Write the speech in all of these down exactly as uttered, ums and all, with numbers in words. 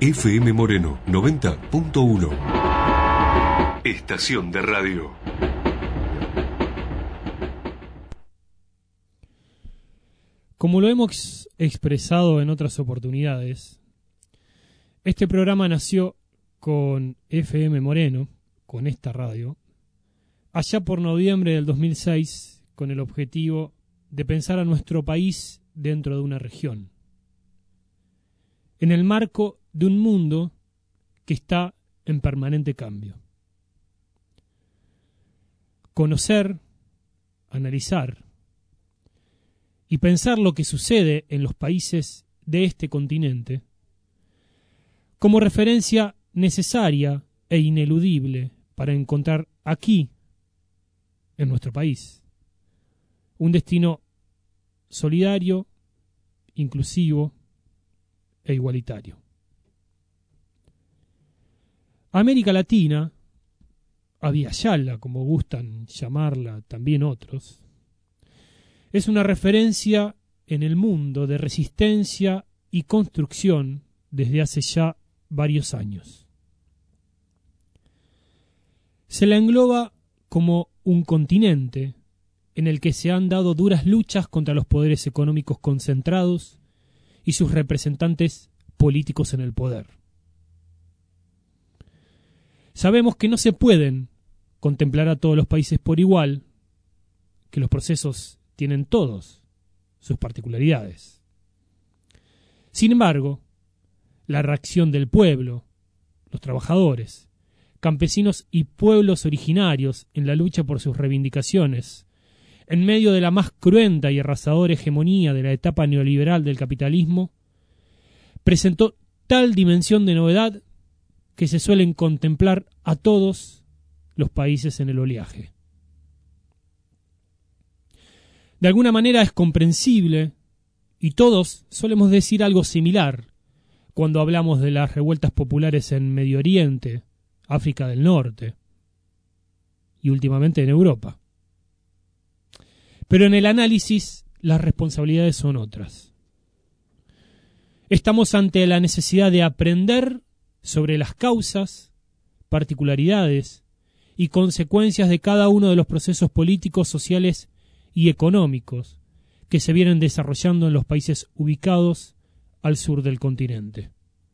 F M Moreno noventa punto uno. Estación de radio. Como lo hemos expresado en otras oportunidades, este programa nació con F M Moreno, con esta radio, allá por noviembre del dos mil seis, con el objetivo de pensar a nuestro país dentro de una región, en el marco de un mundo que está en permanente cambio. Conocer, analizar y pensar lo que sucede en los países de este continente como referencia necesaria e ineludible para encontrar aquí, en nuestro país, un destino solidario, inclusivo e igualitario. América Latina, Abya-Yala, como gustan llamarla también otros, es una referencia en el mundo de resistencia y construcción desde hace ya varios años. Se la engloba como un continente en el que se han dado duras luchas contra los poderes económicos concentrados y sus representantes políticos en el poder. Sabemos que no se pueden contemplar a todos los países por igual, que los procesos tienen todos sus particularidades. Sin embargo, la reacción del pueblo, los trabajadores, campesinos y pueblos originarios en la lucha por sus reivindicaciones, en medio de la más cruenta y arrasadora hegemonía de la etapa neoliberal del capitalismo, presentó tal dimensión de novedad que se suelen contemplar a todos los países en el oleaje. De alguna manera es comprensible, y todos solemos decir algo similar cuando hablamos de las revueltas populares en Medio Oriente, África del Norte y últimamente en Europa. Pero en el análisis las responsabilidades son otras. Estamos ante la necesidad de aprender sobre las causas, particularidades y consecuencias de cada uno de los procesos políticos, sociales y económicos que se vienen desarrollando en los países ubicados al sur del continente.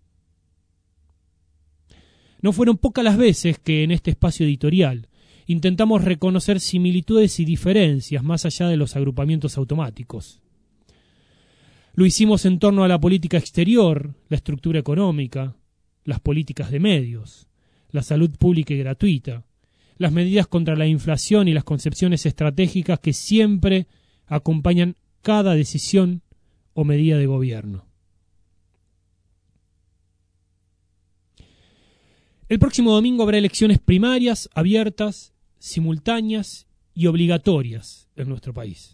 No fueron pocas las veces que en este espacio editorial intentamos reconocer similitudes y diferencias más allá de los agrupamientos automáticos. Lo hicimos en torno a la política exterior, la estructura económica, las políticas de medios, la salud pública y gratuita, las medidas contra la inflación y las concepciones estratégicas que siempre acompañan cada decisión o medida de gobierno. El próximo domingo habrá elecciones primarias, abiertas, simultáneas y obligatorias en nuestro país.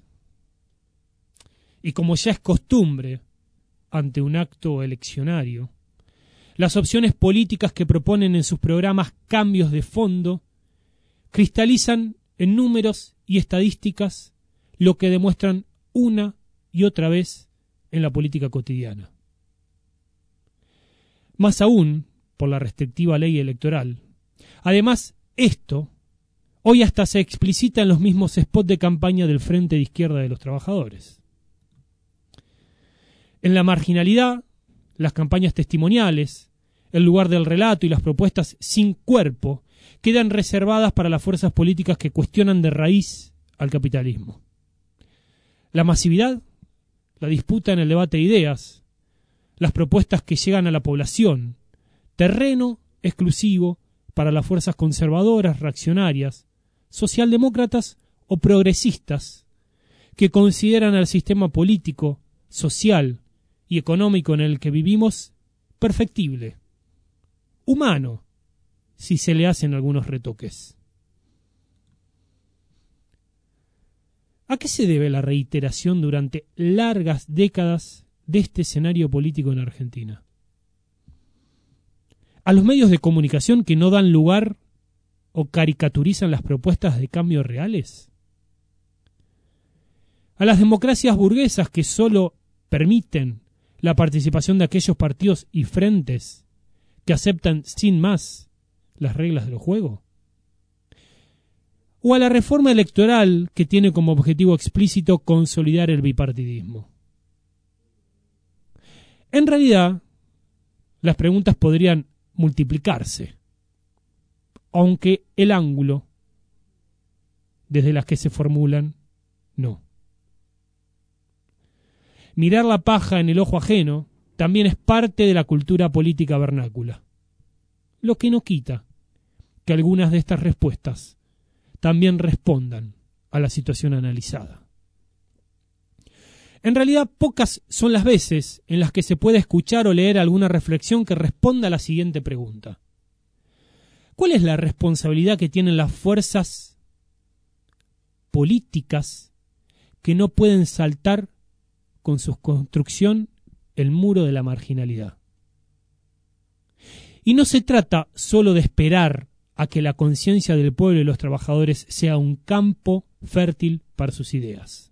Y como ya es costumbre ante un acto eleccionario, las opciones políticas que proponen en sus programas cambios de fondo cristalizan en números y estadísticas lo que demuestran una y otra vez en la política cotidiana. Más aún, por la restrictiva ley electoral. Además, esto hoy hasta se explicita en los mismos spots de campaña del Frente de Izquierda de los Trabajadores. En la marginalidad, las campañas testimoniales, el lugar del relato y las propuestas sin cuerpo quedan reservadas para las fuerzas políticas que cuestionan de raíz al capitalismo. La masividad, la disputa en el debate de ideas, las propuestas que llegan a la población, terreno exclusivo para las fuerzas conservadoras, reaccionarias, socialdemócratas o progresistas que consideran al sistema político, social y económico en el que vivimos perfectible, humano, si se le hacen algunos retoques. ¿A qué se debe la reiteración durante largas décadas de este escenario político en Argentina? ¿A los medios de comunicación que no dan lugar o caricaturizan las propuestas de cambio reales? ¿A las democracias burguesas que solo permiten la participación de aquellos partidos y frentes que aceptan sin más las reglas del juego? ¿O a la reforma electoral que tiene como objetivo explícito consolidar el bipartidismo? En realidad, las preguntas podrían multiplicarse, aunque el ángulo desde las que se formulan, no. Mirar la paja en el ojo ajeno también es parte de la cultura política vernácula, lo que no quita que algunas de estas respuestas también respondan a la situación analizada. En realidad, pocas son las veces en las que se puede escuchar o leer alguna reflexión que responda a la siguiente pregunta: ¿cuál es la responsabilidad que tienen las fuerzas políticas que no pueden saltar con su construcción el muro de la marginalidad? Y no se trata solo de esperar a que la conciencia del pueblo y los trabajadores sea un campo fértil para sus ideas.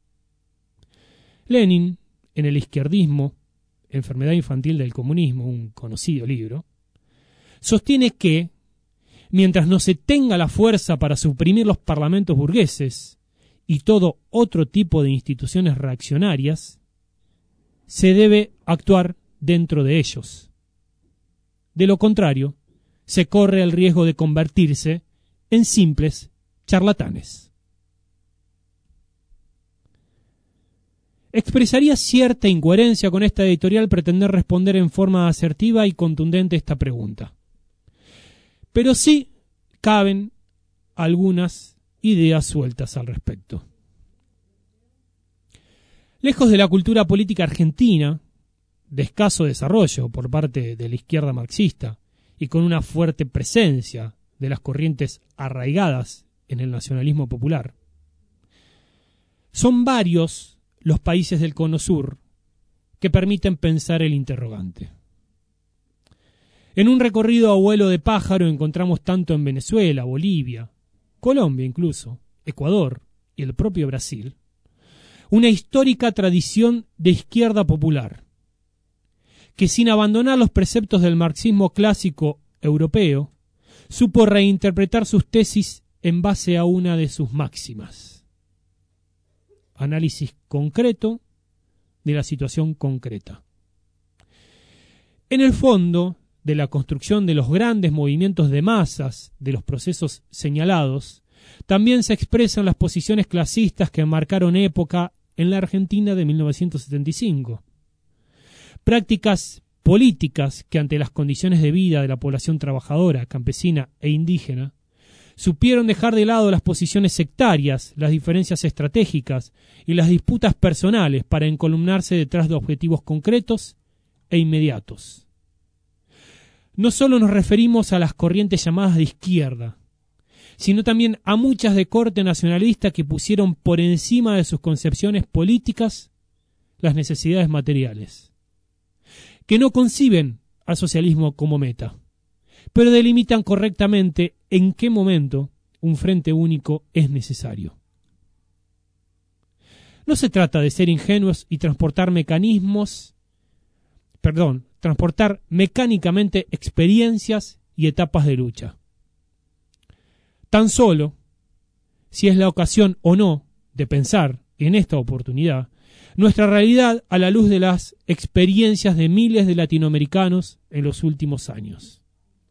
Lenin, en El izquierdismo, enfermedad infantil del comunismo, un conocido libro, sostiene que, mientras no se tenga la fuerza para suprimir los parlamentos burgueses y todo otro tipo de instituciones reaccionarias, se debe actuar dentro de ellos. De lo contrario, se corre el riesgo de convertirse en simples charlatanes. Expresaría cierta incoherencia con esta editorial pretender responder en forma asertiva y contundente esta pregunta. Pero sí caben algunas ideas sueltas al respecto. Lejos de la cultura política argentina, de escaso desarrollo por parte de la izquierda marxista y con una fuerte presencia de las corrientes arraigadas en el nacionalismo popular, son varios los países del Cono Sur que permiten pensar el interrogante. En un recorrido a vuelo de pájaro encontramos tanto en Venezuela, Bolivia, Colombia incluso, Ecuador y el propio Brasil, una histórica tradición de izquierda popular, que sin abandonar los preceptos del marxismo clásico europeo, supo reinterpretar sus tesis en base a una de sus máximas: análisis concreto de la situación concreta. En el fondo de la construcción de los grandes movimientos de masas de los procesos señalados, también se expresan las posiciones clasistas que marcaron época en la Argentina de mil novecientos setenta y cinco. Prácticas políticas que, ante las condiciones de vida de la población trabajadora, campesina e indígena, supieron dejar de lado las posiciones sectarias, las diferencias estratégicas y las disputas personales para encolumnarse detrás de objetivos concretos e inmediatos. No solo nos referimos a las corrientes llamadas de izquierda, sino también a muchas de corte nacionalista que pusieron por encima de sus concepciones políticas las necesidades materiales, que no conciben al socialismo como meta, pero delimitan correctamente en qué momento un frente único es necesario. No se trata de ser ingenuos y transportar mecanismos, perdón, transportar mecánicamente experiencias y etapas de lucha. Tan solo, si es la ocasión o no de pensar en esta oportunidad, nuestra realidad a la luz de las experiencias de miles de latinoamericanos en los últimos años.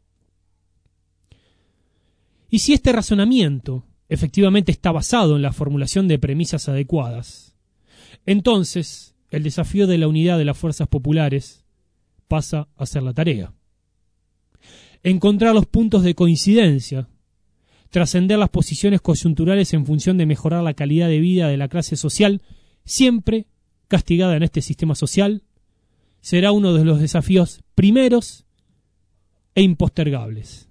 Y si este razonamiento efectivamente está basado en la formulación de premisas adecuadas, entonces el desafío de la unidad de las fuerzas populares pasa a ser la tarea. Encontrar los puntos de coincidencia, trascender las posiciones coyunturales en función de mejorar la calidad de vida de la clase social, siempre castigada en este sistema social, será uno de los desafíos primeros e impostergables.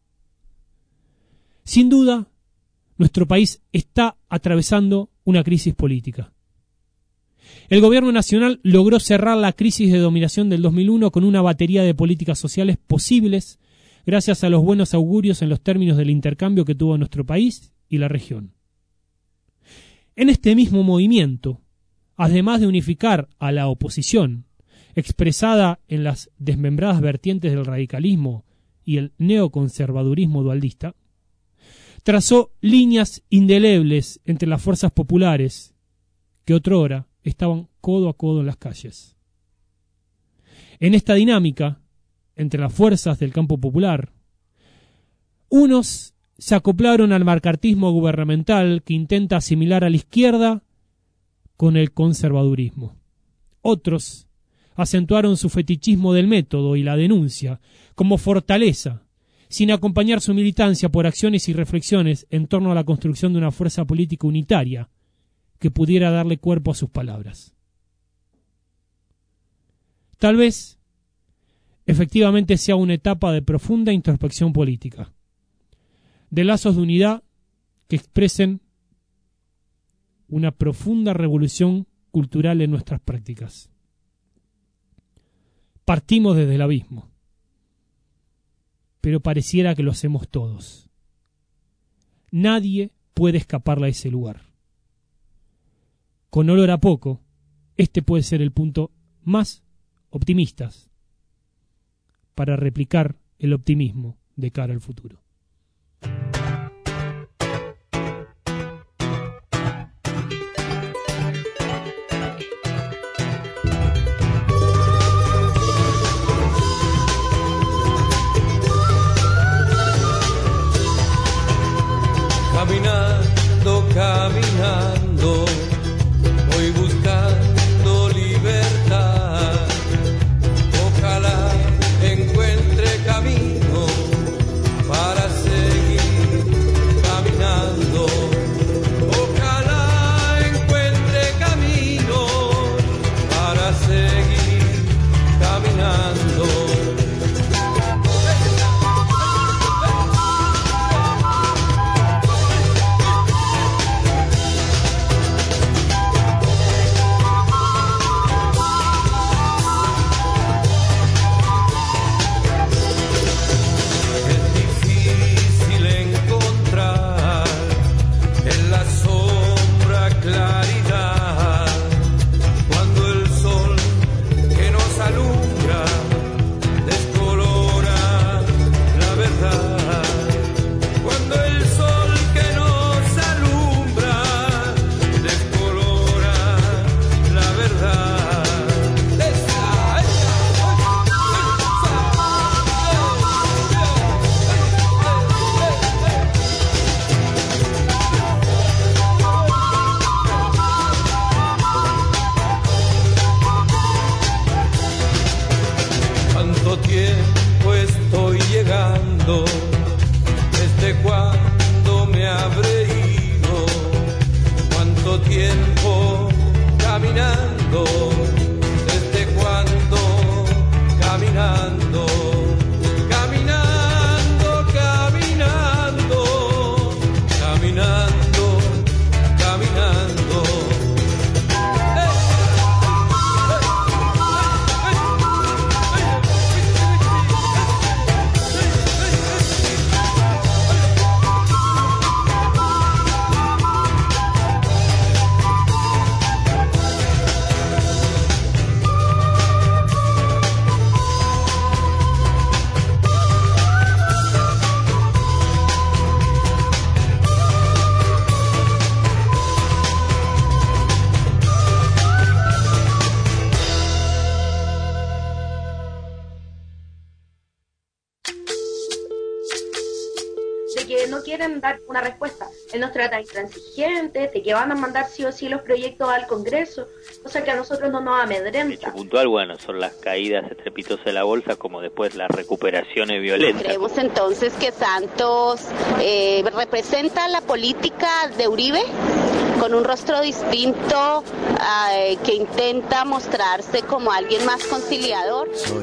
Sin duda, nuestro país está atravesando una crisis política. El gobierno nacional logró cerrar la crisis de dominación del dos mil uno con una batería de políticas sociales posibles gracias a los buenos augurios en los términos del intercambio que tuvo nuestro país y la región. En este mismo movimiento, además de unificar a la oposición, expresada en las desmembradas vertientes del radicalismo y el neoconservadurismo dualdista, trazó líneas indelebles entre las fuerzas populares que otrora estaban codo a codo en las calles. En esta dinámica, entre las fuerzas del campo popular, unos se acoplaron al macartismo gubernamental que intenta asimilar a la izquierda con el conservadurismo. Otros acentuaron su fetichismo del método y la denuncia como fortaleza, sin acompañar su militancia por acciones y reflexiones en torno a la construcción de una fuerza política unitaria que pudiera darle cuerpo a sus palabras. Tal vez, efectivamente, sea una etapa de profunda introspección política, de lazos de unidad que expresen una profunda revolución cultural en nuestras prácticas. Partimos desde el abismo, pero pareciera que lo hacemos todos. Nadie puede escaparle a ese lugar. Con olor a poco, este puede ser el punto más optimista para replicar el optimismo de cara al futuro. Caminando, caminando, voy buscando libertad. Ojalá encuentre camino para seguir caminando. Ojalá encuentre camino para seguir caminando. Dar una respuesta. Él nos trata de intransigentes, de que van a mandar sí o sí los proyectos al Congreso, cosa que a nosotros no nos amedrenta. Hecho puntual, bueno, son las caídas estrepitosas de la bolsa, como después las recuperaciones violentas. Creemos entonces que Santos eh, representa la política de Uribe con un rostro distinto, eh, que intenta mostrarse como alguien más conciliador. Soy.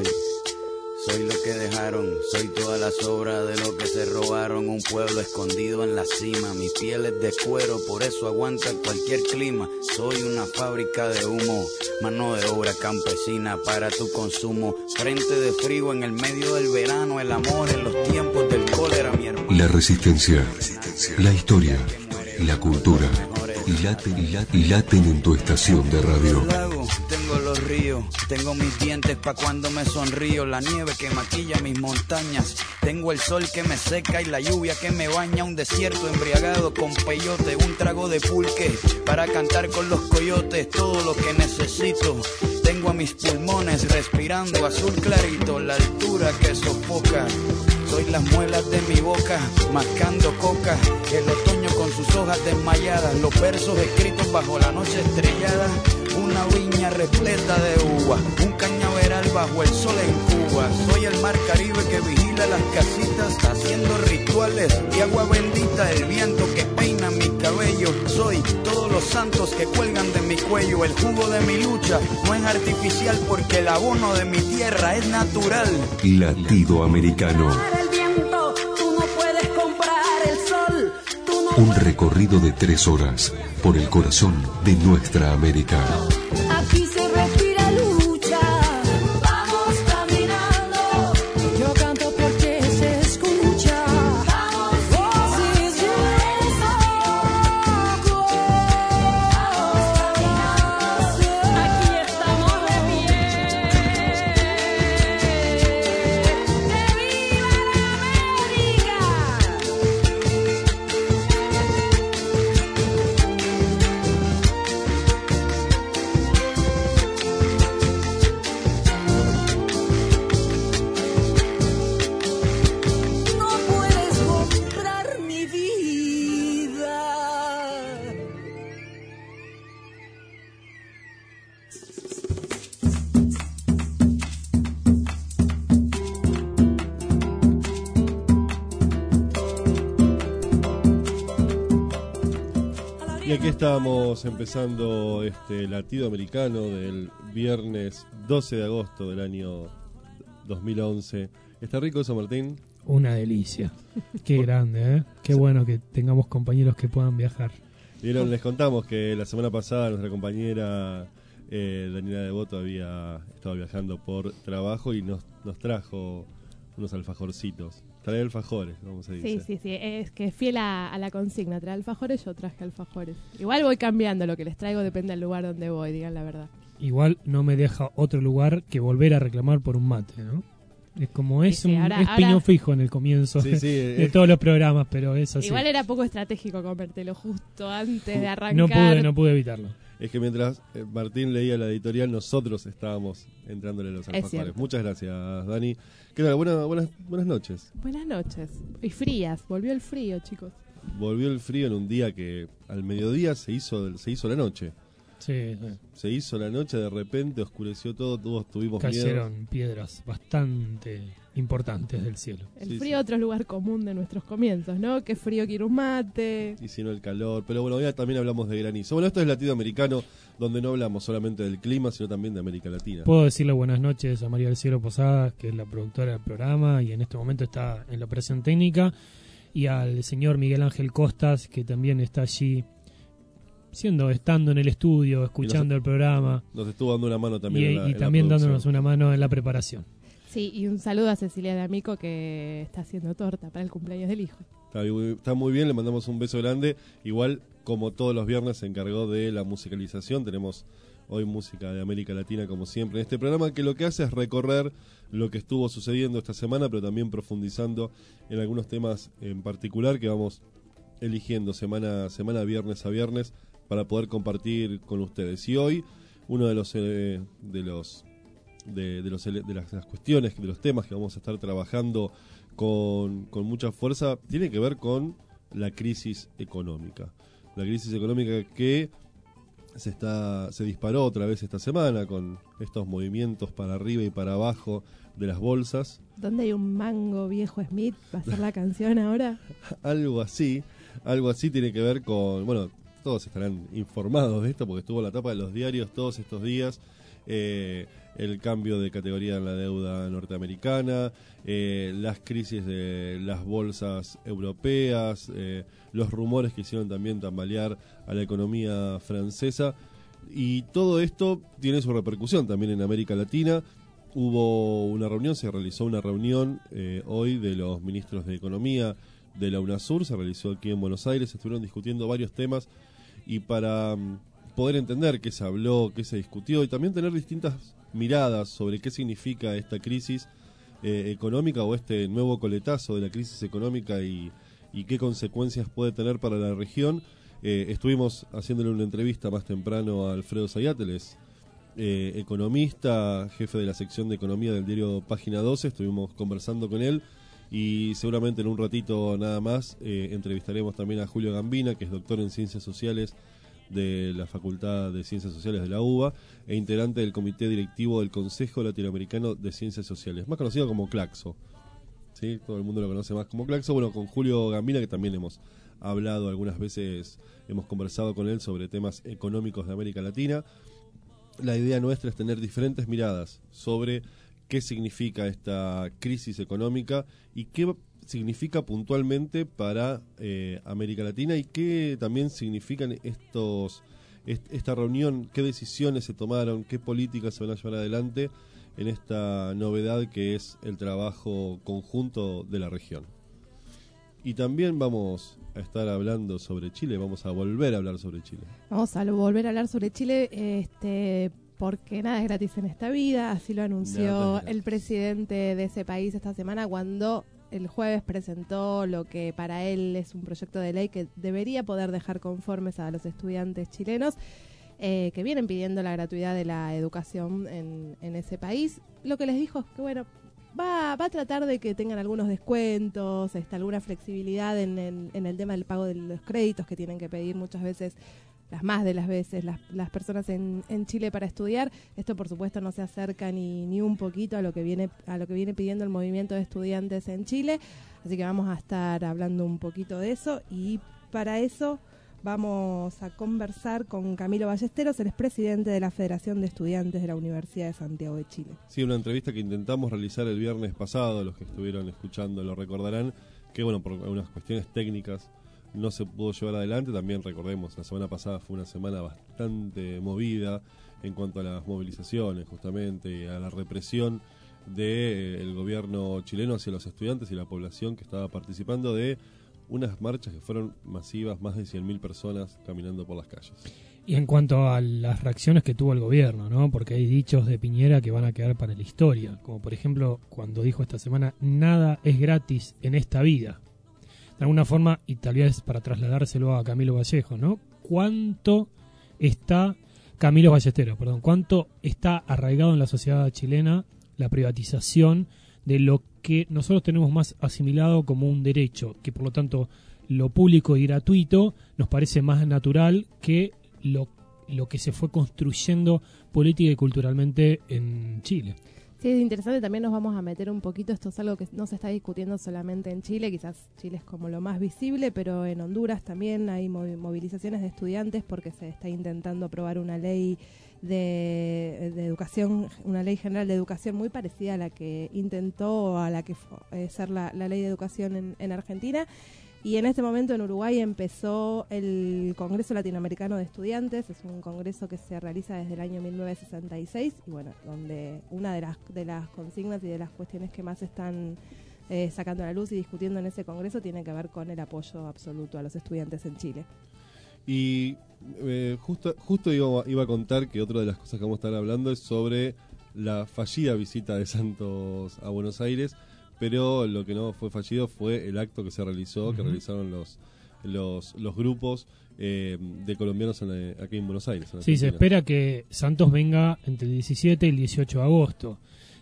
Soy lo que dejaron, soy toda la sobra de lo que se robaron. Un pueblo escondido en la cima, mi piel es de cuero, por eso aguanta cualquier clima. Soy una fábrica de humo, mano de obra campesina para tu consumo. Frente de frío en el medio del verano, el amor en los tiempos del cólera, mi hermano. La resistencia, la historia, la cultura. y laten, y laten, y laten en tu estación de radio. Tengo los ríos, tengo mis dientes pa' cuando me sonrío, la nieve que maquilla mis montañas, tengo el sol que me seca y la lluvia que me baña, un desierto embriagado con peyote, un trago de pulque para cantar con los coyotes, todo lo que necesito. Tengo a mis pulmones respirando azul clarito, la altura que sofoca. Soy las muelas de mi boca, mascando coca, el otoño con sus hojas desmayadas, los versos escritos bajo la noche estrellada, una viña repleta de uvas, un cañaveral bajo el sol en Cuba. Soy el mar Caribe que vigila las casitas, haciendo rituales de agua bendita, el viento que peina mi cabello. Soy todos los santos que cuelgan de mi cuello, el jugo de mi lucha no es artificial porque el abono de mi tierra es natural. Latido Americano. Un recorrido de tres horas por el corazón de nuestra América. Aquí se respira lucha. Vamos caminando. Yo canto porque se escucha. Vamos, oh, sí, sí, vamos caminando. Aquí estamos de pie. ¡Que viva la América! Y aquí estamos empezando este latido americano del viernes doce de agosto del año dos mil once. ¿Está rico eso, Martín? Una delicia. Qué grande, ¿eh? Qué bueno que tengamos compañeros que puedan viajar. Vieron, les contamos que la semana pasada nuestra compañera eh, Daniela Devoto había estado viajando por trabajo y nos, nos trajo unos alfajorcitos. Trae alfajores, como se dice. Sí, sí, sí, es que fiel a, a la consigna. Trae alfajores, yo traje alfajores. Igual voy cambiando, lo que les traigo depende del lugar donde voy, digan la verdad. Igual no me deja otro lugar que volver a reclamar por un mate, ¿no? Es como es, Sí, sí, un, ahora- es ahora- piñón fijo en el comienzo Sí, sí, de es- todos los programas, pero es así. Igual era poco estratégico comértelo justo antes de arrancar. No pude, no pude evitarlo. Es que mientras eh, Martín leía la editorial, nosotros estábamos entrándole los Es alfajores. cierto. Muchas gracias, Dani. ¿Qué tal? Buena- buenas, buenas noches. Buenas noches. Y frías, volvió el frío, chicos. Volvió el frío en un día que al mediodía se hizo se hizo la noche. Sí, sí. Se hizo la noche, de repente oscureció todo, todos tuvimos miedo. Cayeron piedras bastante importantes del cielo. El Sí, frío sí. otro lugar común de nuestros comienzos, ¿no? Que frío quiere un mate. Y si no el calor, pero bueno, hoy también hablamos de granizo. Bueno, esto es Latido Americano, donde no hablamos solamente del clima, sino también de América Latina. Puedo decirle buenas noches a María del Cielo Posadas, que es la productora del programa y en este momento está en la operación técnica, y al señor Miguel Ángel Costas, que también está allí, siendo estando en el estudio, escuchando nos- el programa Nos estuvo dando una mano también y, en la, y en la también producción. dándonos una mano en la preparación. Sí, y un saludo a Cecilia D'Amico que está haciendo torta para el cumpleaños del hijo. Está, muy- está muy bien, le mandamos un beso grande. Igual, como todos los viernes, se encargó de la musicalización. Tenemos hoy música de América Latina, como siempre, en este programa, que lo que hace es recorrer lo que estuvo sucediendo esta semana, pero también profundizando en algunos temas en particular que vamos eligiendo semana, semana viernes a viernes para poder compartir con ustedes. Y hoy, uno de los eh, de los de, de los ele- de las, las cuestiones, de los temas que vamos a estar trabajando con, con mucha fuerza, tiene que ver con la crisis económica. La crisis económica que se está se disparó otra vez esta semana con estos movimientos para arriba y para abajo de las bolsas. ¿Dónde hay un mango viejo Smith? ¿Va a ser la canción ahora? Algo así, algo así tiene que ver con, bueno, todos estarán informados de esto porque estuvo en la tapa de los diarios todos estos días, eh, el cambio de categoría en la deuda norteamericana, eh, las crisis de las bolsas europeas, eh, los rumores que hicieron también tambalear a la economía francesa, y todo esto tiene su repercusión también en América Latina. Hubo una reunión, se realizó una reunión eh, hoy de los ministros de Economía de la UNASUR, se realizó aquí en Buenos Aires, estuvieron discutiendo varios temas y para um, poder entender qué se habló, qué se discutió y también tener distintas miradas sobre qué significa esta crisis eh, económica o este nuevo coletazo de la crisis económica y, y qué consecuencias puede tener para la región. Eh, estuvimos haciéndole una entrevista más temprano a Alfredo Sayáteles, eh, economista, jefe de la sección de economía del diario Página doce. Estuvimos conversando con él y seguramente en un ratito nada más eh, entrevistaremos también a Julio Gambina, que es doctor en Ciencias Sociales de la Facultad de Ciencias Sociales de la U B A e integrante del comité directivo del Consejo Latinoamericano de Ciencias Sociales, más conocido como CLACSO. ¿Sí? Todo el mundo lo conoce más como CLACSO. Bueno, con Julio Gambina, que también hemos hablado algunas veces, hemos conversado con él sobre temas económicos de América Latina. La idea nuestra es tener diferentes miradas sobre qué significa esta crisis económica y qué significa puntualmente para eh, América Latina y qué también significan estos est- esta reunión, qué decisiones se tomaron, qué políticas se van a llevar adelante en esta novedad que es el trabajo conjunto de la región. Y también vamos a estar hablando sobre Chile, vamos a volver a hablar sobre Chile. Vamos a volver a hablar sobre Chile, este, porque nada es gratis en esta vida, así lo anunció el presidente de ese país esta semana cuando el jueves presentó lo que para él es un proyecto de ley que debería poder dejar conformes a los estudiantes chilenos eh, que vienen pidiendo la gratuidad de la educación en, en ese país. Lo que les dijo es que, bueno, Va, va a tratar de que tengan algunos descuentos, este, alguna flexibilidad en, en, en el tema del pago de los créditos que tienen que pedir muchas veces, las más de las veces, las, las personas en, en Chile para estudiar. Esto, por supuesto, no se acerca ni, ni un poquito a lo que viene a lo que viene pidiendo el movimiento de estudiantes en Chile. Así que vamos a estar hablando un poquito de eso y para eso vamos a conversar con Camilo Ballesteros, el expresidente de la Federación de Estudiantes de la Universidad de Santiago de Chile. Sí, una entrevista que intentamos realizar el viernes pasado, los que estuvieron escuchando lo recordarán, que bueno, por algunas cuestiones técnicas no se pudo llevar adelante. También recordemos, la semana pasada fue una semana bastante movida en cuanto a las movilizaciones justamente y a la represión del gobierno chileno hacia los estudiantes y la población que estaba participando de unas marchas que fueron masivas, más de cien mil personas caminando por las calles. Y en cuanto a las reacciones que tuvo el gobierno, ¿no? Porque hay dichos de Piñera que van a quedar para la historia, como por ejemplo cuando dijo esta semana, nada es gratis en esta vida. De alguna forma, y tal vez para trasladárselo a Camilo Vallejo, ¿no? ¿Cuánto está, Camilo Ballesteros, perdón, cuánto está arraigado en la sociedad chilena la privatización de lo que nosotros tenemos más asimilado como un derecho, que por lo tanto lo público y gratuito nos parece más natural que lo, lo que se fue construyendo política y culturalmente en Chile? Sí, es interesante, también nos vamos a meter un poquito, esto es algo que no se está discutiendo solamente en Chile, quizás Chile es como lo más visible, pero en Honduras también hay movilizaciones de estudiantes porque se está intentando aprobar una ley de, de educación, una ley general de educación muy parecida a la que intentó, a la que eh, ser la, la ley de educación en, en Argentina. Y en este momento en Uruguay empezó el Congreso Latinoamericano de Estudiantes, es un congreso que se realiza desde el año mil novecientos sesenta y seis, y bueno, donde una de las, de las consignas y de las cuestiones que más están eh, sacando a la luz y discutiendo en ese congreso tiene que ver con el apoyo absoluto a los estudiantes en Chile. Y eh, justo, justo iba, iba a contar que otra de las cosas que vamos a estar hablando es sobre la fallida visita de Santos a Buenos Aires, pero lo que no fue fallido fue el acto que se realizó, uh-huh. que realizaron los los, los grupos eh, de colombianos en la, aquí en Buenos Aires. En sí, se espera que Santos venga entre el diecisiete y el dieciocho de agosto.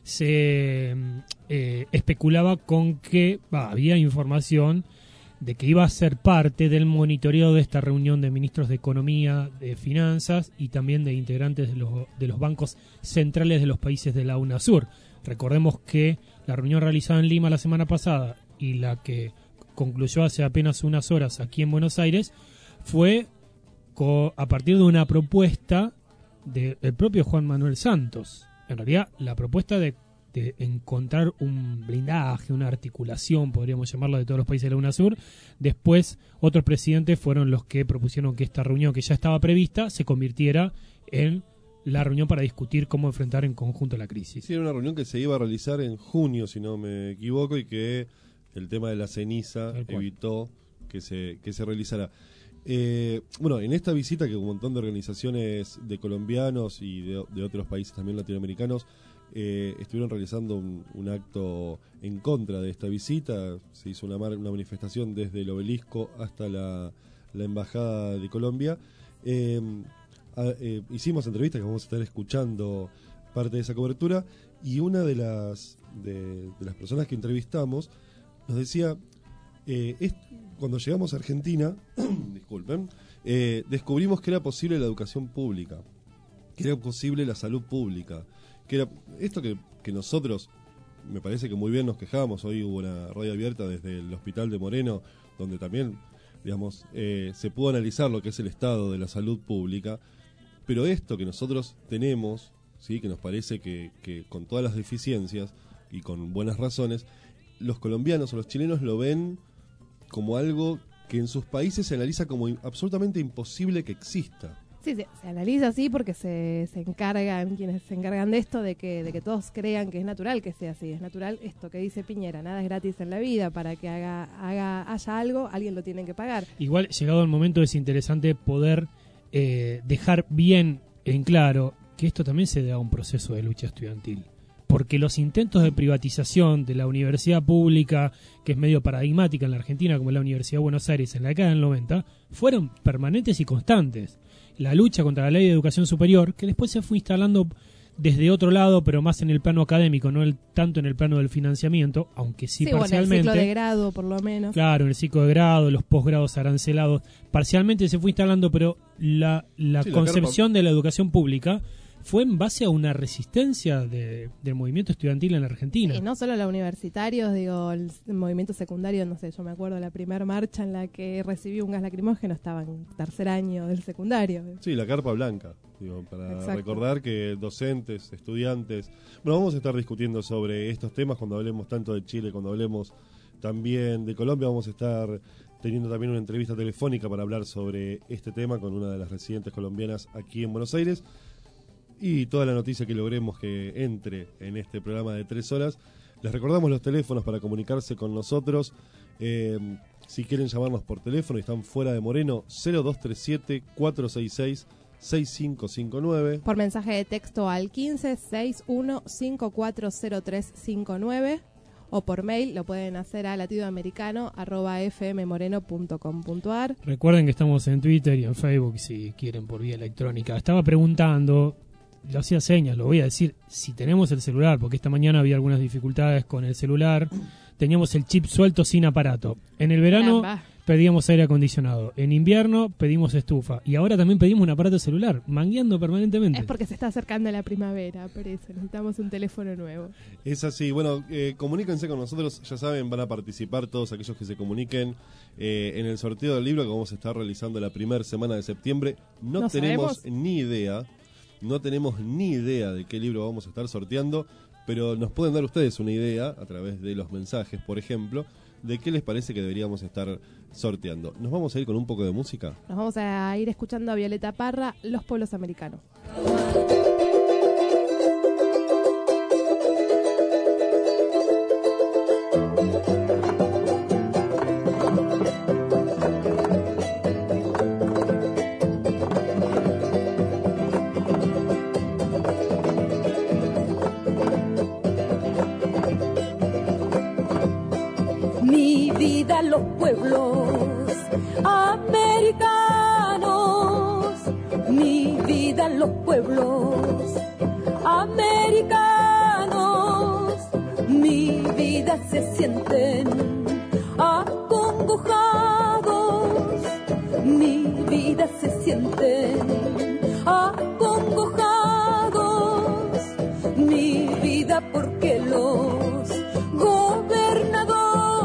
Se eh, especulaba con que bah, había información de que iba a ser parte del monitoreo de esta reunión de ministros de Economía, de Finanzas y también de integrantes de los, de los bancos centrales de los países de la UNASUR. Recordemos que la reunión realizada en Lima la semana pasada y la que concluyó hace apenas unas horas aquí en Buenos Aires fue co- a partir de una propuesta del propio Juan Manuel Santos. En realidad, la propuesta de, de encontrar un blindaje, una articulación, podríamos llamarlo, de todos los países de la UNASUR. Después, otros presidentes fueron los que propusieron que esta reunión, que ya estaba prevista, se convirtiera en la reunión para discutir cómo enfrentar en conjunto la crisis. Sí, era una reunión que se iba a realizar en junio, si no me equivoco, y que el tema de la ceniza evitó que se, que se realizara. Eh, bueno, en esta visita que un montón de organizaciones de colombianos y de, de otros países también latinoamericanos eh, estuvieron realizando un, un acto en contra de esta visita. Se hizo una, mar, una manifestación desde el obelisco hasta la, la Embajada de Colombia. Eh, a, eh, hicimos entrevistas que vamos a estar escuchando parte de esa cobertura, y una de las, de, de las personas que entrevistamos nos decía... Eh, es, cuando llegamos a Argentina, disculpen, eh, descubrimos que era posible la educación pública, que era posible la salud pública, que era esto que, que nosotros, me parece que muy bien nos quejábamos. Hoy hubo una radio abierta desde el Hospital de Moreno, donde también, digamos, eh, se pudo analizar lo que es el estado de la salud pública, pero esto que nosotros tenemos, sí, que nos parece que, que con todas las deficiencias y con buenas razones, los colombianos o los chilenos lo ven como algo que en sus países se analiza como absolutamente imposible que exista. Sí, se, se analiza así porque se, se encargan, quienes se encargan de esto, de que, de que todos crean que es natural que sea así. Es natural esto que dice Piñera, nada es gratis en la vida. Para que haga, haga haya algo, alguien lo tiene que pagar. Igual, llegado el momento, es interesante poder eh, dejar bien en claro que esto también se da a un proceso de lucha estudiantil. Porque los intentos de privatización de la universidad pública, que es medio paradigmática en la Argentina, como la Universidad de Buenos Aires en la década del noventa, fueron permanentes y constantes. La lucha contra la ley de educación superior, que después se fue instalando desde otro lado, pero más en el plano académico, no el, tanto en el plano del financiamiento, aunque sí, sí parcialmente. Bueno, el ciclo de grado, por lo menos. Claro, en el ciclo de grado, los posgrados arancelados, parcialmente se fue instalando, pero la, la sí, concepción la de la educación pública fue en base a una resistencia de, del movimiento estudiantil en la Argentina. Y no solo los universitarios, digo, el, el movimiento secundario, no sé, yo me acuerdo de la primera marcha en la que recibí un gas lacrimógeno, estaba en tercer año del secundario. Sí, la carpa blanca, digo, para Exacto. recordar que docentes, estudiantes... Bueno, vamos a estar discutiendo sobre estos temas cuando hablemos tanto de Chile, cuando hablemos también de Colombia. Vamos a estar teniendo también una entrevista telefónica para hablar sobre este tema con una de las residentes colombianas aquí en Buenos Aires. Y toda la noticia que logremos que entre en este programa de tres horas. Les recordamos los teléfonos para comunicarse con nosotros. Eh, si quieren llamarnos por teléfono y están fuera de Moreno, cero dos tres siete, cuatro seis seis, seis cinco cinco nueve. Por mensaje de texto al quince, sesenta y uno, cincuenta y cuatro cero tres cincuenta y nueve. O por mail lo pueden hacer a latidoamericano arroba f m moreno punto com punto a r. Recuerden que estamos en Twitter y en Facebook si quieren por vía electrónica. Estaba preguntando... Lo hacía señas, lo voy a decir, si tenemos el celular, porque esta mañana había algunas dificultades con el celular, teníamos el chip suelto sin aparato. En el verano Caramba. pedíamos aire acondicionado, en invierno pedimos estufa, y ahora también pedimos un aparato celular, mangueando permanentemente. Es porque se está acercando la primavera, por eso necesitamos un teléfono nuevo. Es así, bueno, eh, comuníquense con nosotros, ya saben, van a participar todos aquellos que se comuniquen eh, en el sorteo del libro que vamos a estar realizando la primera semana de septiembre. No, ¿No tenemos sabemos? ni idea... No tenemos ni idea de qué libro vamos a estar sorteando, pero nos pueden dar ustedes una idea a través de los mensajes, por ejemplo, de qué les parece que deberíamos estar sorteando. ¿Nos vamos a ir con un poco de música? Nos vamos a ir escuchando a Violeta Parra, Los Pueblos Americanos. Los pueblos americanos, mi vida en los pueblos americanos, mi vida se sienten acongojados, mi vida se sienten acongojados, mi vida porque los gobernadores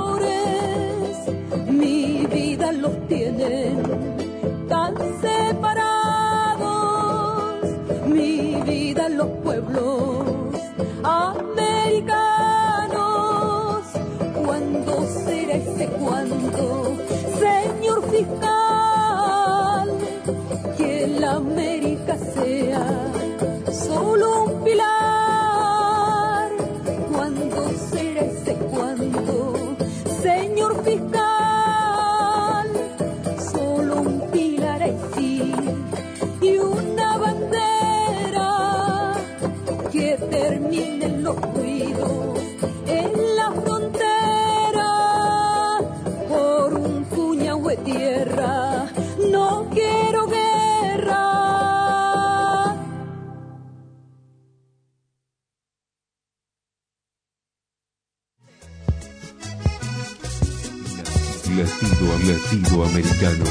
mi vida los tienen tan separados, mi vida los pueblos americanos, cuando Latido, latido americano.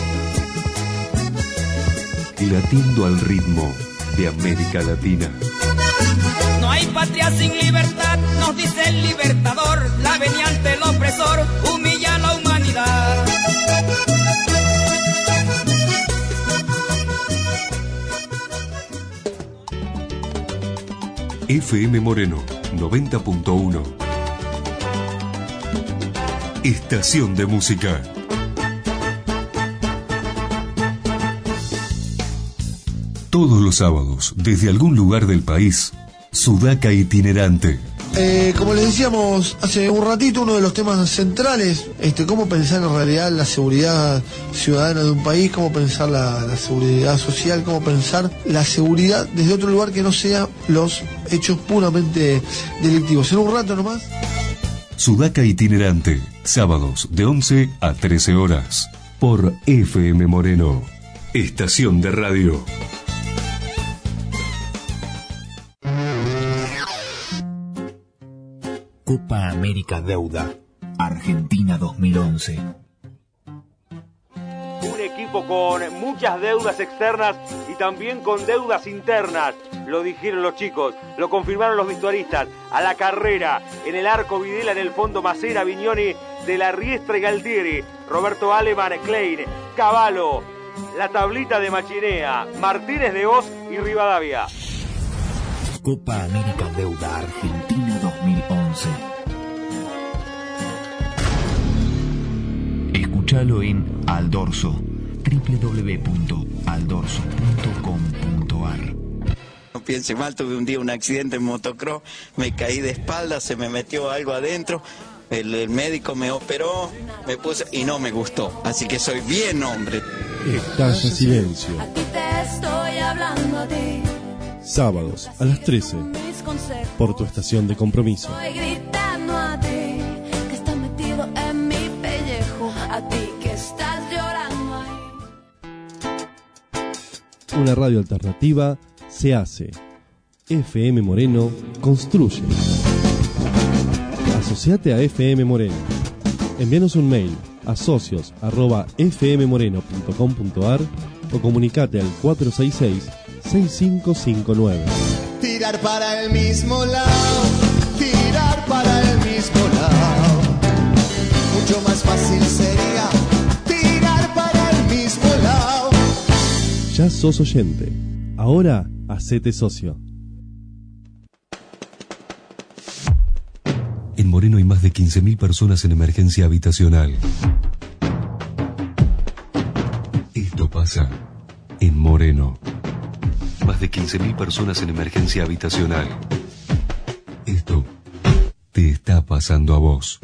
Latiendo al ritmo de América Latina. No hay patria sin libertad, nos dice el libertador. La venia ante el opresor humilla a la humanidad. F M Moreno noventa punto uno. Estación de música. Todos los sábados, desde algún lugar del país, Sudaca Itinerante. Eh, como les decíamos hace un ratito, uno de los temas centrales, este, cómo pensar en realidad la seguridad ciudadana de un país, cómo pensar la, la seguridad social, cómo pensar la seguridad desde otro lugar que no sea los hechos puramente delictivos. En un rato nomás. Sudaca Itinerante, sábados de once a trece horas, por F M Moreno, estación de radio. Copa América Deuda, Argentina dos mil once. Un equipo con muchas deudas externas y también con deudas internas. Lo dijeron los chicos, lo confirmaron los vestuaristas. A la carrera, en el arco Videla, en el fondo Macera, Vignoni, De la Riestra y Galtieri, Roberto Aleman, Klein, Cavallo, la tablita de Machinea, Martínez de Oz y Rivadavia. Copa América Deuda, Argentina dos mil once. Escúchalo en Aldorso, doble u doble u doble u punto aldorso punto com punto a r. No piense mal, tuve un día un accidente en motocross, me caí de espalda, se me metió algo adentro, el, el médico me operó, me puse y no me gustó, así que soy bien hombre. Estalla silencio. A ti te estoy hablando a ti. Sábados a las trece, por tu estación de compromiso. Estoy gritando a ti, que estás metido en mi pellejo, a ti que estás llorando ahí. Una radio alternativa se hace. F M Moreno construye. Asociate a F M Moreno. Envíanos un mail a socios arroba f m moreno punto com punto a r o comunicate al cuatro seis seis, seis cinco cinco nueve. Tirar para el mismo lado, tirar para el mismo lado. Mucho más fácil sería tirar para el mismo lado. Ya sos oyente. Ahora, hacete socio. En Moreno hay más de quince mil personas en emergencia habitacional. Esto pasa en Moreno. Más de quince mil personas en emergencia habitacional. Esto te está pasando a vos.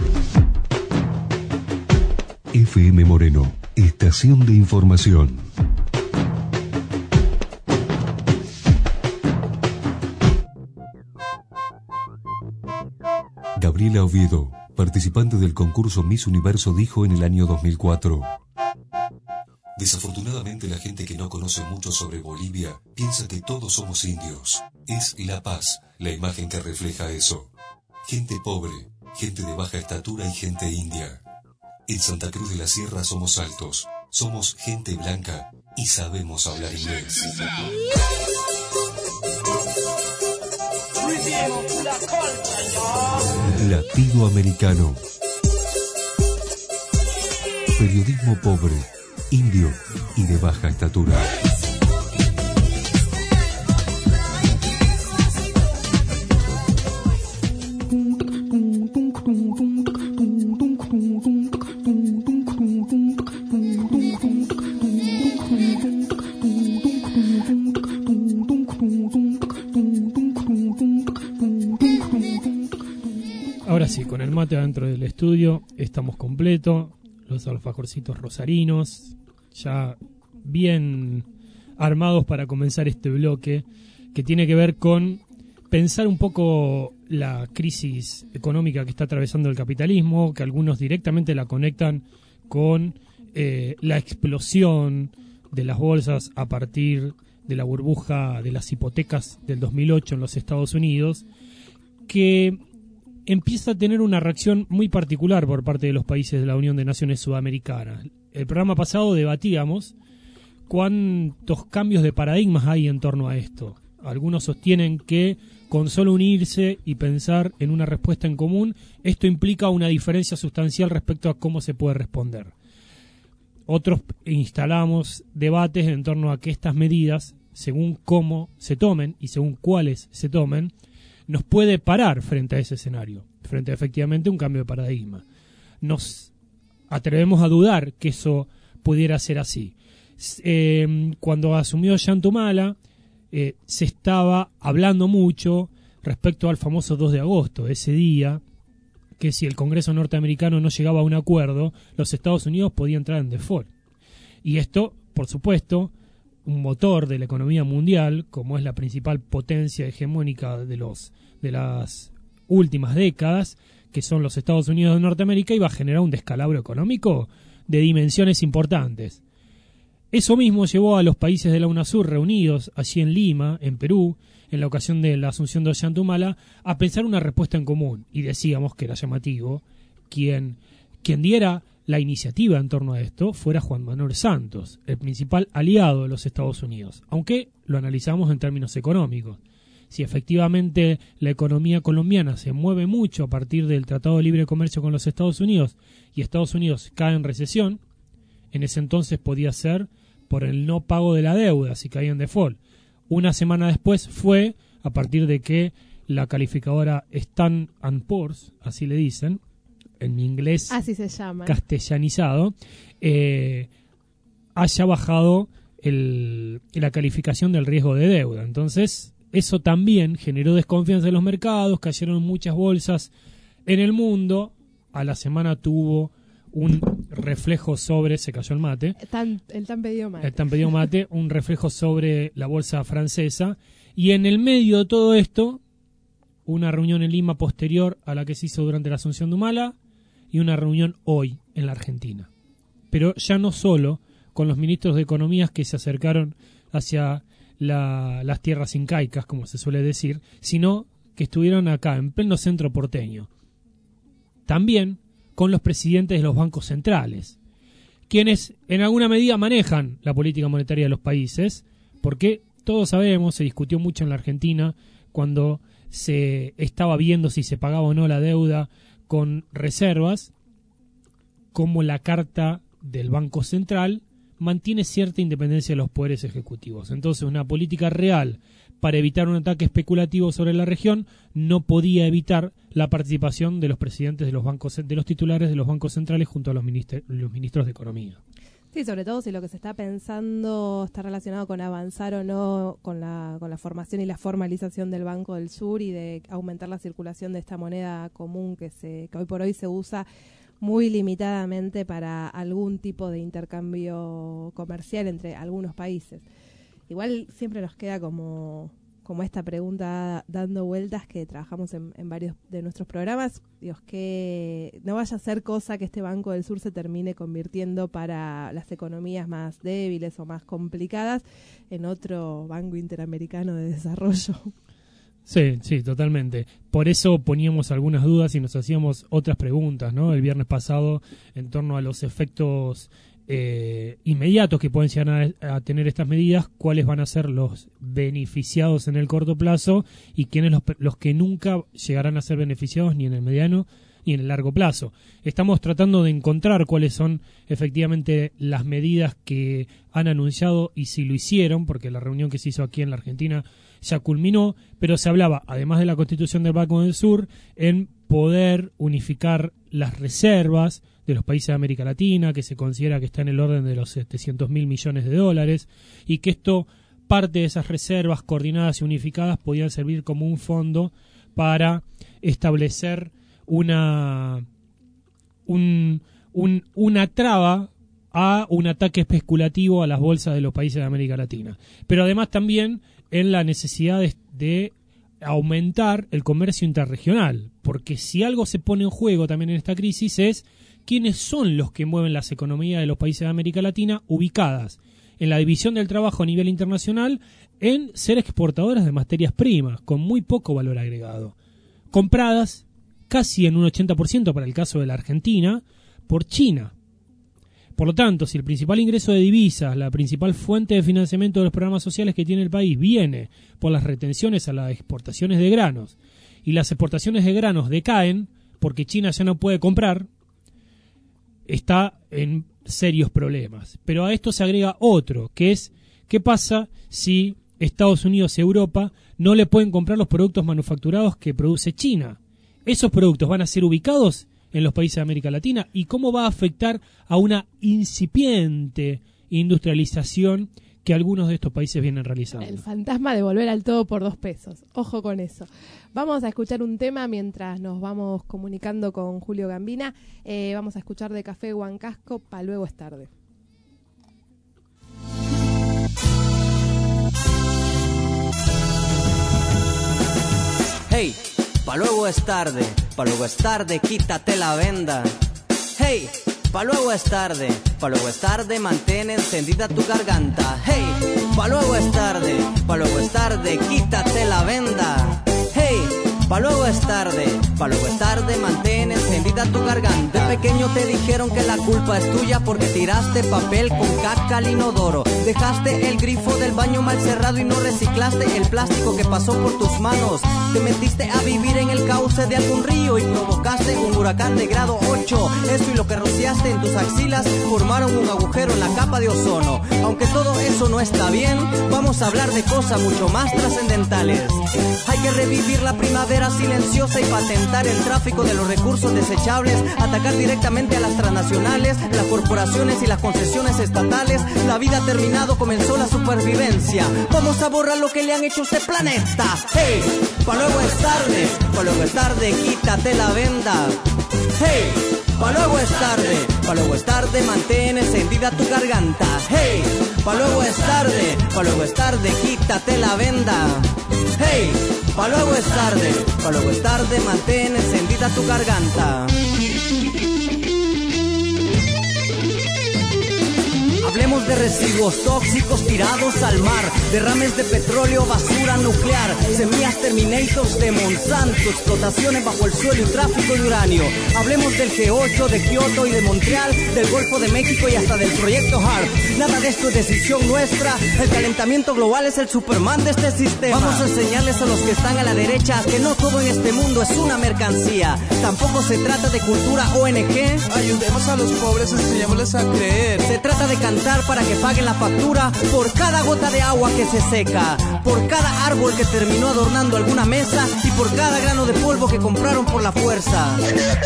F M Moreno, estación de información. Gabriela Oviedo, participante del concurso Miss Universo, dijo en el año dos mil cuatro: desafortunadamente la gente que no conoce mucho sobre Bolivia piensa que todos somos indios. Es La Paz la imagen que refleja eso. Gente pobre, gente de baja estatura y gente india. En Santa Cruz de la Sierra somos altos, somos gente blanca y sabemos hablar inglés. Latido americano. Periodismo pobre, indio y de baja estatura. Ahora sí, con el mate adentro del estudio, estamos completos, los alfajorcitos rosarinos, ya bien armados para comenzar este bloque, que tiene que ver con pensar un poco la crisis económica que está atravesando el capitalismo, que algunos directamente la conectan con eh, la explosión de las bolsas a partir de la burbuja de las hipotecas del dos mil ocho en los Estados Unidos, que empieza a tener una reacción muy particular por parte de los países de la Unión de Naciones Sudamericanas. El programa pasado debatíamos cuántos cambios de paradigmas hay en torno a esto. Algunos sostienen que con solo unirse y pensar en una respuesta en común, esto implica una diferencia sustancial respecto a cómo se puede responder. Otros instalamos debates en torno a que estas medidas, según cómo se tomen y según cuáles se tomen, nos puede parar frente a ese escenario, frente a efectivamente un cambio de paradigma. Nos atrevemos a dudar que eso pudiera ser así. Eh, cuando asumió Ollantumala, eh, se estaba hablando mucho respecto al famoso dos de agosto, ese día que si el Congreso norteamericano no llegaba a un acuerdo, los Estados Unidos podían entrar en default. Y esto, por supuesto, un motor de la economía mundial, como es la principal potencia hegemónica de los de las últimas décadas, que son los Estados Unidos de Norteamérica, iba a generar un descalabro económico de dimensiones importantes. Eso mismo llevó a los países de la UNASUR reunidos allí en Lima, en Perú, en la ocasión de la asunción de Ollantumala, a pensar una respuesta en común. Y decíamos que era llamativo quien, quien diera la iniciativa en torno a esto fuera Juan Manuel Santos, el principal aliado de los Estados Unidos, aunque lo analizamos en términos económicos. Si efectivamente la economía colombiana se mueve mucho a partir del Tratado de Libre Comercio con los Estados Unidos y Estados Unidos cae en recesión, en ese entonces podía ser por el no pago de la deuda, si caía en default. Una semana después fue a partir de que la calificadora Standard and Poor's, así le dicen, en inglés así se llama, castellanizado, eh, haya bajado el, la calificación del riesgo de deuda. Entonces, eso también generó desconfianza en los mercados, cayeron muchas bolsas en el mundo. A la semana tuvo un reflejo sobre, se cayó el mate, tan, el tan pedido mate, el tan pedido mate, un reflejo sobre la bolsa francesa, y en el medio de todo esto, una reunión en Lima posterior a la que se hizo durante la asunción de Humala, y una reunión hoy en la Argentina. Pero ya no solo con los ministros de Economía que se acercaron hacia la, las tierras incaicas, como se suele decir, sino que estuvieron acá, en pleno centro porteño. También con los presidentes de los bancos centrales, quienes en alguna medida manejan la política monetaria de los países, porque todos sabemos, se discutió mucho en la Argentina cuando se estaba viendo si se pagaba o no la deuda con reservas, como la carta del Banco Central mantiene cierta independencia de los poderes ejecutivos. Entonces, una política real para evitar un ataque especulativo sobre la región no podía evitar la participación de los presidentes de los bancos, de los titulares de los bancos centrales junto a los, minister, los ministros de Economía. Sí, sobre todo si lo que se está pensando está relacionado con avanzar o no con la, con la formación y la formalización del Banco del Sur y de aumentar la circulación de esta moneda común que, se, que hoy por hoy se usa muy limitadamente para algún tipo de intercambio comercial entre algunos países. Igual siempre nos queda como, como esta pregunta dando vueltas que trabajamos en, en varios de nuestros programas. Dios, que no vaya a ser cosa que este Banco del Sur se termine convirtiendo para las economías más débiles o más complicadas en otro Banco Interamericano de Desarrollo. Sí, sí, totalmente. Por eso poníamos algunas dudas y nos hacíamos otras preguntas, ¿no? El viernes pasado en torno a los efectos eh, inmediatos que pueden llegar a, a tener estas medidas, cuáles van a ser los beneficiados en el corto plazo y quiénes los, los que nunca llegarán a ser beneficiados ni en el mediano ni en el largo plazo. Estamos tratando de encontrar cuáles son efectivamente las medidas que han anunciado y si lo hicieron, porque la reunión que se hizo aquí en la Argentina ya culminó, pero se hablaba, además de la Constitución del Banco del Sur, en poder unificar las reservas de los países de América Latina, que se considera que está en el orden de los setecientos mil millones de dólares, y que esto, parte de esas reservas coordinadas y unificadas, podían servir como un fondo para establecer una, un, un, una traba a un ataque especulativo a las bolsas de los países de América Latina. Pero además también en la necesidad de, de aumentar el comercio interregional, porque si algo se pone en juego también en esta crisis es quiénes son los que mueven las economías de los países de América Latina ubicadas en la división del trabajo a nivel internacional en ser exportadoras de materias primas con muy poco valor agregado, compradas casi en un ochenta por ciento para el caso de la Argentina, por China. Por lo tanto, si el principal ingreso de divisas, la principal fuente de financiamiento de los programas sociales que tiene el país, viene por las retenciones a las exportaciones de granos, y las exportaciones de granos decaen porque China ya no puede comprar, está en serios problemas. Pero a esto se agrega otro, que es, ¿qué pasa si Estados Unidos y Europa no le pueden comprar los productos manufacturados que produce China? ¿Esos productos van a ser ubicados en los países de América Latina? ¿Y cómo va a afectar a una incipiente industrialización que algunos de estos países vienen realizando? El fantasma de volver al todo por dos pesos. Ojo con eso. Vamos a escuchar un tema mientras nos vamos comunicando con Julio Gambina. Eh, vamos a escuchar de Café Huancasco, Pa' luego es tarde. Hey, pa' luego es tarde, pa' luego es tarde, quítate la venda. Hey, pa' luego es tarde, pa' luego es tarde, mantén encendida tu garganta. Hey, pa' luego es tarde, pa' luego es tarde, quítate la venda. Hey, pa' luego es tarde, pa' luego es tarde, mantén encendida tu garganta. De pequeño te dijeron que la culpa es tuya porque tiraste papel con caca al inodoro. Dejaste el grifo del baño mal cerrado y no reciclaste el plástico que pasó por tus manos. Te metiste a vivir en el cauce de algún río y provocaste un huracán de grado ocho. Eso y lo que rociaste en tus axilas formaron un agujero en la capa de ozono. Aunque todo eso no está bien, vamos a hablar de cosas mucho más trascendentales. Hay que revivir la primavera silenciosa y patentar el tráfico de los recursos desechables, atacar directamente a las transnacionales, las corporaciones y las concesiones estatales. La vida ha terminado, comenzó la supervivencia. Vamos a borrar lo que le han hecho a este planeta. Hey, pa' luego es tarde, pa' luego es tarde, quítate la venda. Hey, pa' luego es tarde, pa' luego es tarde, mantén encendida tu garganta. Hey, pa' luego es tarde, pa' luego es tarde, quítate la venda. Hey, pa' luego es tarde, pa' luego es tarde, mantén encendida tu garganta. Hablemos de residuos tóxicos tirados al mar, derrames de petróleo, basura nuclear, semillas terminators de Monsanto, explotaciones bajo el suelo y tráfico de uranio. Hablemos del G ocho, de Kioto y de Montreal, del Golfo de México y hasta del proyecto HARP. Nada de esto es decisión nuestra, el calentamiento global es el Superman de este sistema. Vamos a enseñarles a los que están a la derecha que no todo en este mundo es una mercancía. Tampoco se trata de cultura O N G. Ayudemos a los pobres, enseñémosles a creer. Se trata de cantar para que paguen la factura por cada gota de agua que se seca, por cada árbol que terminó adornando alguna mesa y por cada grano de polvo que compraron por la fuerza.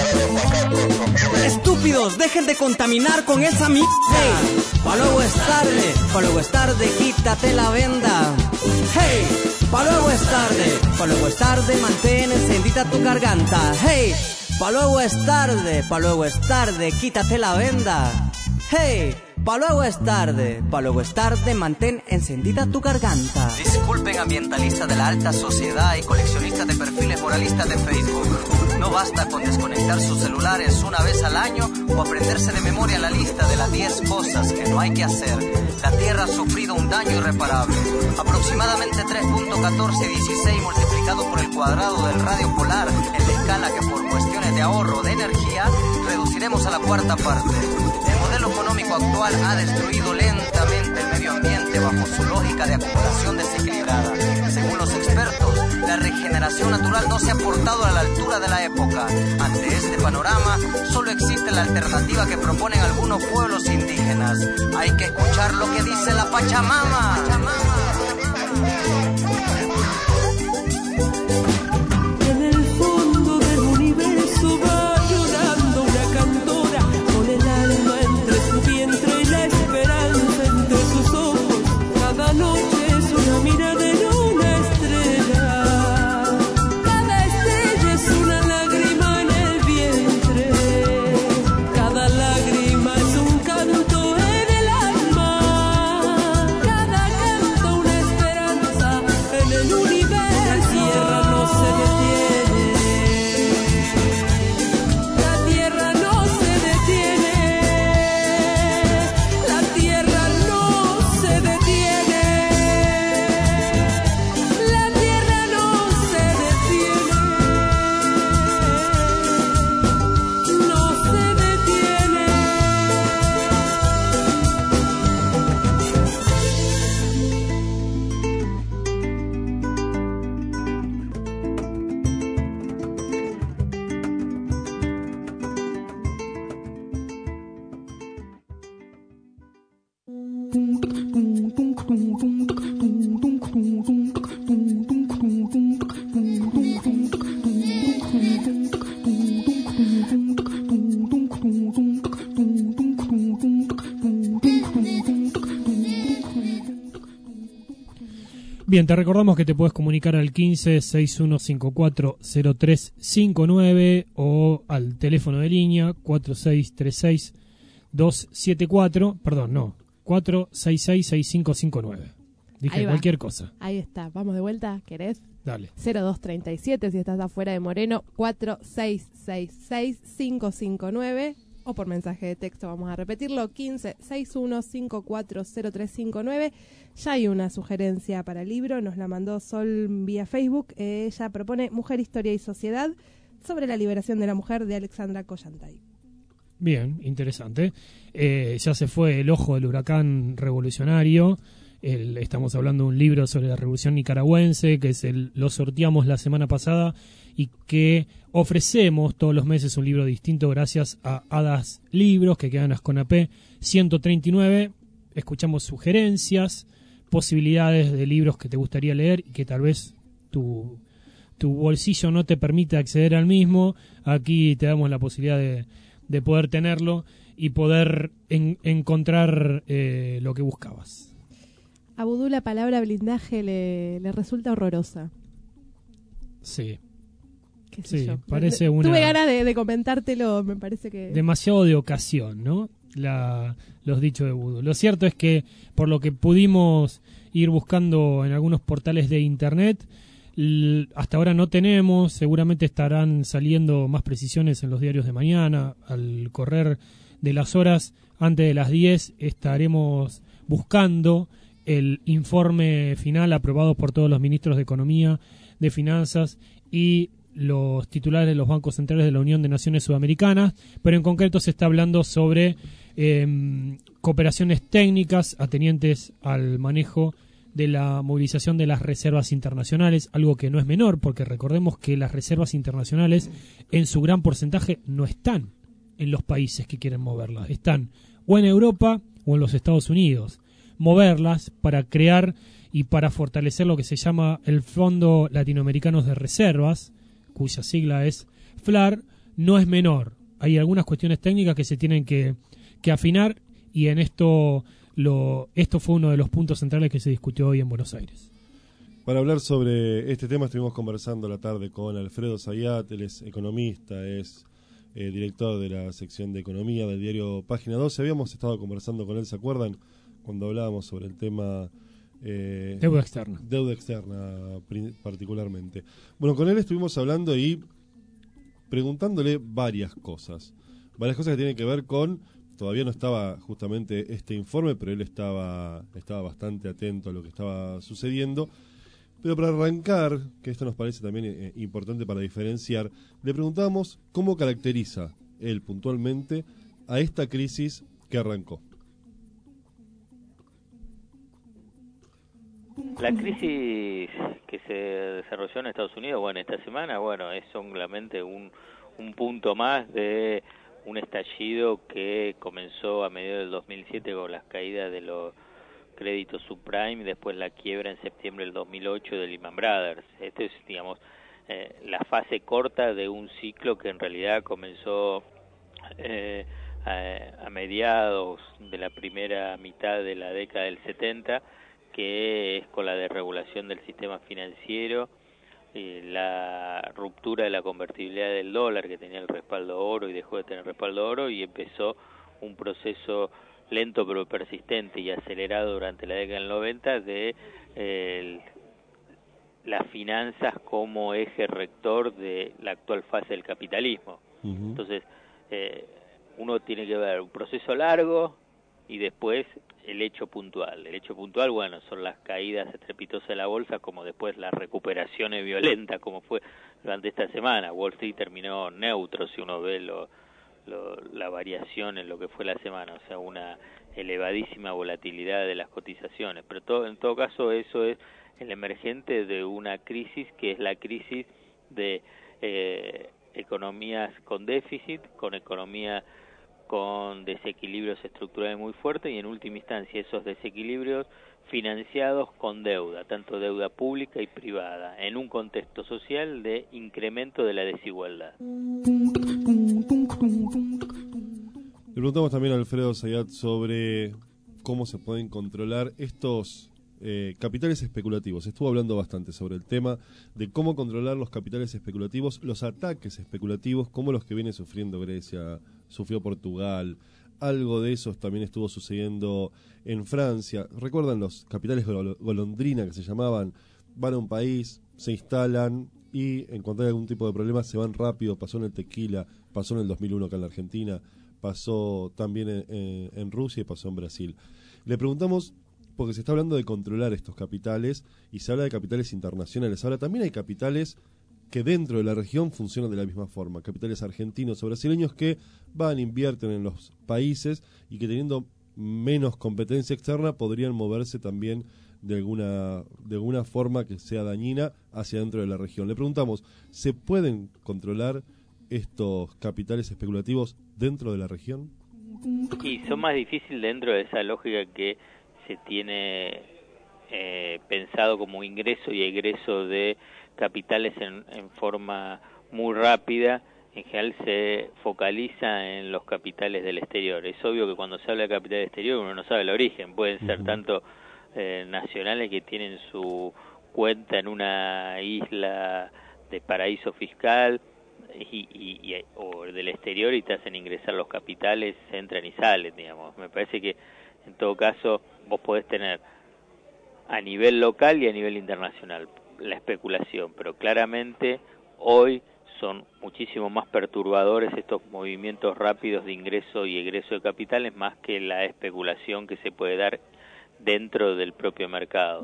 Estúpidos, dejen de contaminar con esa mierda. Hey, pa' luego es tarde, pa' luego es tarde, quítate la venda. Hey, pa' luego es tarde, pa' luego es tarde, mantén encendida tu garganta. Hey, pa' luego es tarde, pa' luego es tarde, quítate la venda. Hey, pa' luego es tarde, pa' luego es tarde, mantén encendida tu garganta. Disculpen ambientalistas de la alta sociedad y coleccionistas de perfiles moralistas de Facebook. No basta con desconectar sus celulares una vez al año o aprenderse de memoria la lista de las diez cosas que no hay que hacer. La Tierra ha sufrido un daño irreparable. Aproximadamente tres punto catorce dieciséis multiplicado por el cuadrado del radio polar en la escala que por cuestiones de ahorro de energía reduciremos a la cuarta parte. El modelo económico actual ha destruido lentamente el medio ambiente bajo su lógica de acumulación desequilibrada. Según los expertos, la regeneración natural no se ha portado a la altura de la época. Ante este panorama, solo existe la alternativa que proponen algunos pueblos indígenas. Hay que escuchar lo que dice la Pachamama. En el fondo del universo va llorando una cantora, con el alma entre su vientre y la esperanza entre sus ojos. Cada noche es una mirada en una estrella, cada estrella es una lágrima en el vientre, cada lágrima es un canto en el alma, cada canto una esperanza Bien, te recordamos que te puedes comunicar al quince sesenta y uno cincuenta y cuatro cero tres cincuenta y nueve o al teléfono de línea cuatro seis tres seis dos siete cuatro, perdón, no, cuatro seis seis seis cinco cinco nueve. Dije cualquier cosa. Ahí está, vamos de vuelta, ¿querés? Dale. cero dos treinta y siete si estás afuera de Moreno, cuatro seis seis seis cinco cinco nueve o por mensaje de texto, vamos a repetirlo, quince sesenta y uno cincuenta y cuatro cero tres cincuenta y nueve. Ya hay una sugerencia para el libro, nos la mandó Sol vía Facebook. Eh, ella propone Mujer, Historia y Sociedad sobre la liberación de la mujer de Alexandra Kollontai. Bien, interesante. Eh, ya se fue el ojo del huracán revolucionario. El, estamos hablando de un libro sobre la revolución nicaragüense, que es el, lo sorteamos la semana pasada y que ofrecemos todos los meses un libro distinto gracias a Hadas Libros, que quedan en Asconapé ciento treinta y nueve. Escuchamos sugerencias, posibilidades de libros que te gustaría leer y que tal vez tu, tu bolsillo no te permite acceder al mismo. Aquí te damos la posibilidad de, de poder tenerlo y poder en, encontrar eh, lo que buscabas. A Vudú la palabra blindaje le, le resulta horrorosa. Sí. ¿Qué sé sí, yo? parece Tuve una... Tuve ganas de, de comentártelo, me parece que... Demasiado de ocasión, ¿no? La, los dichos de Vudú. Lo cierto es que, por lo que pudimos ir buscando en algunos portales de internet, l- hasta ahora no tenemos, seguramente estarán saliendo más precisiones en los diarios de mañana. Al correr de las horas, antes de las diez, estaremos buscando el informe final aprobado por todos los ministros de Economía, de Finanzas y los titulares de los bancos centrales de la Unión de Naciones Sudamericanas, pero en concreto se está hablando sobre eh, cooperaciones técnicas atenientes al manejo de la movilización de las reservas internacionales, algo que no es menor, porque recordemos que las reservas internacionales en su gran porcentaje no están en los países que quieren moverlas, están o en Europa o en los Estados Unidos. Moverlas para crear y para fortalecer lo que se llama el Fondo Latinoamericano de Reservas, cuya sigla es FLAR, no es menor. Hay algunas cuestiones técnicas que se tienen que, que afinar y en esto lo esto fue uno de los puntos centrales que se discutió hoy en Buenos Aires. Para hablar sobre este tema estuvimos conversando la tarde con Alfredo Zayat, él es economista, es eh, director de la sección de economía del diario Página doce. Habíamos estado conversando con él, ¿se acuerdan? Cuando hablábamos sobre el tema... Eh, deuda externa. Deuda externa particularmente. Bueno, con él estuvimos hablando y preguntándole varias cosas. Varias cosas que tienen que ver con... Todavía no estaba justamente este informe, pero él estaba, estaba bastante atento a lo que estaba sucediendo. Pero para arrancar, que esto nos parece también eh, importante para diferenciar, le preguntábamos cómo caracteriza él puntualmente a esta crisis que arrancó. La crisis que se desarrolló en Estados Unidos, bueno, esta semana, bueno, es solamente un, un punto más de un estallido que comenzó a mediados del dos mil siete con las caídas de los créditos subprime y después la quiebra en septiembre del dos mil ocho de Lehman Brothers. Esto es, digamos, eh, la fase corta de un ciclo que en realidad comenzó eh, a, a mediados de la primera mitad de la década del setenta, que es con la desregulación del sistema financiero, eh, la ruptura de la convertibilidad del dólar, que tenía el respaldo oro y dejó de tener respaldo oro, y empezó un proceso lento pero persistente y acelerado durante la década del noventa de eh, el, las finanzas como eje rector de la actual fase del capitalismo. Uh-huh. Entonces, eh, uno tiene que ver un proceso largo y después el hecho puntual. El hecho puntual, bueno, son las caídas estrepitosas de la bolsa, como después las recuperaciones violentas, como fue durante esta semana. Wall Street terminó neutro, si uno ve lo, lo, la variación en lo que fue la semana, o sea, una elevadísima volatilidad de las cotizaciones. Pero todo, en todo caso, eso es el emergente de una crisis, que es la crisis de eh, economías con déficit, con economía con desequilibrios estructurales muy fuertes y en última instancia esos desequilibrios financiados con deuda, tanto deuda pública y privada, en un contexto social de incremento de la desigualdad. Le preguntamos también a Alfredo Zayat sobre cómo se pueden controlar estos eh, capitales especulativos. Estuvo hablando bastante sobre el tema de cómo controlar los capitales especulativos, los ataques especulativos, como los que viene sufriendo Grecia, sufrió Portugal. Algo de eso también estuvo sucediendo en Francia. ¿Recuerdan los capitales gol- golondrina que se llamaban? Van a un país, se instalan y en cuanto hay algún tipo de problema se van rápido. Pasó en el tequila, pasó en el dos mil uno acá en la Argentina, pasó también en, en, en Rusia y pasó en Brasil. Le preguntamos, porque se está hablando de controlar estos capitales y se habla de capitales internacionales. Ahora también hay capitales que dentro de la región funcionan de la misma forma, capitales argentinos o brasileños que van, invierten en los países y que teniendo menos competencia externa podrían moverse también de alguna de alguna forma que sea dañina hacia dentro de la región. Le preguntamos, ¿se pueden controlar estos capitales especulativos dentro de la región? Y son más difíciles dentro de esa lógica que se tiene eh, pensado como ingreso y egreso de capitales en, en forma muy rápida. En general se focaliza en los capitales del exterior. Es obvio que cuando se habla de capital exterior uno no sabe el origen. Pueden ser uh-huh. tanto eh, nacionales que tienen su cuenta en una isla de paraíso fiscal y, y, y o del exterior y te hacen ingresar los capitales, entran y salen, digamos. Me parece que en todo caso vos podés tener a nivel local y a nivel internacional la especulación, pero claramente hoy son muchísimo más perturbadores estos movimientos rápidos de ingreso y egreso de capitales más que la especulación que se puede dar dentro del propio mercado.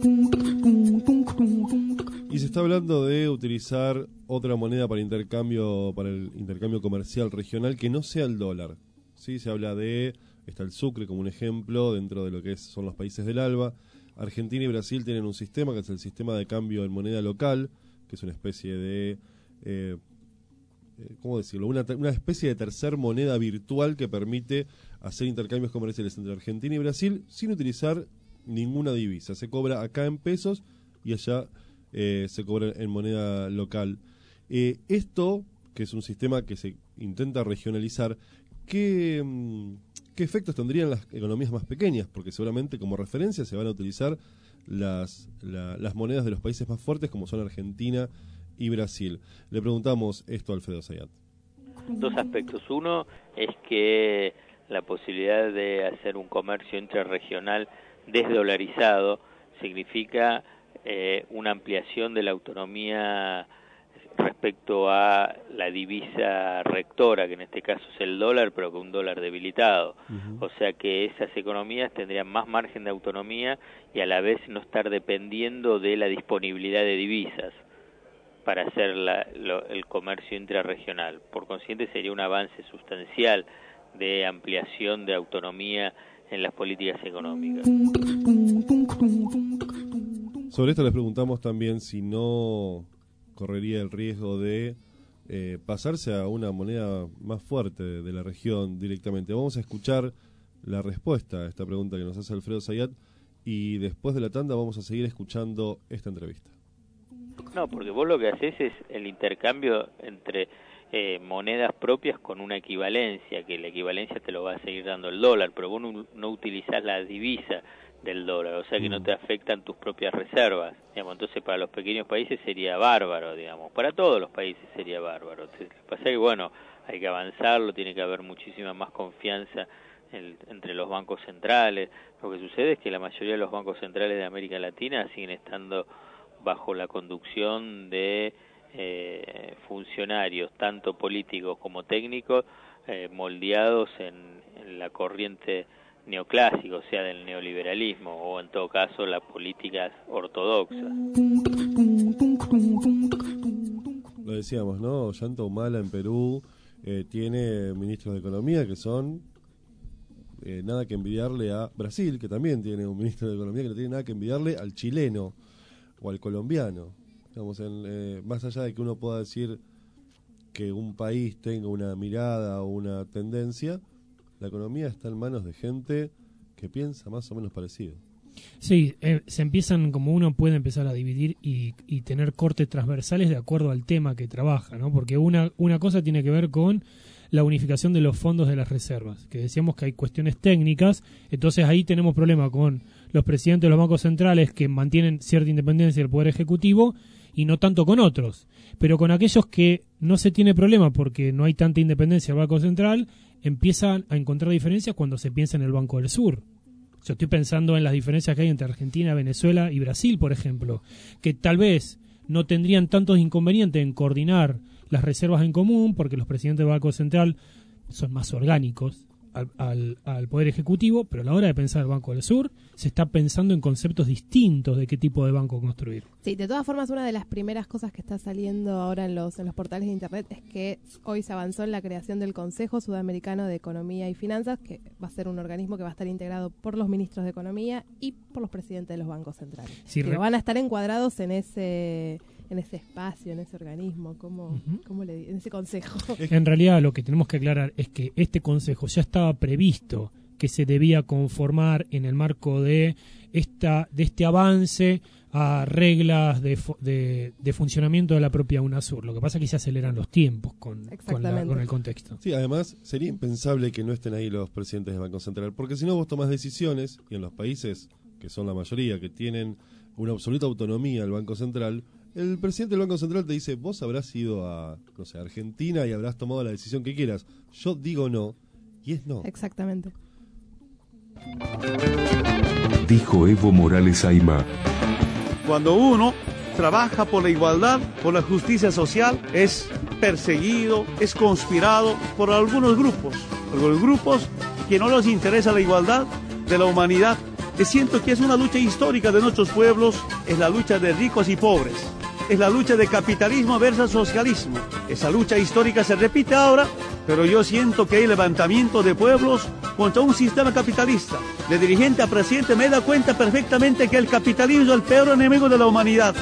Y se está hablando de utilizar otra moneda para intercambio para el intercambio comercial regional que no sea el dólar. Sí, se habla de, está el sucre como un ejemplo dentro de lo que es, son los países del ALBA. Argentina y Brasil tienen un sistema que es el sistema de cambio en moneda local, que es una especie de, eh, ¿cómo decirlo? Una, una especie de tercer moneda virtual que permite hacer intercambios comerciales entre Argentina y Brasil sin utilizar ninguna divisa. Se cobra acá en pesos y allá eh, se cobra en moneda local. Eh, esto, que es un sistema que se intenta regionalizar, ¿qué... ¿Qué efectos tendrían las economías más pequeñas? Porque seguramente como referencia se van a utilizar las, la, las monedas de los países más fuertes como son Argentina y Brasil. Le preguntamos esto a Alfredo Zayat. Dos aspectos. Uno es que la posibilidad de hacer un comercio intrarregional desdolarizado significa eh, una ampliación de la autonomía respecto a la divisa rectora, que en este caso es el dólar, pero con un dólar debilitado. Uh-huh. O sea que esas economías tendrían más margen de autonomía y a la vez no estar dependiendo de la disponibilidad de divisas para hacer la, lo, el comercio intrarregional. Por consiguiente sería un avance sustancial de ampliación de autonomía en las políticas económicas. Sobre esto les preguntamos también si no correría el riesgo de eh, pasarse a una moneda más fuerte de, de la región directamente. Vamos a escuchar la respuesta a esta pregunta que nos hace Alfredo Zayat y después de la tanda vamos a seguir escuchando esta entrevista. No, porque vos lo que haces es el intercambio entre eh, monedas propias con una equivalencia, que la equivalencia te lo va a seguir dando el dólar, pero vos no, no utilizás la divisa del dólar, o sea que no te afectan tus propias reservas, digamos. Entonces para los pequeños países sería bárbaro, digamos, para todos los países sería bárbaro. Entonces, lo que pasa es que bueno, hay que avanzarlo, tiene que haber muchísima más confianza en, entre los bancos centrales. Lo que sucede es que la mayoría de los bancos centrales de América Latina siguen estando bajo la conducción de eh, funcionarios, tanto políticos como técnicos, eh, moldeados en, en la corriente neoclásico, o sea, del neoliberalismo, o en todo caso la política ortodoxa. Lo decíamos, ¿no? Ollanta Humala en Perú eh, tiene ministros de Economía que son eh, nada que envidiarle a Brasil, que también tiene un ministro de Economía que no tiene nada que envidiarle al chileno o al colombiano. Digamos, en, eh, más allá de que uno pueda decir que un país tenga una mirada o una tendencia, la economía está en manos de gente que piensa más o menos parecido. Sí, eh, se empiezan, como uno puede empezar a dividir y, y tener cortes transversales de acuerdo al tema que trabaja, ¿no? Porque una, una cosa tiene que ver con la unificación de los fondos de las reservas, que decíamos que hay cuestiones técnicas, entonces ahí tenemos problema con los presidentes de los bancos centrales que mantienen cierta independencia del Poder Ejecutivo y no tanto con otros, pero con aquellos que no se tiene problema porque no hay tanta independencia del Banco Central, empiezan a encontrar diferencias cuando se piensa en el Banco del Sur. Yo estoy pensando en las diferencias que hay entre Argentina, Venezuela y Brasil, por ejemplo, que tal vez no tendrían tantos inconvenientes en coordinar las reservas en común, porque los presidentes del Banco Central son más orgánicos al, al, al Poder Ejecutivo, pero a la hora de pensar el Banco del Sur, se está pensando en conceptos distintos de qué tipo de banco construir. Sí, de todas formas, una de las primeras cosas que está saliendo ahora en los, en los portales de Internet es que hoy se avanzó en la creación del Consejo Sudamericano de Economía y Finanzas, que va a ser un organismo que va a estar integrado por los ministros de Economía y por los presidentes de los bancos centrales. Sí, que van a estar encuadrados en ese... en ese espacio, en ese organismo, ¿cómo, uh-huh. ¿cómo le digo? En ese consejo. En realidad lo que tenemos que aclarar es que este consejo ya estaba previsto que se debía conformar en el marco de esta de este avance a reglas de, de, de funcionamiento de la propia UNASUR. Lo que pasa es que se aceleran los tiempos con, con, la, con el contexto. Sí, además sería impensable que no estén ahí los presidentes del Banco Central, porque si no vos tomás decisiones, y en los países que son la mayoría, que tienen una absoluta autonomía al Banco Central, el presidente del Banco Central te dice, vos habrás ido a, no sé, Argentina y habrás tomado la decisión que quieras. Yo digo no, y es no. Exactamente. Dijo Evo Morales Aima. Cuando uno trabaja por la igualdad, por la justicia social, es perseguido, es conspirado por algunos grupos. Algunos grupos que no les interesa la igualdad de la humanidad. Que siento que es una lucha histórica de nuestros pueblos, es la lucha de ricos y pobres. Es la lucha de capitalismo versus socialismo. Esa lucha histórica se repite ahora, pero yo siento que hay levantamiento de pueblos contra un sistema capitalista. De dirigente a presidente me da cuenta perfectamente que el capitalismo es el peor enemigo de la humanidad.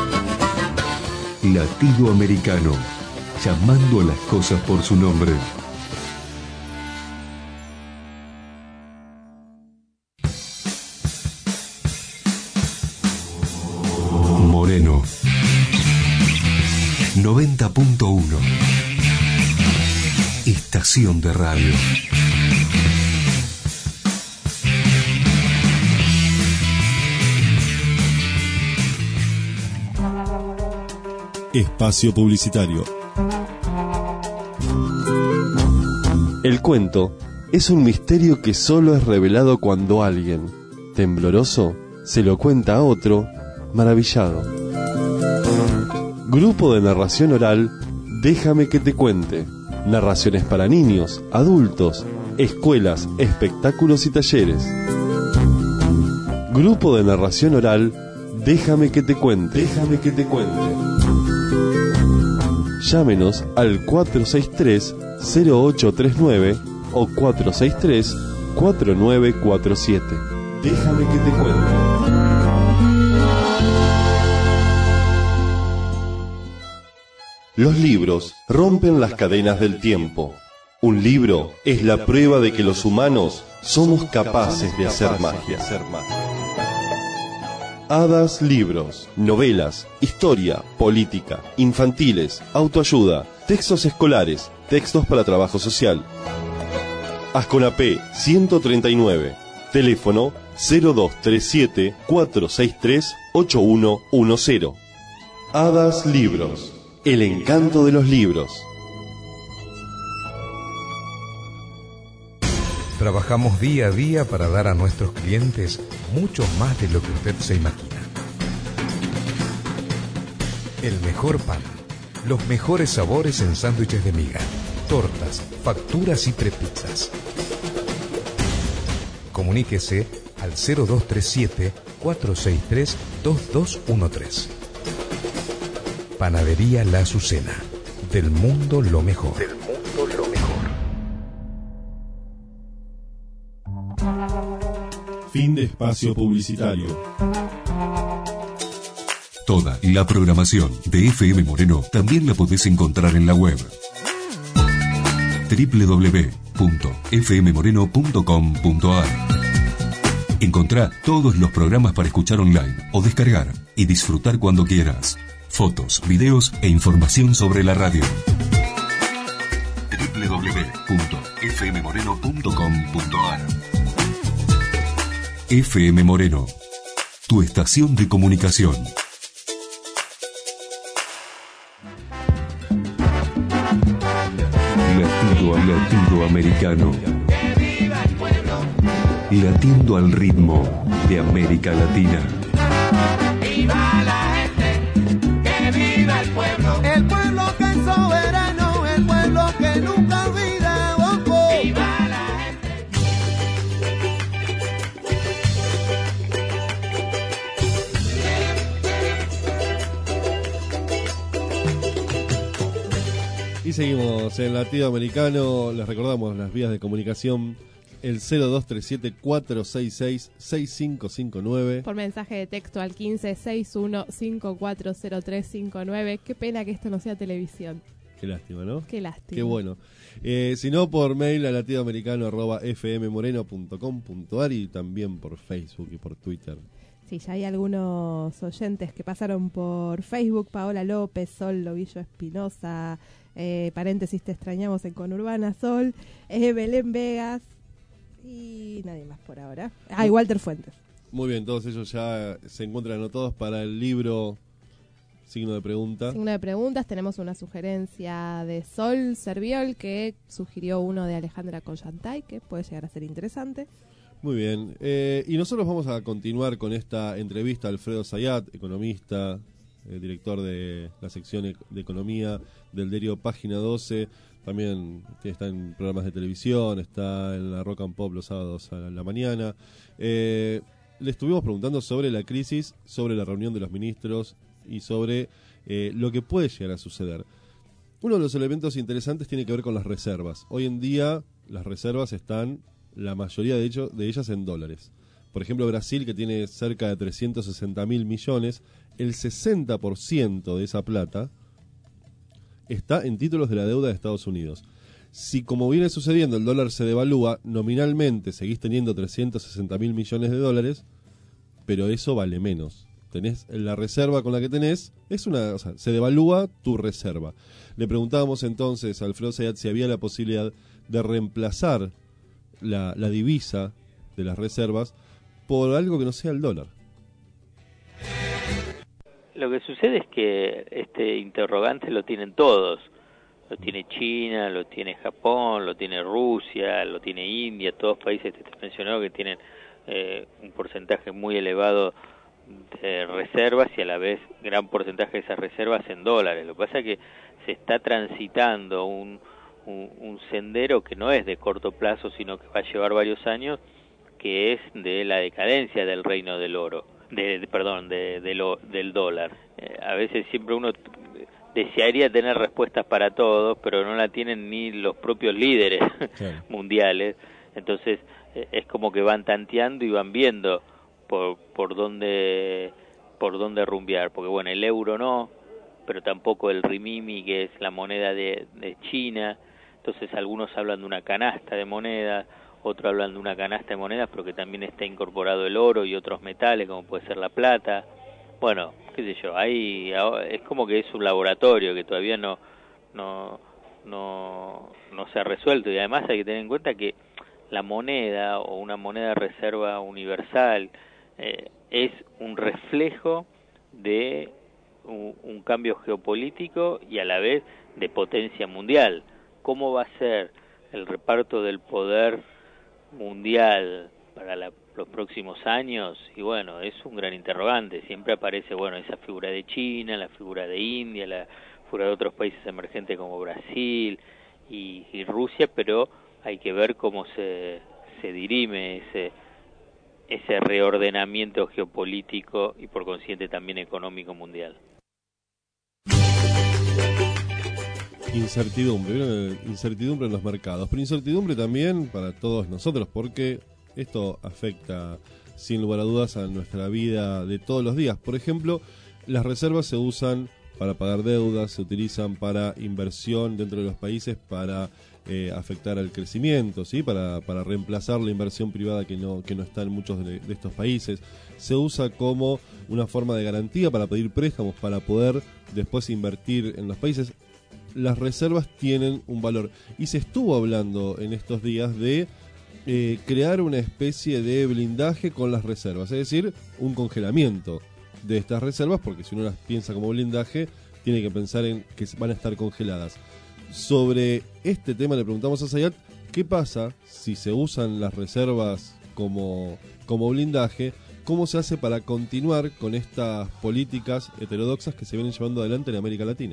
Latido americano, llamando a las cosas por su nombre. Moreno noventa punto uno. Estación de radio. Espacio publicitario. El cuento es un misterio que solo es revelado cuando alguien, tembloroso, se lo cuenta a otro, maravillado. Grupo de narración oral, Déjame que te cuente. Narraciones para niños, adultos, escuelas, espectáculos y talleres. Grupo de narración oral, Déjame que te cuente. Déjame que te cuente. Llámenos al cuatro seis tres, cero ocho tres nueve o cuatro seis tres, cuatro nueve cuatro siete. Déjame que te cuente. Los libros rompen las cadenas del tiempo. Un libro es la prueba de que los humanos somos capaces de hacer magia. Hadas Libros, novelas, historia, política, infantiles, autoayuda, textos escolares, textos para trabajo social. Asconapé ciento treinta y nueve, teléfono cero dos tres siete, cuatro seis tres, ocho uno uno cero. Hadas Libros, el encanto de los libros. Trabajamos día a día para dar a nuestros clientes mucho más de lo que usted se imagina. El mejor pan, los mejores sabores en sándwiches de miga, tortas, facturas y prepizzas. Comuníquese al cero dos tres siete, cuatro seis tres, dos dos uno tres. Panadería La Azucena. Del mundo lo mejor. Del mundo lo mejor. Fin de espacio publicitario. Toda la programación de F M Moreno también la podés encontrar en la web. doble u doble u doble u punto f m moreno punto com punto a r. Encontrá todos los programas para escuchar online o descargar y disfrutar cuando quieras. Fotos, videos e información sobre la radio. doble u doble u doble u punto f m moreno punto com punto a r. F M Moreno, tu estación de comunicación. Latido al latido americano. Latiendo al ritmo de América Latina. ¡Viva la gente! ¡Que viva el pueblo! El pueblo que es soberano, el pueblo que nunca olvida. Oh, oh. ¡Viva la Y seguimos en Latido Americano. Les recordamos las vías de comunicación. El cero dos tres siete cuatro seis seis seis cinco cinco nueve. Por mensaje de texto al quince sesenta y uno cincuenta y cuatro cero tres cincuenta y nueve. Qué pena que esto no sea televisión. Qué lástima, ¿no? Qué lástima. Qué bueno. Eh, si no, por mail a latidoamericano arroba f m moreno punto com punto a r y también por Facebook y por Twitter. Sí, ya hay algunos oyentes que pasaron por Facebook. Paola López, Sol Lobillo Espinosa, eh, paréntesis, te extrañamos en Conurbana, Sol, eh, Belén Vegas y nadie más por ahora. Ah, y Walter Fuentes. Muy bien, todos ellos ya se encuentran anotados para el libro Signo de Pregunta. Signo de Preguntas. Tenemos una sugerencia de Sol Serviol que sugirió uno de Alejandra Collantay, que puede llegar a ser interesante. Muy bien, eh, y nosotros vamos a continuar con esta entrevista a Alfredo Zayat, economista, eh, director de la sección de Economía del diario Página doce, también está en programas de televisión, está en la Rock and Pop los sábados a la mañana. Eh, le estuvimos preguntando sobre la crisis, sobre la reunión de los ministros y sobre eh, lo que puede llegar a suceder. Uno de los elementos interesantes tiene que ver con las reservas. Hoy en día las reservas están, la mayoría de, hecho, de ellas en dólares. Por ejemplo, Brasil, que tiene cerca de trescientos sesenta mil millones, el sesenta por ciento de esa plata está en títulos de la deuda de Estados Unidos. Si, como viene sucediendo, el dólar se devalúa, nominalmente seguís teniendo trescientos sesenta mil millones de dólares, pero eso vale menos. Tenés la reserva con la que tenés, es una, o sea, se devalúa tu reserva. Le preguntábamos entonces a Alfredo Zayat si había la posibilidad de reemplazar la, la divisa de las reservas por algo que no sea el dólar. Lo que sucede es que este interrogante lo tienen todos. Lo tiene China, lo tiene Japón, lo tiene Rusia, lo tiene India, todos países que te he mencionado que tienen eh, un porcentaje muy elevado de reservas y a la vez gran porcentaje de esas reservas en dólares. Lo que pasa es que se está transitando un, un, un sendero que no es de corto plazo, sino que va a llevar varios años, que es de la decadencia del reino del oro, de, de perdón, de, de lo, del dólar. Eh, a veces siempre uno desearía tener respuestas para todos, pero no la tienen ni los propios líderes claro. mundiales. Entonces eh, es como que van tanteando y van viendo por por dónde por dónde rumbear, porque bueno, el euro no, pero tampoco el renminbi, que es la moneda de, de China. Entonces algunos hablan de una canasta de monedas, otros hablan de una canasta de monedas, pero que también está incorporado el oro y otros metales, como puede ser la plata. Bueno, qué sé yo, ahí es como que es un laboratorio que todavía no no no no se ha resuelto, y además hay que tener en cuenta que la moneda o una moneda de reserva universal eh, es un reflejo de un, un cambio geopolítico y a la vez de potencia mundial. ¿Cómo va a ser el reparto del poder mundial para la, los próximos años? Y bueno, es un gran interrogante. Siempre aparece, bueno, esa figura de China, la figura de India, la figura de otros países emergentes como Brasil y, y Rusia, pero hay que ver cómo se, se dirime ese, ese reordenamiento geopolítico y por consiguiente también económico mundial. Incertidumbre, incertidumbre en los mercados, pero incertidumbre también para todos nosotros, porque esto afecta sin lugar a dudas a nuestra vida de todos los días. Por ejemplo, las reservas se usan para pagar deudas, se utilizan para inversión dentro de los países, para eh, afectar al crecimiento, ¿sí? Para, para reemplazar la inversión privada que no, que no está en muchos de, de estos países. Se usa como una forma de garantía para pedir préstamos, para poder después invertir en los países. Las reservas tienen un valor. Y se estuvo hablando en estos días de eh, crear una especie de blindaje con las reservas, es decir, un congelamiento de estas reservas, porque si uno las piensa como blindaje, tiene que pensar en que van a estar congeladas. Sobre este tema le preguntamos a Zayat, ¿qué pasa si se usan las reservas como, como blindaje? ¿Cómo se hace para continuar con estas políticas heterodoxas que se vienen llevando adelante en América Latina?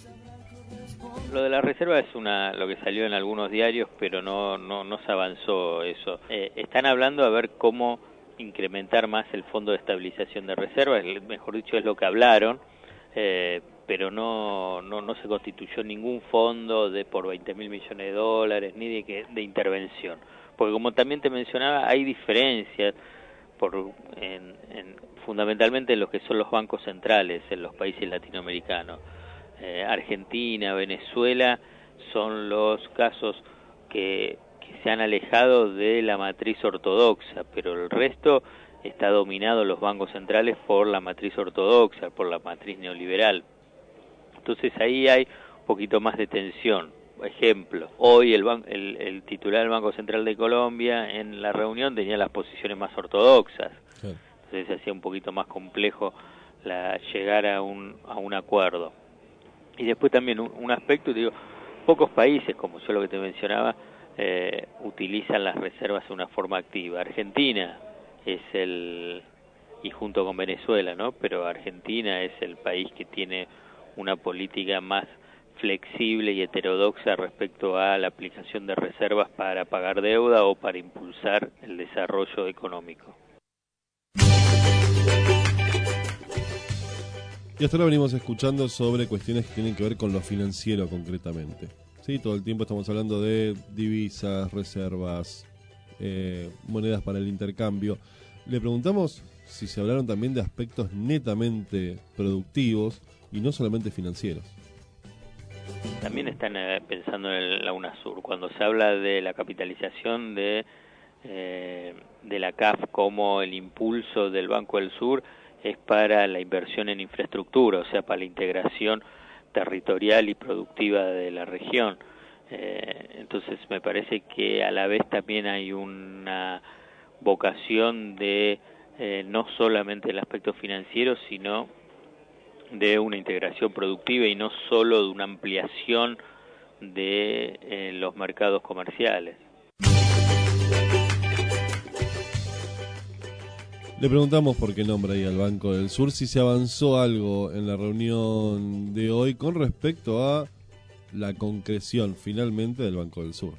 Lo de la reserva es una lo que salió en algunos diarios, pero no no, no se avanzó eso. Eh, están hablando a ver cómo incrementar más el Fondo de Estabilización de Reservas, mejor dicho, es lo que hablaron, eh, pero no, no no se constituyó ningún fondo de por veinte mil millones de dólares, ni de, que, de intervención. Porque como también te mencionaba, hay diferencias por en, en, fundamentalmente en lo que son los bancos centrales en los países latinoamericanos. Eh, Argentina, Venezuela son los casos que, que se han alejado de la matriz ortodoxa, pero el resto está dominado los bancos centrales por la matriz ortodoxa, por la matriz neoliberal. Entonces ahí hay un poquito más de tensión. Ejemplo, hoy el, ban el, el titular del Banco Central de Colombia en la reunión tenía las posiciones más ortodoxas. Sí. Entonces se hacía un poquito más complejo la, llegar a un, a un acuerdo. Y después también un, un aspecto, digo, pocos países, como yo lo que te mencionaba, eh, utilizan las reservas de una forma activa. Argentina es el, y junto con Venezuela, ¿no? Pero Argentina es el país que tiene una política más flexible y heterodoxa respecto a la aplicación de reservas para pagar deuda o para impulsar el desarrollo económico. Y hasta ahora venimos escuchando sobre cuestiones que tienen que ver con lo financiero concretamente. Sí, todo el tiempo estamos hablando de divisas, reservas, eh, monedas para el intercambio. Le preguntamos si se hablaron también de aspectos netamente productivos y no solamente financieros. También están eh, pensando en la UNASUR. Cuando se habla de la capitalización de, eh, de la C A F como el impulso del Banco del Sur, es para la inversión en infraestructura, o sea, para la integración territorial y productiva de la región. Eh, entonces me parece que a la vez también hay una vocación de eh, no solamente el aspecto financiero, sino de una integración productiva y no solo de una ampliación de eh, los mercados comerciales. Le preguntamos por qué nombra ahí al Banco del Sur, si se avanzó algo en la reunión de hoy con respecto a la concreción finalmente del Banco del Sur.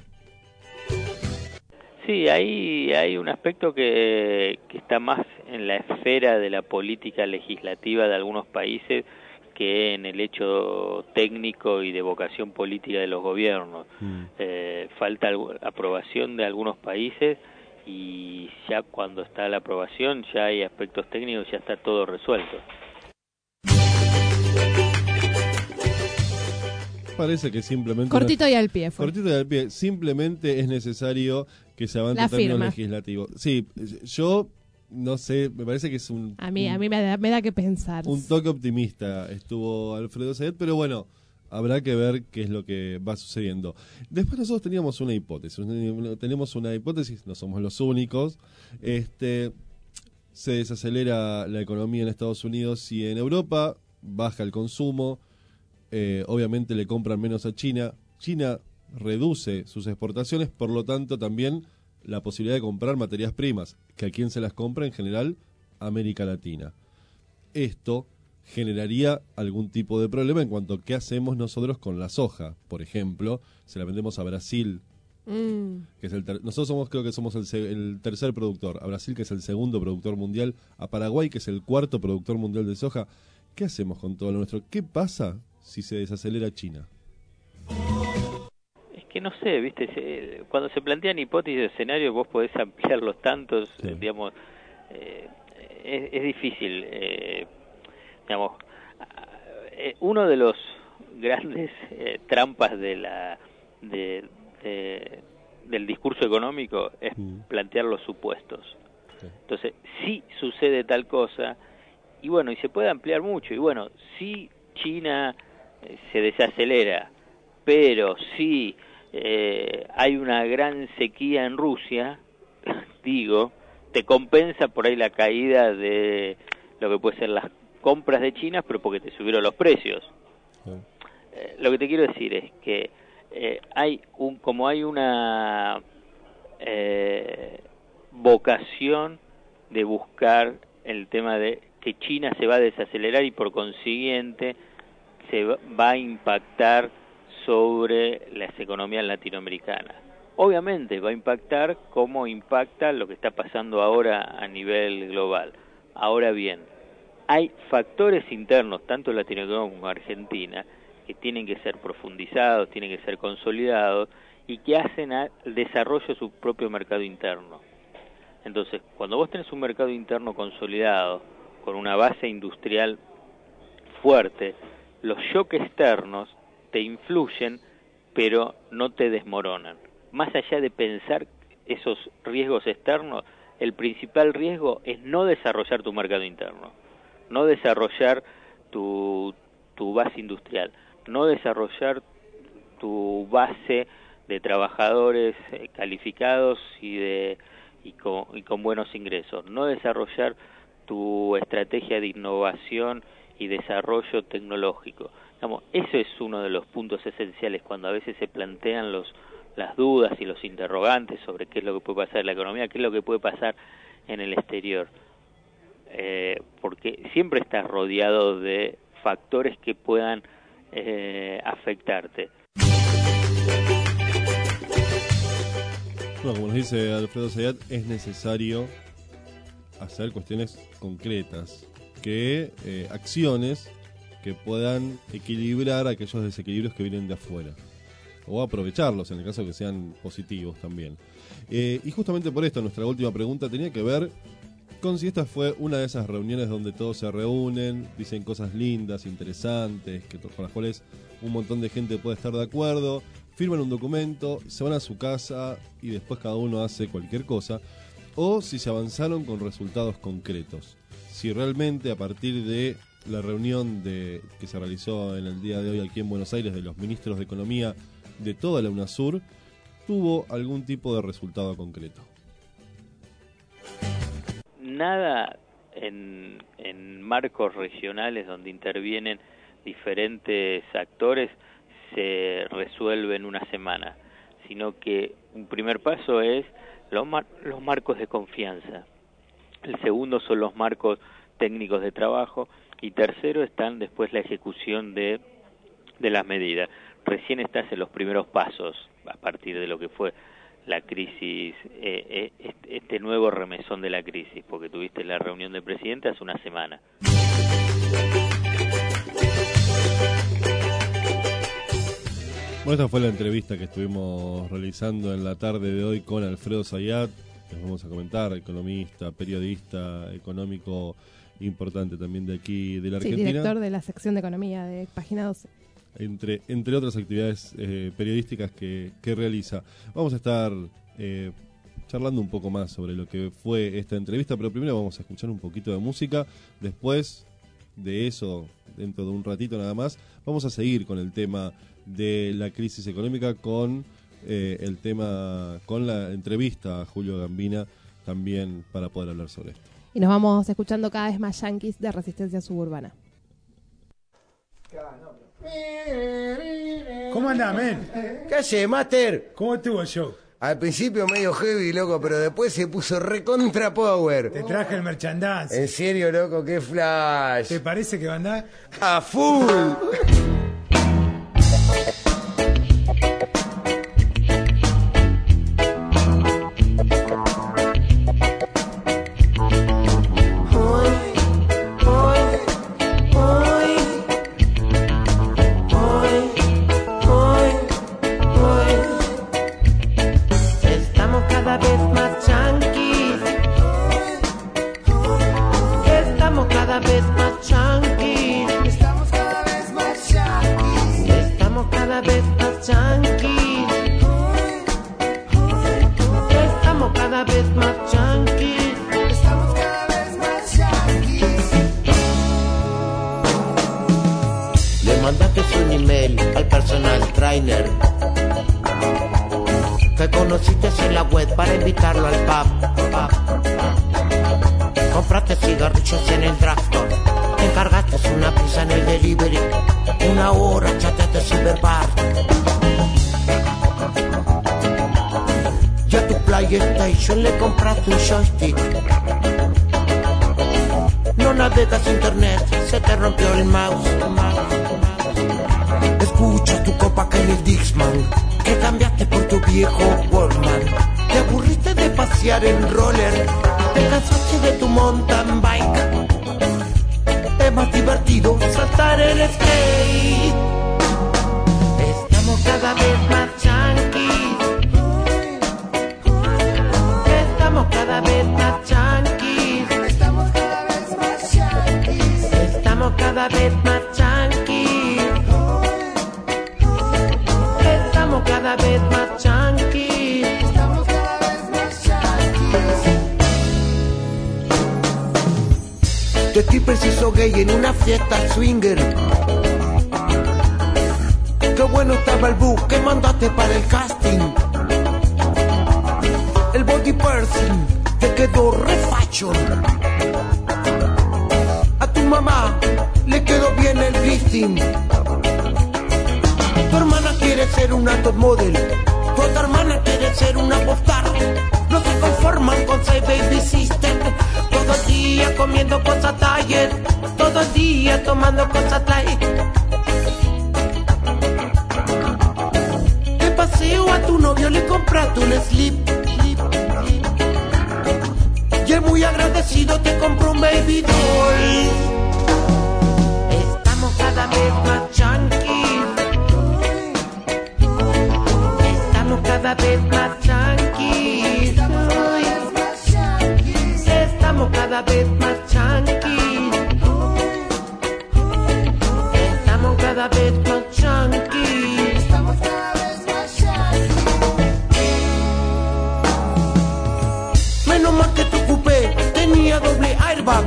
Sí, ahí hay un aspecto que, que está más en la esfera de la política legislativa de algunos países que en el hecho técnico y de vocación política de los gobiernos. Mm. Eh, falta aprobación de algunos países y ya cuando está la aprobación ya hay aspectos técnicos, ya está todo resuelto. Parece que simplemente... Cortito y al pie. Fue. Cortito y al pie. Simplemente es necesario que se avance en términos legislativos. Sí, yo no sé, me parece que es un... A mí, un, a mí me, da, me da que pensar. Un toque optimista estuvo Alfredo Zayat, pero bueno, habrá que ver qué es lo que va sucediendo. Después nosotros teníamos una hipótesis, tenemos una hipótesis, no somos los únicos. Este, se desacelera la economía en Estados Unidos y en Europa, baja el consumo, eh, obviamente le compran menos a China, China reduce sus exportaciones, por lo tanto también la posibilidad de comprar materias primas, que a quién se las compra en general, América Latina. Esto generaría algún tipo de problema en cuanto a qué hacemos nosotros con la soja. Por ejemplo, se la vendemos a Brasil, mm. que es el ter- nosotros somos, creo que somos el, se- el tercer productor, a Brasil, que es el segundo productor mundial, a Paraguay, que es el cuarto productor mundial de soja. ¿Qué hacemos con todo lo nuestro? ¿Qué pasa si se desacelera China? Es que no sé, viste, se, cuando se plantean hipótesis de escenario vos podés ampliarlos tantos, sí. digamos, eh, es, es difícil, eh, digamos, eh, uno de los grandes eh, trampas de la de, del discurso económico es mm. plantear los supuestos. Okay. Entonces, si sucede tal cosa, y bueno, y se puede ampliar mucho, y bueno, si China eh, se desacelera, pero si eh, hay una gran sequía en Rusia, digo, te compensa por ahí la caída de lo que puede ser las compras de China, pero porque te subieron los precios. Sí. Eh, lo que te quiero decir es que eh, hay un como hay una eh, vocación de buscar el tema de que China se va a desacelerar y por consiguiente se va, va a impactar sobre las economías latinoamericanas. Obviamente va a impactar como impacta lo que está pasando ahora a nivel global. Ahora bien, hay factores internos, tanto en Latinoamérica como en Argentina, que tienen que ser profundizados, tienen que ser consolidados y que hacen al desarrollo de su propio mercado interno. Entonces, cuando vos tenés un mercado interno consolidado, con una base industrial fuerte, los shocks externos te influyen, pero no te desmoronan. Más allá de pensar esos riesgos externos, el principal riesgo es no desarrollar tu mercado interno, no desarrollar tu, tu base industrial, no desarrollar tu base de trabajadores eh, calificados y, de, y, con, y con buenos ingresos, no desarrollar tu estrategia de innovación y desarrollo tecnológico. Digamos, eso es uno de los puntos esenciales cuando a veces se plantean los las dudas y los interrogantes sobre qué es lo que puede pasar en la economía, qué es lo que puede pasar en el exterior. Eh, porque siempre estás rodeado de factores que puedan eh, afectarte. Bueno, como nos dice Alfredo Zayat, es necesario hacer cuestiones concretas, que eh, acciones que puedan equilibrar aquellos desequilibrios que vienen de afuera, o aprovecharlos en el caso que sean positivos también. Eh, y justamente por esto nuestra última pregunta tenía que ver con si esta fue una de esas reuniones donde todos se reúnen, dicen cosas lindas, interesantes, que con las cuales un montón de gente puede estar de acuerdo, firman un documento, se van a su casa y después cada uno hace cualquier cosa, o si se avanzaron con resultados concretos. Si realmente a partir de la reunión de, que se realizó en el día de hoy aquí en Buenos Aires de los ministros de Economía de toda la UNASUR, tuvo algún tipo de resultado concreto. Nada en, en marcos regionales donde intervienen diferentes actores se resuelve en una semana, sino que un primer paso es los, mar, los marcos de confianza, el segundo son los marcos técnicos de trabajo y tercero están después la ejecución de, de las medidas. Recién estás en los primeros pasos a partir de lo que fue la crisis, eh, eh, este nuevo remesón de la crisis, porque tuviste la reunión del presidente hace una semana. Bueno, esta fue la entrevista que estuvimos realizando en la tarde de hoy con Alfredo Zayat, les vamos a comentar, economista, periodista, económico importante también de aquí, de la Argentina. Sí, director de la sección de economía de Página doce. Entre, entre otras actividades eh, periodísticas que, que realiza. Vamos a estar eh, charlando un poco más sobre lo que fue esta entrevista, pero primero vamos a escuchar un poquito de música. Después de eso, dentro de un ratito nada más, vamos a seguir con el tema de la crisis económica, con eh, el tema, con la entrevista a Julio Gambina, también para poder hablar sobre esto. Y nos vamos escuchando cada vez más yanquis de Resistencia Suburbana. ¿Cómo andás, men? ¿Qué hace, Master? ¿Cómo estuvo el show? Al principio medio heavy, loco, pero después se puso recontra power. Te traje el merchandise. En serio, loco, qué flash. ¿Te parece que va a andar? ¡A full! Estamos cada vez más yanquis. Estamos cada vez más yanquis. Me conociste en la web para invitarlo al pub, pub. Compraste cigarrillos en el drugstore. Te encargaste una pizza en el delivery. Una hora chateaste Cyberpark. Y a tu PlayStation le compraste un joystick. No navegas internet, se te rompió el mouse. Escucha tu copa Kenny Dixman, que cambiaste por tu viejo Walkman. Te aburriste de pasear en roller, te cansaste de tu mountain bike. Es más divertido saltar el skate. Estamos cada vez más yankees. Estamos cada vez más yankees. Estamos cada vez más yankees. Estamos cada vez más yankees. Estamos cada vez más yankees. Estamos cada vez más yankees. Tu stripper se hizo gay en una fiesta swinger. Qué bueno estaba el book que mandaste para el casting. El body piercing te quedó re fashion. A tu mamá le quedó bien el lifting. Tu hermana quiere ser una top model. Tu otra hermana quiere ser una popstar. No se conforman con ser baby sister. Todo el día comiendo cosas diet. Todo el día tomando cosas light. De paseo a tu novio le compraste un slip. Y él muy agradecido te compró un baby doll. Estamos cada vez más yankees. Estamos cada vez más yankees. Estamos cada vez más yankees. Estamos cada vez más yankees. Estamos cada vez más yankees. Menos mal que tu coupé tenía doble airbag.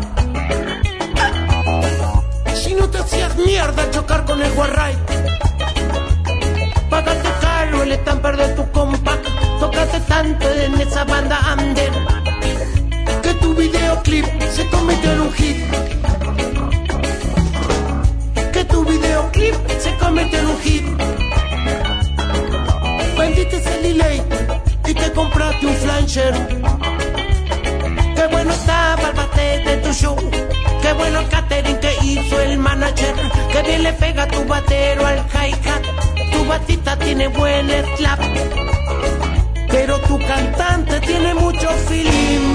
Si no te hacías mierda chocar con el Warride. Pagaste caro el estamper de tu compact. Tocaste tanto en esa banda under que tu videoclip se convirtió en un hit. Que tu videoclip se convirtió en un hit. Vendiste ese delay y te compraste un flanger. Qué bueno estaba el bate de tu show. Qué bueno el catering que hizo el manager. Qué bien le pega tu batero al hi-hat. Tu batita tiene buen slap. Pero tu cantante tiene mucho feeling.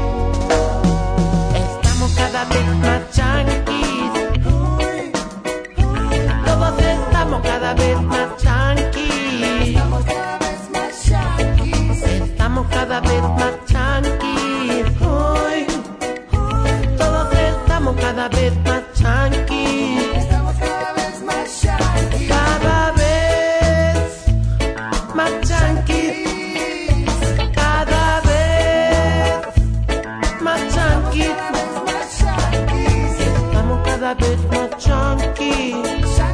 Estamos cada vez más yankees. Todos estamos cada vez más yankees. Estamos cada vez más yankees. Estamos cada vez más yankees. Hoy todos estamos cada vez más yankees. Estamos cada vez más yankees. Cada vez más yankees. Cada vez más yankees. Estamos cada vez más yankees.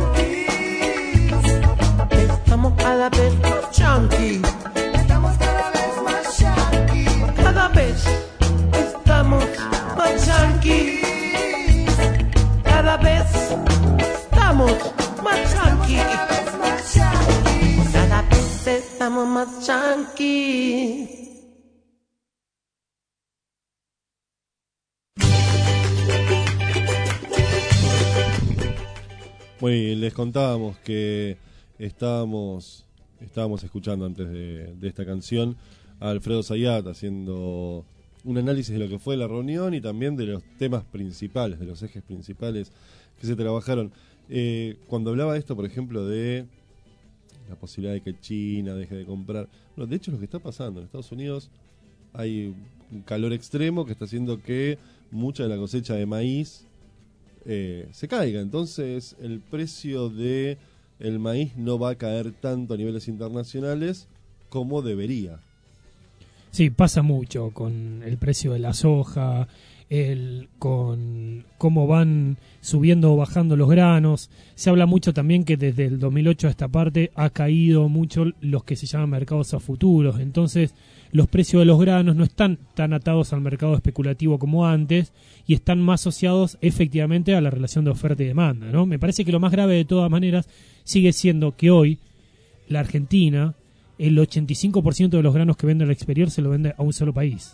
Estamos cada vez más yankees. Estamos cada vez más yankees. Cada vez estamos más yankees. Cada vez estamos más yankees. Cada vez estamos más yankees. Bueno, les contábamos que estábamos, estábamos escuchando antes de, de esta canción a Alfredo Zayat haciendo un análisis de lo que fue la reunión y también de los temas principales, de los ejes principales que se trabajaron. Eh, cuando hablaba de esto, por ejemplo, de la posibilidad de que China deje de comprar, bueno, de hecho es lo que está pasando en Estados Unidos. Hay un calor extremo que está haciendo que mucha de la cosecha de maíz eh, se caiga. Entonces el precio de el maíz no va a caer tanto a niveles internacionales como debería. Sí, pasa mucho con el precio de la soja, el, con cómo van subiendo o bajando los granos. Se habla mucho también que desde el dos mil ocho a esta parte ha caído mucho los que se llaman mercados a futuros. Entonces los precios de los granos no están tan atados al mercado especulativo como antes y están más asociados efectivamente a la relación de oferta y demanda, ¿no? Me parece que lo más grave de todas maneras sigue siendo que hoy la Argentina, el ochenta y cinco por ciento de los granos que vende al exterior se lo vende a un solo país.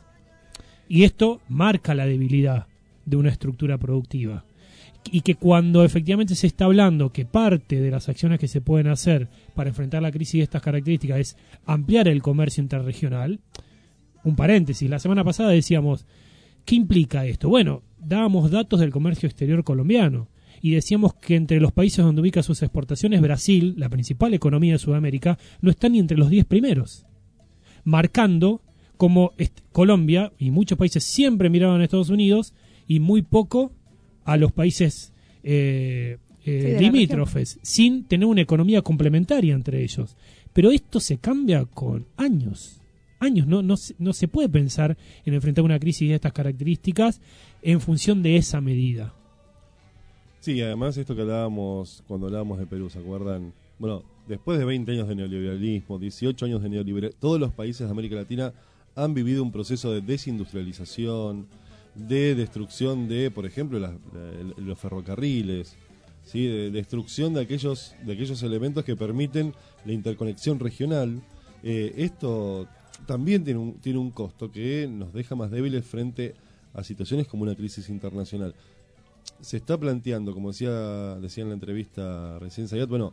Y esto marca la debilidad de una estructura productiva. Y que cuando efectivamente se está hablando que parte de las acciones que se pueden hacer para enfrentar la crisis de estas características es ampliar el comercio interregional, un paréntesis, la semana pasada decíamos, ¿qué implica esto? Bueno, dábamos datos del comercio exterior colombiano y decíamos que entre los países donde ubica sus exportaciones, Brasil, la principal economía de Sudamérica, no está ni entre los diez primeros, marcando como Colombia y muchos países siempre miraban a Estados Unidos y muy poco a los países eh, eh, sí, limítrofes, sin tener una economía complementaria entre ellos. Pero esto se cambia con años. Años, no, no, no se puede pensar en enfrentar una crisis de estas características en función de esa medida. Sí, además esto que hablábamos cuando hablábamos de Perú, ¿se acuerdan? Bueno, después de veinte años de neoliberalismo, dieciocho años de neoliberalismo, todos los países de América Latina han vivido un proceso de desindustrialización, de destrucción de, por ejemplo, las, la, los ferrocarriles, ¿sí? De destrucción de aquellos, de aquellos elementos que permiten la interconexión regional. Eh, esto también tiene un, tiene un costo que nos deja más débiles frente a situaciones como una crisis internacional. Se está planteando, como decía, decía en la entrevista recién Sayat, bueno,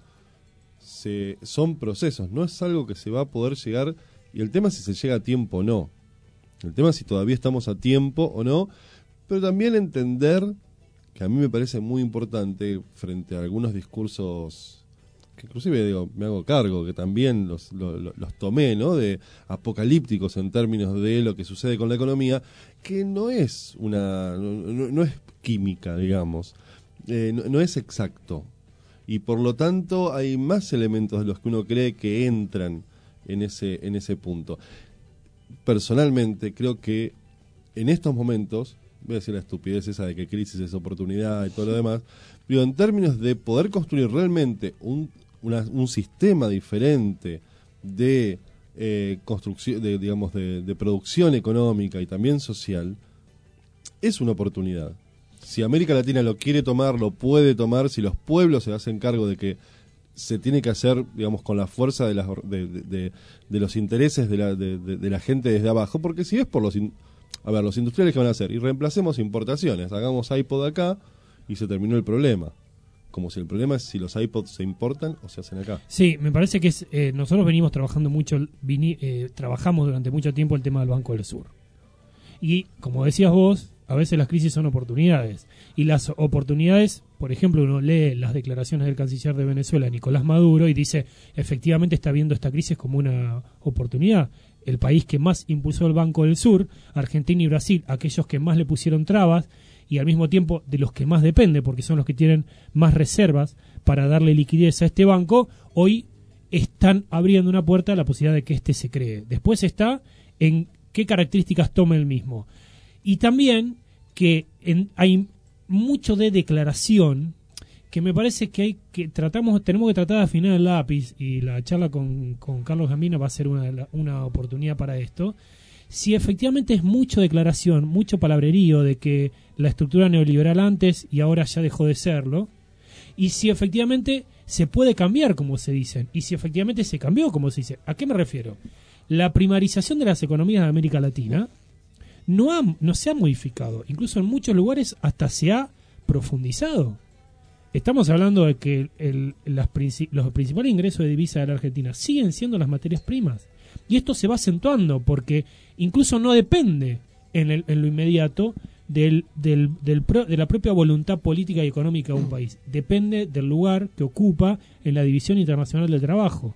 se, son procesos, no es algo que se va a poder llegar, y el tema es si se llega a tiempo o no. El tema es si todavía estamos a tiempo o no, pero también entender, que a mí me parece muy importante frente a algunos discursos, que inclusive digo, me hago cargo, que también los, los, los tomé, ¿no? De apocalípticos en términos de lo que sucede con la economía, que no es una, no, no es química, digamos, eh, no, no es exacto, y por lo tanto hay más elementos de los que uno cree que entran en ese, en ese punto. Personalmente creo que en estos momentos, voy a decir la estupidez esa de que crisis es oportunidad y todo lo demás, pero en términos de poder construir realmente un, una, un sistema diferente de eh, construcción, de, digamos, de, de producción económica y también social, es una oportunidad. Si América Latina lo quiere tomar, lo puede tomar, si los pueblos se hacen cargo de que se tiene que hacer, digamos, con la fuerza de, las, de, de, de, de los intereses de la, de, de, de la gente desde abajo, porque si es por los... In, a ver, los industriales, ¿qué van a hacer? Y reemplacemos importaciones, hagamos iPod acá y se terminó el problema. Como si el problema es si los iPods se importan o se hacen acá. Sí, me parece que es eh, nosotros venimos trabajando mucho, vini, eh, trabajamos durante mucho tiempo el tema del Banco del Sur. Y, como decías vos, a veces las crisis son oportunidades. Y las oportunidades, por ejemplo, uno lee las declaraciones del canciller de Venezuela, Nicolás Maduro, y dice, efectivamente está viendo esta crisis como una oportunidad. El país que más impulsó el Banco del Sur, Argentina y Brasil, aquellos que más le pusieron trabas, y al mismo tiempo de los que más depende, porque son los que tienen más reservas para darle liquidez a este banco, hoy están abriendo una puerta a la posibilidad de que éste se cree. Después está en qué características toma el mismo. Y también que en, hay mucho de declaración que me parece que hay que tratamos tenemos que tratar de afinar el lápiz, y la charla con, con Carlos Gambino va a ser una, una oportunidad para esto. Si efectivamente es mucho declaración, mucho palabrerío de que la estructura neoliberal antes y ahora ya dejó de serlo, y si efectivamente se puede cambiar como se dicen, y si efectivamente se cambió como se dice. ¿A qué me refiero? La primarización de las economías de América Latina no, ha, no se ha modificado, incluso en muchos lugares hasta se ha profundizado. Estamos hablando de que el, las, los principales ingresos de divisa de la Argentina siguen siendo las materias primas, y esto se va acentuando porque incluso no depende en, el, en lo inmediato del, del, del pro, de la propia voluntad política y económica de un país, depende del lugar que ocupa en la División Internacional del Trabajo.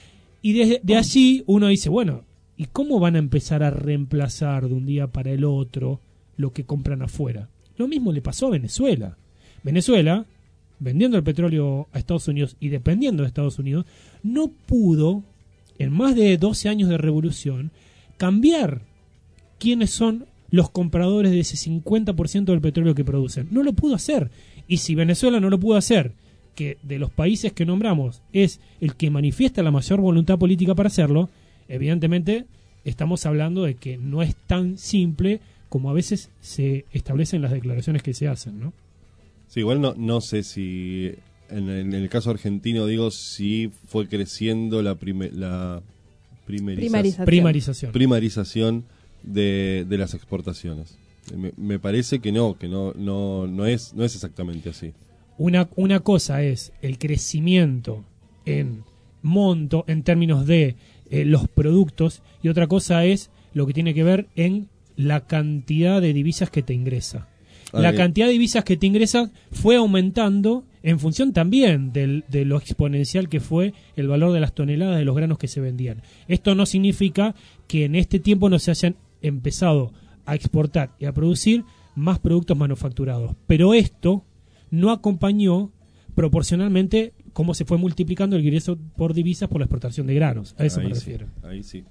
Y desde de allí uno dice, bueno, ¿y cómo van a empezar a reemplazar de un día para el otro lo que compran afuera? Lo mismo le pasó a Venezuela. Venezuela, vendiendo el petróleo a Estados Unidos y dependiendo de Estados Unidos, no pudo, en más de doce años de revolución, cambiar quiénes son los compradores de ese cincuenta por ciento del petróleo que producen. No lo pudo hacer. Y si Venezuela no lo pudo hacer, que de los países que nombramos es el que manifiesta la mayor voluntad política para hacerlo, evidentemente estamos hablando de que no es tan simple como a veces se establecen las declaraciones que se hacen, ¿no? Sí, igual no, no sé si en el, en el caso argentino, digo, si fue creciendo la, prime, la primeriza, Primarización. primarización, primarización de, de las exportaciones. Me, me parece que no, que no, no, no es, no es exactamente así. Una, una cosa es el crecimiento en monto, en términos de eh, los productos, y otra cosa es lo que tiene que ver en la cantidad de divisas que te ingresa. Ah, la bien. cantidad de divisas que te ingresa fue aumentando en función también del, de lo exponencial que fue el valor de las toneladas de los granos que se vendían. Esto no significa que en este tiempo no se hayan empezado a exportar y a producir más productos manufacturados, pero esto no acompañó proporcionalmente cómo se fue multiplicando el ingreso por divisas por la exportación de granos. A eso ahí me sí, refiero. Ahí sí.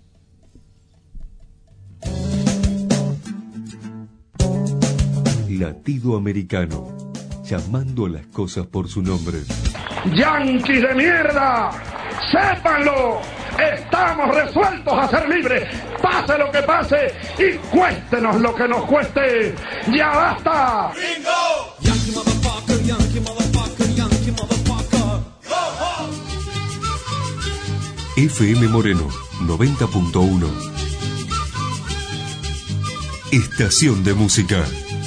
Latido americano, llamando a las cosas por su nombre. ¡Yanquis de mierda! ¡Sépanlo! ¡Estamos resueltos a ser libres! ¡Pase lo que pase! ¡Y cuéstenos lo que nos cueste! ¡Ya basta! ¡Bingo! Yankee motherfucker, Yankee motherfucker, Yankee motherfucker. F M Moreno, noventa punto uno. Estación de música.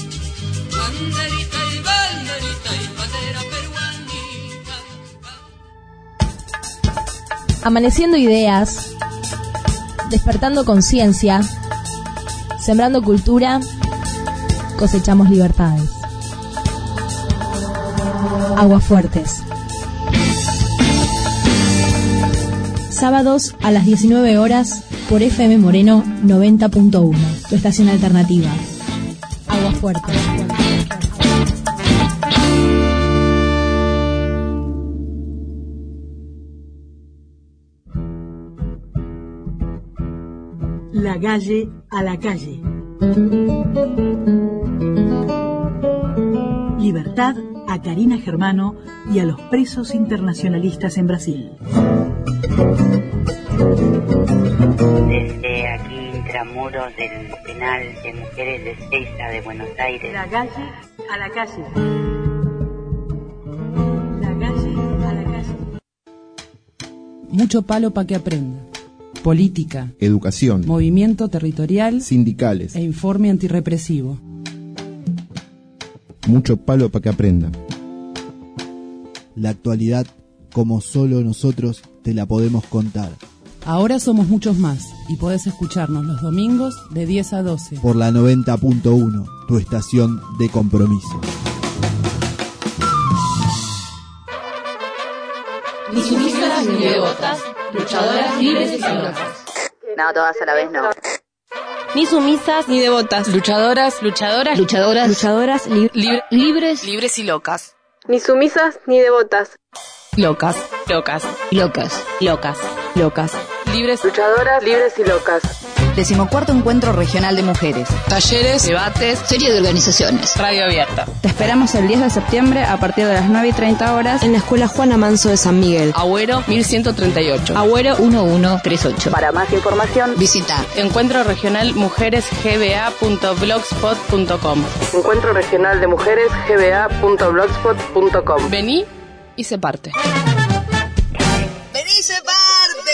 Amaneciendo ideas, despertando conciencia, sembrando cultura, cosechamos libertades. Aguafuertes. Sábados a las diecinueve horas por F M Moreno noventa punto uno, tu estación alternativa. Aguafuertes. La calle a la calle. Libertad a Karina Germano y a los presos internacionalistas en Brasil. Desde aquí, intramuros del penal de mujeres de Ezeiza de Buenos Aires. La calle a la calle. La calle a la calle. Mucho palo para que aprenda. Política, educación, movimiento territorial, sindicales e informe antirrepresivo. Mucho palo para que aprenda. La actualidad, como solo nosotros te la podemos contar. Ahora somos muchos más y podés escucharnos los domingos de diez a doce. Por la noventa punto uno, tu estación de compromiso. Ni sumisas ni devotas, luchadoras libres y locas. No, todas a la vez no. Ni sumisas ni devotas, luchadoras, luchadoras, luchadoras, luchadoras li li libres, libres y locas. Ni sumisas ni devotas. Locas, locas, locas, locas, locas. Libres, luchadoras, libres y locas. Decimocuarto Encuentro Regional de Mujeres. Talleres, debates, serie de organizaciones. Radio abierta. Te esperamos el diez de septiembre a partir de las nueve y treinta horas en la Escuela Juana Manso de San Miguel. Agüero mil ciento treinta y ocho. Agüero uno uno tres ocho. Para más información, visita Encuentro Regional Mujeres G B A punto blogspot punto com. Encuentro Regional de Mujeres G B A punto blogspot punto com. Vení y se parte. ¡Vení y se parte!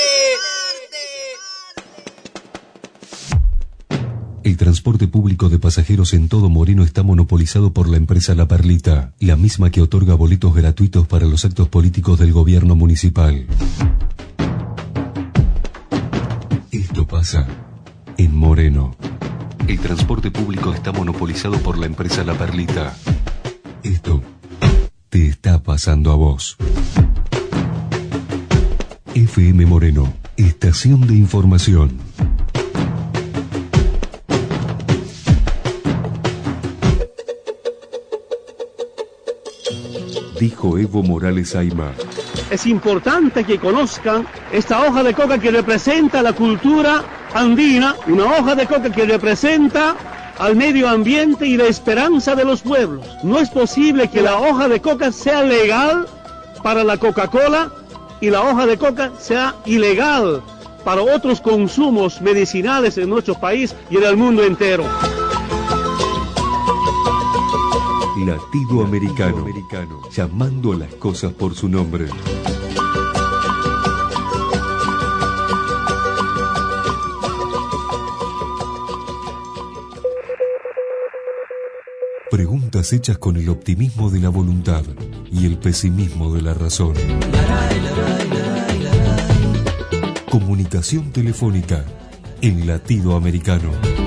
El transporte público de pasajeros en todo Moreno está monopolizado por la empresa La Perlita, la misma que otorga boletos gratuitos para los actos políticos del gobierno municipal. Esto pasa en Moreno. El transporte público está monopolizado por la empresa La Perlita. Esto te está pasando a vos. F M Moreno, estación de información. Dijo Evo Morales Ayma. Es importante que conozcan esta hoja de coca que representa la cultura andina, una hoja de coca que representa al medio ambiente y la esperanza de los pueblos. No es posible que la hoja de coca sea legal para la Coca-Cola y la hoja de coca sea ilegal para otros consumos medicinales en nuestro país y en el mundo entero. Latido Americano, llamando a las cosas por su nombre. Preguntas hechas con el optimismo de la voluntad y el pesimismo de la razón. Comunicación telefónica en Latido Americano.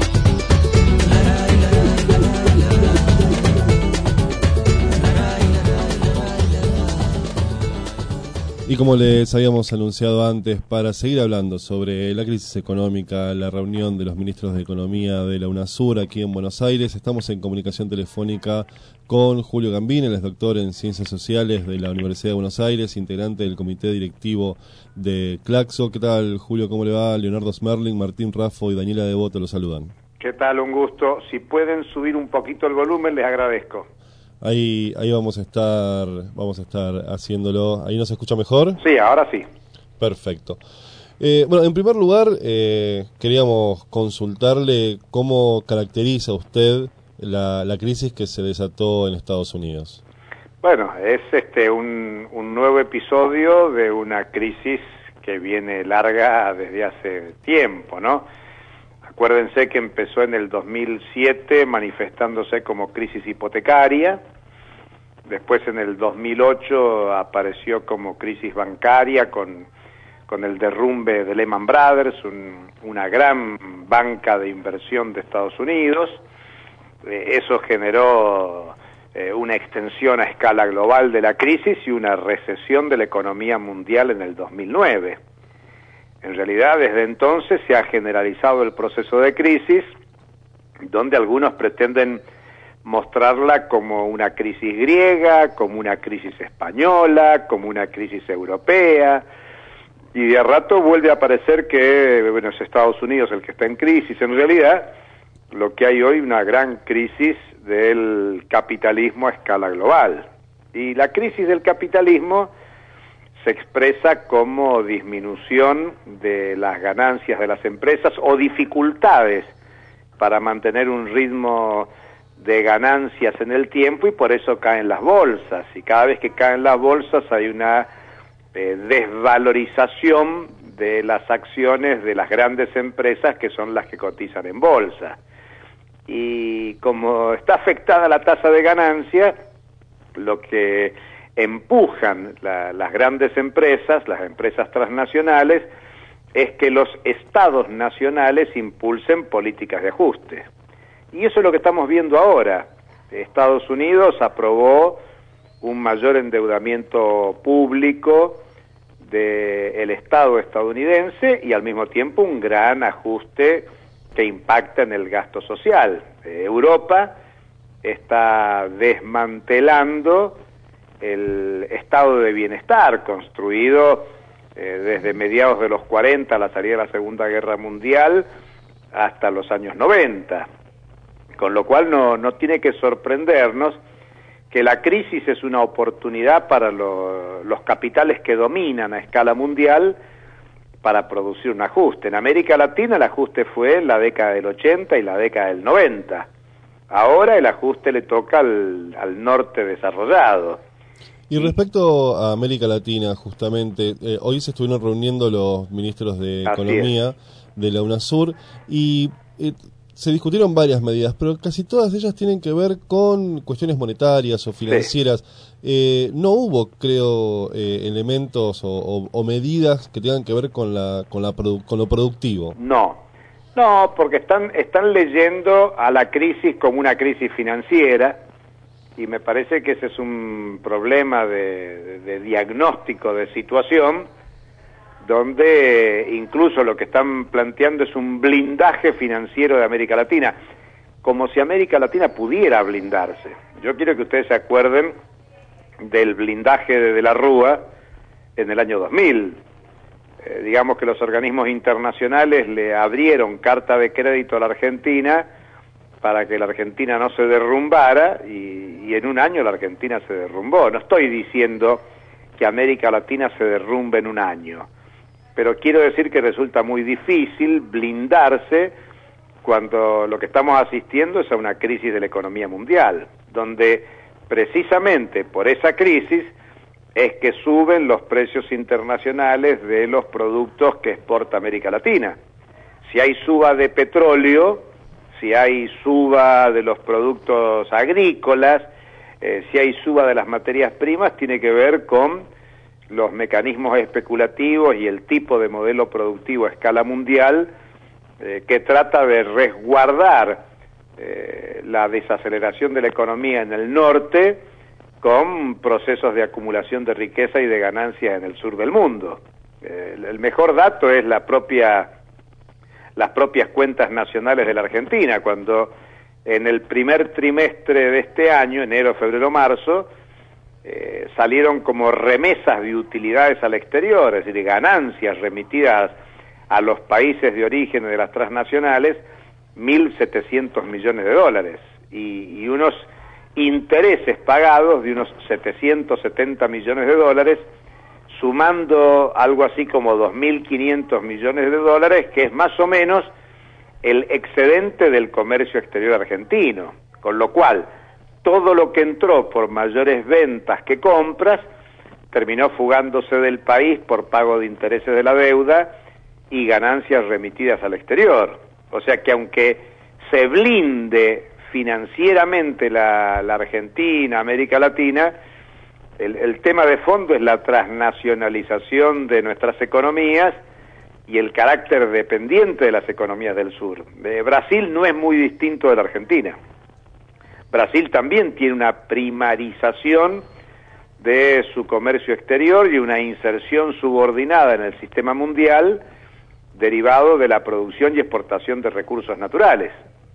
Y como les habíamos anunciado antes, para seguir hablando sobre la crisis económica, la reunión de los ministros de Economía de la UNASUR aquí en Buenos Aires, estamos en comunicación telefónica con Julio Gambini, él es doctor en Ciencias Sociales de la Universidad de Buenos Aires, integrante del comité directivo de Claxo. ¿Qué tal, Julio? ¿Cómo le va? Leonardo Smerling, Martín Raffo y Daniela Devoto lo saludan. ¿Qué tal? Un gusto. Si pueden subir un poquito el volumen, les agradezco. Ahí, ahí vamos a estar, vamos a estar haciéndolo. ¿Ahí nos escucha mejor? Sí, ahora sí. Perfecto. Eh, bueno, en primer lugar, eh, queríamos consultarle cómo caracteriza usted la, la crisis que se desató en Estados Unidos. Bueno, es este un, un nuevo episodio de una crisis que viene larga desde hace tiempo, ¿no? Acuérdense que empezó en el dos mil siete manifestándose como crisis hipotecaria. Después en el dos mil ocho apareció como crisis bancaria con, con el derrumbe de Lehman Brothers, un, una gran banca de inversión de Estados Unidos. Eh, eso generó eh, una extensión a escala global de la crisis y una recesión de la economía mundial en el dos mil nueve. En realidad, desde entonces se ha generalizado el proceso de crisis, donde algunos pretenden mostrarla como una crisis griega, como una crisis española, como una crisis europea, y de a rato vuelve a parecer que, bueno, es Estados Unidos el que está en crisis. En realidad, lo que hay hoy es una gran crisis del capitalismo a escala global. Y la crisis del capitalismo se expresa como disminución de las ganancias de las empresas o dificultades para mantener un ritmo de ganancias en el tiempo, y por eso caen las bolsas, y cada vez que caen las bolsas hay una eh, desvalorización de las acciones de las grandes empresas que son las que cotizan en bolsa. Y como está afectada la tasa de ganancia, lo que empujan la, las grandes empresas, las empresas transnacionales, es que los estados nacionales impulsen políticas de ajuste. Y eso es lo que estamos viendo ahora. Estados Unidos aprobó un mayor endeudamiento público del Estado estadounidense y al mismo tiempo un gran ajuste que impacta en el gasto social. Europa está desmantelando el estado de bienestar construido eh, desde mediados de los cuarenta, a la salida de la Segunda Guerra Mundial, hasta los años noventa. Con lo cual no, no tiene que sorprendernos que la crisis es una oportunidad para lo, los capitales que dominan a escala mundial para producir un ajuste. En América Latina el ajuste fue en la década del ochenta y la década del noventa. Ahora el ajuste le toca al, al norte desarrollado. Y respecto a América Latina, justamente, eh, hoy se estuvieron reuniendo los ministros de Así Economía es. de la UNASUR y eh, se discutieron varias medidas, pero casi todas ellas tienen que ver con cuestiones monetarias o financieras. Sí. Eh, no hubo, creo, eh, elementos o, o, o medidas que tengan que ver con la con la produ- con lo productivo. No, no, porque están están leyendo a la crisis como una crisis financiera. Y me parece que ese es un problema de, de, de diagnóstico de situación, donde incluso lo que están planteando es un blindaje financiero de América Latina, como si América Latina pudiera blindarse. Yo quiero que ustedes se acuerden del blindaje de De la Rúa en el año dos mil. Eh, digamos que los organismos internacionales le abrieron carta de crédito a la Argentina para que la Argentina no se derrumbara y, y en un año la Argentina se derrumbó. No estoy diciendo que América Latina se derrumbe en un año, pero quiero decir que resulta muy difícil blindarse cuando lo que estamos asistiendo es a una crisis de la economía mundial, donde precisamente por esa crisis es que suben los precios internacionales de los productos que exporta América Latina. Si hay suba de petróleo, si hay suba de los productos agrícolas, eh, si hay suba de las materias primas, tiene que ver con los mecanismos especulativos y el tipo de modelo productivo a escala mundial eh, que trata de resguardar eh, la desaceleración de la economía en el norte con procesos de acumulación de riqueza y de ganancias en el sur del mundo. Eh, el mejor dato es la propia, las propias cuentas nacionales de la Argentina, cuando en el primer trimestre de este año, enero, febrero, marzo, eh, salieron como remesas de utilidades al exterior, es decir, ganancias remitidas a los países de origen de las transnacionales, mil setecientos millones de dólares, y, y unos intereses pagados de unos setecientos setenta millones de dólares, sumando algo así como dos mil quinientos millones de dólares, que es más o menos el excedente del comercio exterior argentino, con lo cual todo lo que entró por mayores ventas que compras terminó fugándose del país por pago de intereses de la deuda y ganancias remitidas al exterior. O sea que aunque se blinde financieramente la, la Argentina, América Latina, el, el tema de fondo es la transnacionalización de nuestras economías y el carácter dependiente de las economías del sur. Eh, Brasil no es muy distinto de la Argentina. Brasil también tiene una primarización de su comercio exterior y una inserción subordinada en el sistema mundial derivado de la producción y exportación de recursos naturales.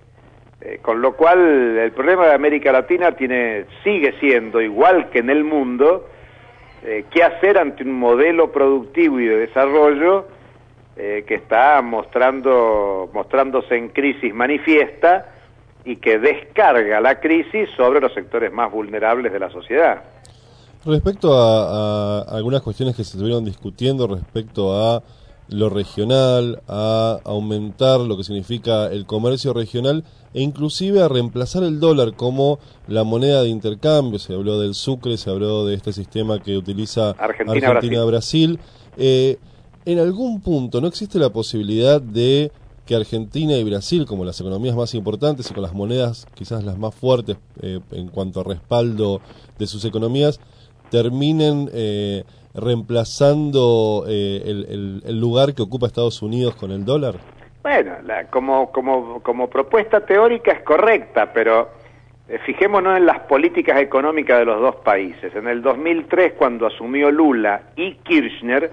Eh, con lo cual el problema de América Latina tiene, sigue siendo, igual que en el mundo, eh, qué hacer ante un modelo productivo y de desarrollo eh, que está mostrando, mostrándose en crisis manifiesta y que descarga la crisis sobre los sectores más vulnerables de la sociedad. Respecto a, a algunas cuestiones que se estuvieron discutiendo respecto a lo regional, a aumentar lo que significa el comercio regional e inclusive a reemplazar el dólar como la moneda de intercambio. Se habló del sucre, se habló de este sistema que utiliza Argentina-Brasil. Argentina, eh, en algún punto, ¿no existe la posibilidad de que Argentina y Brasil, como las economías más importantes y con las monedas quizás las más fuertes eh, en cuanto a respaldo de sus economías, terminen eh, reemplazando eh, el, el, el lugar que ocupa Estados Unidos con el dólar? Bueno, la, como, como, como propuesta teórica es correcta, pero eh, fijémonos en las políticas económicas de los dos países. En el dos mil tres, cuando asumió Lula y Kirchner,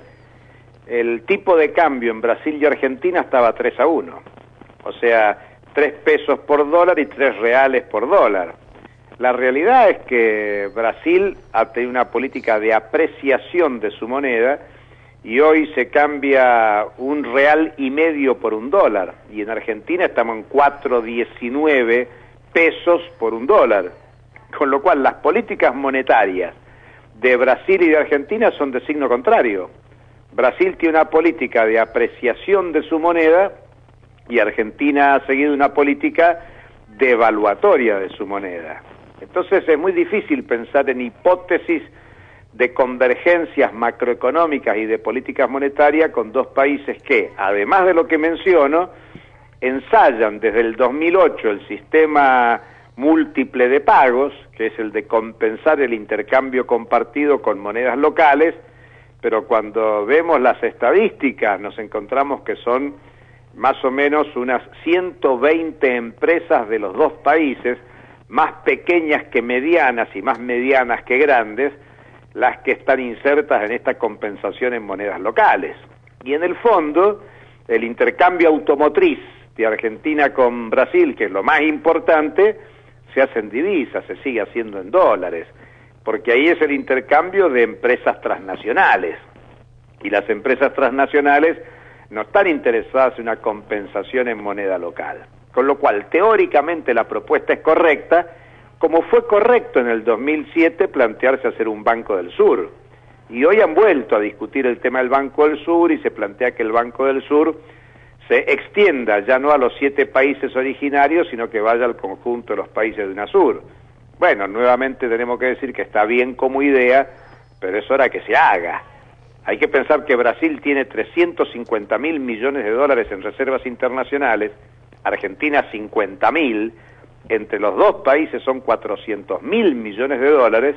el tipo de cambio en Brasil y Argentina estaba tres a uno. O sea, tres pesos por dólar y tres reales por dólar. La realidad es que Brasil ha tenido una política de apreciación de su moneda y hoy se cambia un real y medio por un dólar. Y en Argentina estamos en cuatro diecinueve pesos por un dólar. Con lo cual las políticas monetarias de Brasil y de Argentina son de signo contrario. Brasil tiene una política de apreciación de su moneda y Argentina ha seguido una política devaluatoria de su moneda. Entonces es muy difícil pensar en hipótesis de convergencias macroeconómicas y de políticas monetarias con dos países que, además de lo que menciono, ensayan desde el dos mil ocho el sistema múltiple de pagos, que es el de compensar el intercambio compartido con monedas locales, pero cuando vemos las estadísticas nos encontramos que son más o menos unas ciento veinte empresas de los dos países, más pequeñas que medianas y más medianas que grandes, las que están insertas en esta compensación en monedas locales. Y en el fondo, el intercambio automotriz de Argentina con Brasil, que es lo más importante, se hace en divisas, se sigue haciendo en dólares, porque ahí es el intercambio de empresas transnacionales. Y las empresas transnacionales no están interesadas en una compensación en moneda local. Con lo cual, teóricamente la propuesta es correcta, como fue correcto en el dos mil siete plantearse hacer un Banco del Sur. Y hoy han vuelto a discutir el tema del Banco del Sur y se plantea que el Banco del Sur se extienda ya no a los siete países originarios, sino que vaya al conjunto de los países de UNASUR. Bueno, nuevamente tenemos que decir que está bien como idea, pero es hora que se haga. Hay que pensar que Brasil tiene trescientos cincuenta mil millones de dólares en reservas internacionales, Argentina cincuenta mil, entre los dos países son cuatrocientos mil millones de dólares,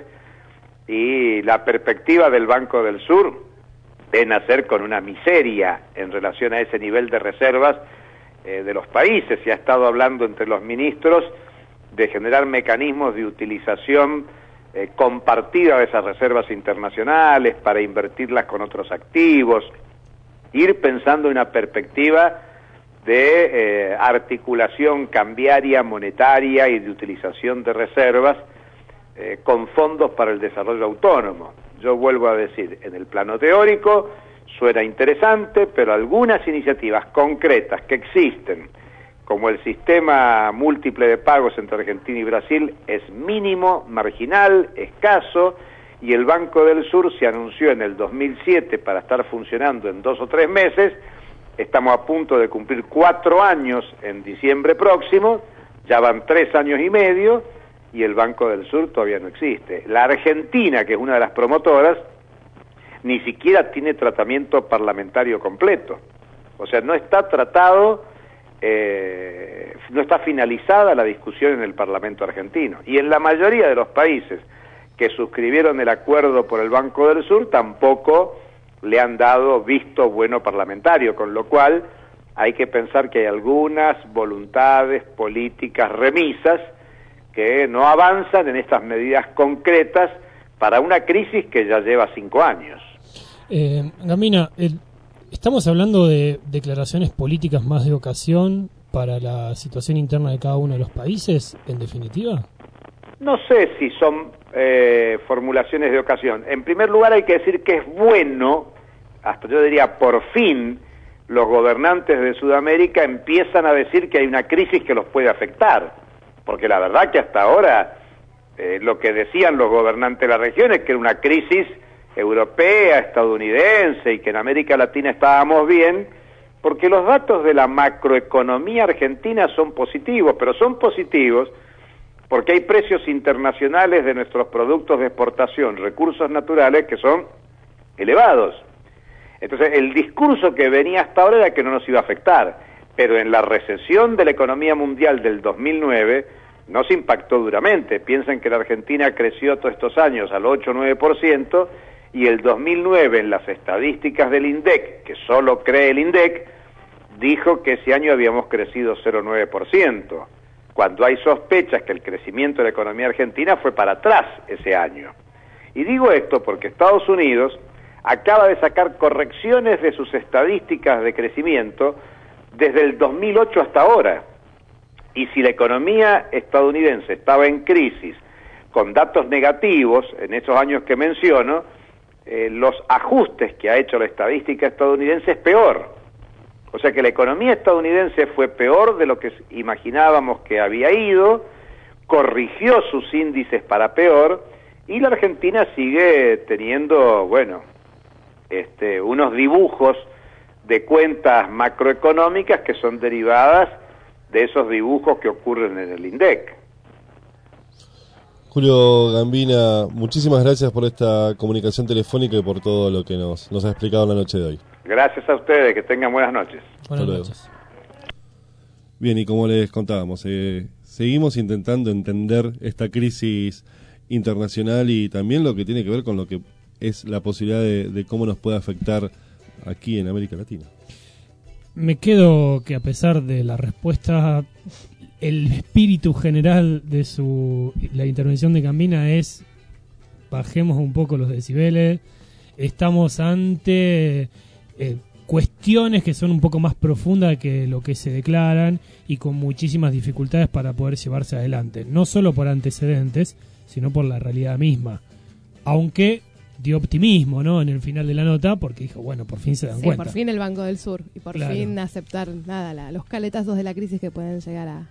y la perspectiva del Banco del Sur de nacer con una miseria en relación a ese nivel de reservas eh, de los países. Se ha estado hablando entre los ministros de generar mecanismos de utilización eh, compartida de esas reservas internacionales para invertirlas con otros activos, ir pensando en una perspectiva de eh, articulación cambiaria, monetaria y de utilización de reservas eh, con fondos para el desarrollo autónomo. Yo vuelvo a decir, en el plano teórico suena interesante, pero algunas iniciativas concretas que existen, como el sistema múltiple de pagos entre Argentina y Brasil, es mínimo, marginal, escaso, y el Banco del Sur se anunció en el dos mil siete para estar funcionando en dos o tres meses. Estamos a punto de cumplir cuatro años en diciembre próximo, ya van tres años y medio, y el Banco del Sur todavía no existe. La Argentina, que es una de las promotoras, ni siquiera tiene tratamiento parlamentario completo. O sea, no está tratado, eh, no está finalizada la discusión en el Parlamento argentino. Y en la mayoría de los países que suscribieron el acuerdo por el Banco del Sur tampoco le han dado visto bueno parlamentario, con lo cual hay que pensar que hay algunas voluntades políticas remisas que no avanzan en estas medidas concretas para una crisis que ya lleva cinco años. Eh, Gambina, el, ¿estamos hablando de declaraciones políticas más de ocasión para la situación interna de cada uno de los países, en definitiva? No sé si son eh, formulaciones de ocasión. En primer lugar hay que decir que es bueno, hasta yo diría por fin, los gobernantes de Sudamérica empiezan a decir que hay una crisis que los puede afectar, porque la verdad que hasta ahora eh, lo que decían los gobernantes de la región es que era una crisis europea, estadounidense, y que en América Latina estábamos bien, porque los datos de la macroeconomía argentina son positivos, pero son positivos porque hay precios internacionales de nuestros productos de exportación, recursos naturales, que son elevados. Entonces, el discurso que venía hasta ahora era que no nos iba a afectar, pero en la recesión de la economía mundial del dos mil nueve nos impactó duramente. Piensen que la Argentina creció todos estos años al ocho o nueve por ciento, y el dos mil nueve en las estadísticas del INDEC, que solo cree el INDEC, dijo que ese año habíamos crecido cero coma nueve por ciento, cuando hay sospechas que el crecimiento de la economía argentina fue para atrás ese año. Y digo esto porque Estados Unidos acaba de sacar correcciones de sus estadísticas de crecimiento desde el dos mil ocho hasta ahora. Y si la economía estadounidense estaba en crisis, con datos negativos en esos años que menciono, eh, los ajustes que ha hecho la estadística estadounidense es peor. O sea que la economía estadounidense fue peor de lo que imaginábamos que había ido, corrigió sus índices para peor, y la Argentina sigue teniendo, bueno, este, unos dibujos de cuentas macroeconómicas que son derivadas de esos dibujos que ocurren en el INDEC. Julio Gambina, muchísimas gracias por esta comunicación telefónica y por todo lo que nos, nos ha explicado en la noche de hoy. Gracias a ustedes, que tengan buenas noches. Buenas noches. Bien, y como les contábamos, eh, seguimos intentando entender esta crisis internacional y también lo que tiene que ver con lo que es la posibilidad de, de cómo nos puede afectar aquí en América Latina. Me quedo que a pesar de la respuesta, el espíritu general de su la intervención de Gambina es: bajemos un poco los decibeles, estamos ante eh, cuestiones que son un poco más profundas que lo que se declaran y con muchísimas dificultades para poder llevarse adelante, no solo por antecedentes, sino por la realidad misma. Aunque dio optimismo, ¿no? En el final de la nota, porque dijo, bueno, por fin se dan sí, cuenta. por fin el Banco del Sur y por Claro. fin aceptar nada la- los caletazos de la crisis que pueden llegar a,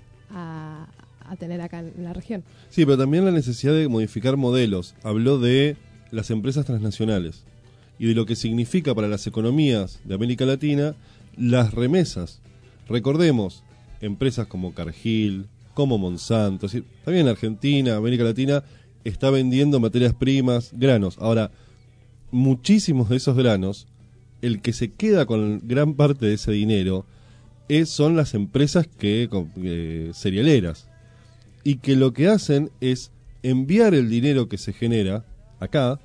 a, a tener acá en la región. Sí, pero también la necesidad de modificar modelos. Habló de las empresas transnacionales y de lo que significa para las economías de América Latina las remesas. Recordemos, empresas como Cargill, como Monsanto, es decir, también en Argentina, América Latina, está vendiendo materias primas, granos. Ahora, muchísimos de esos granos, el que se queda con gran parte de ese dinero es, son las empresas que eh, cerealeras. Y que lo que hacen es enviar el dinero que se genera acá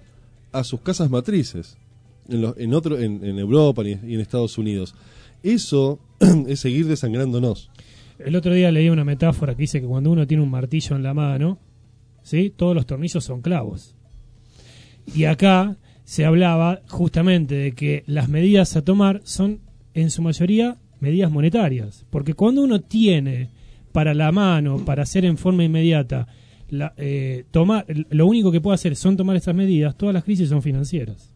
a sus casas matrices, en, los, en, otro, en, en Europa y en Estados Unidos. Eso es seguir desangrándonos. El otro día leí una metáfora que dice que cuando uno tiene un martillo en la mano, ¿sí? Todos los tornillos son clavos. Y acá se hablaba justamente de que las medidas a tomar son en su mayoría medidas monetarias, porque cuando uno tiene para la mano, para hacer en forma inmediata, la, eh, tomar, lo único que puede hacer son tomar estas medidas, todas las crisis son financieras.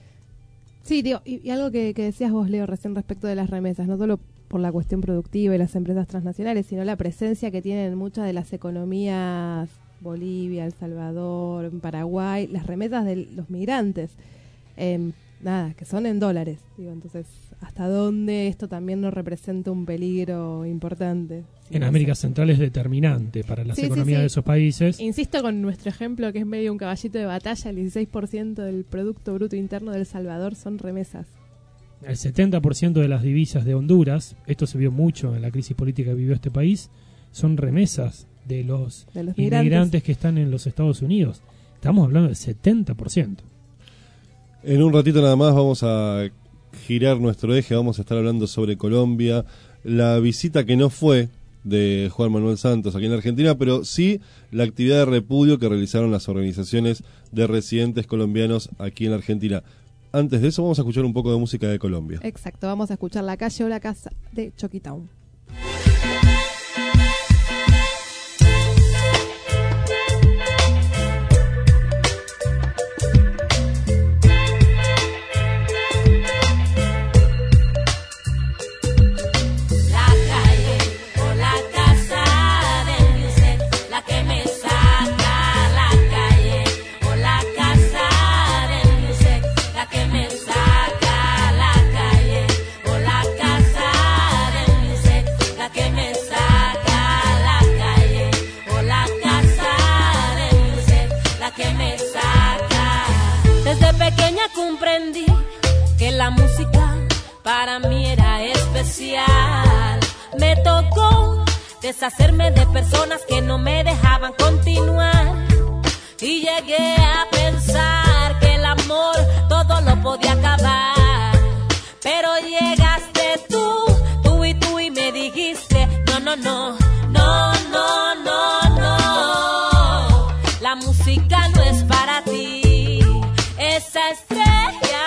Sí, digo, y, y algo que, que decías vos, Leo, recién respecto de las remesas, no solo por la cuestión productiva y las empresas transnacionales, sino la presencia que tienen muchas de las economías, Bolivia, El Salvador, en Paraguay, las remesas de los migrantes, eh, nada, que son en dólares. Digo, entonces, ¿hasta dónde esto también nos representa un peligro importante? Sí, En no América sé. Central es determinante para las Sí, sí, economías sí. de esos países. Insisto con nuestro ejemplo, que es medio un caballito de batalla, el dieciséis por ciento del Producto Bruto Interno de El Salvador son remesas. El setenta por ciento de las divisas de Honduras, esto se vio mucho en la crisis política que vivió este país, son remesas de los, De los inmigrantes migrantes. que están en los Estados Unidos. Estamos hablando del setenta por ciento. En un ratito nada más vamos a girar nuestro eje, vamos a estar hablando sobre Colombia, la visita que no fue de Juan Manuel Santos aquí en la Argentina, pero sí la actividad de repudio que realizaron las organizaciones de residentes colombianos aquí en la Argentina. Antes de eso vamos a escuchar un poco de música de Colombia. Exacto, vamos a escuchar La Calle o la Casa de Choquitown. La calle o la casa de mi ser, la que me saca. La calle o la casa de mi ser, la que me saca. La calle o la casa de mi ser, la que me saca. La calle o la casa de mi ser, la que me saca. Desde pequeña comprendí que la música para mí era especial. Me tocó deshacerme de personas que no me dejaban continuar. Y llegué a pensar que el amor todo lo podía acabar. Pero llegaste tú, tú y tú y me dijiste, no, no, no, no, no, no, no. La música no es para ti. Esa estrella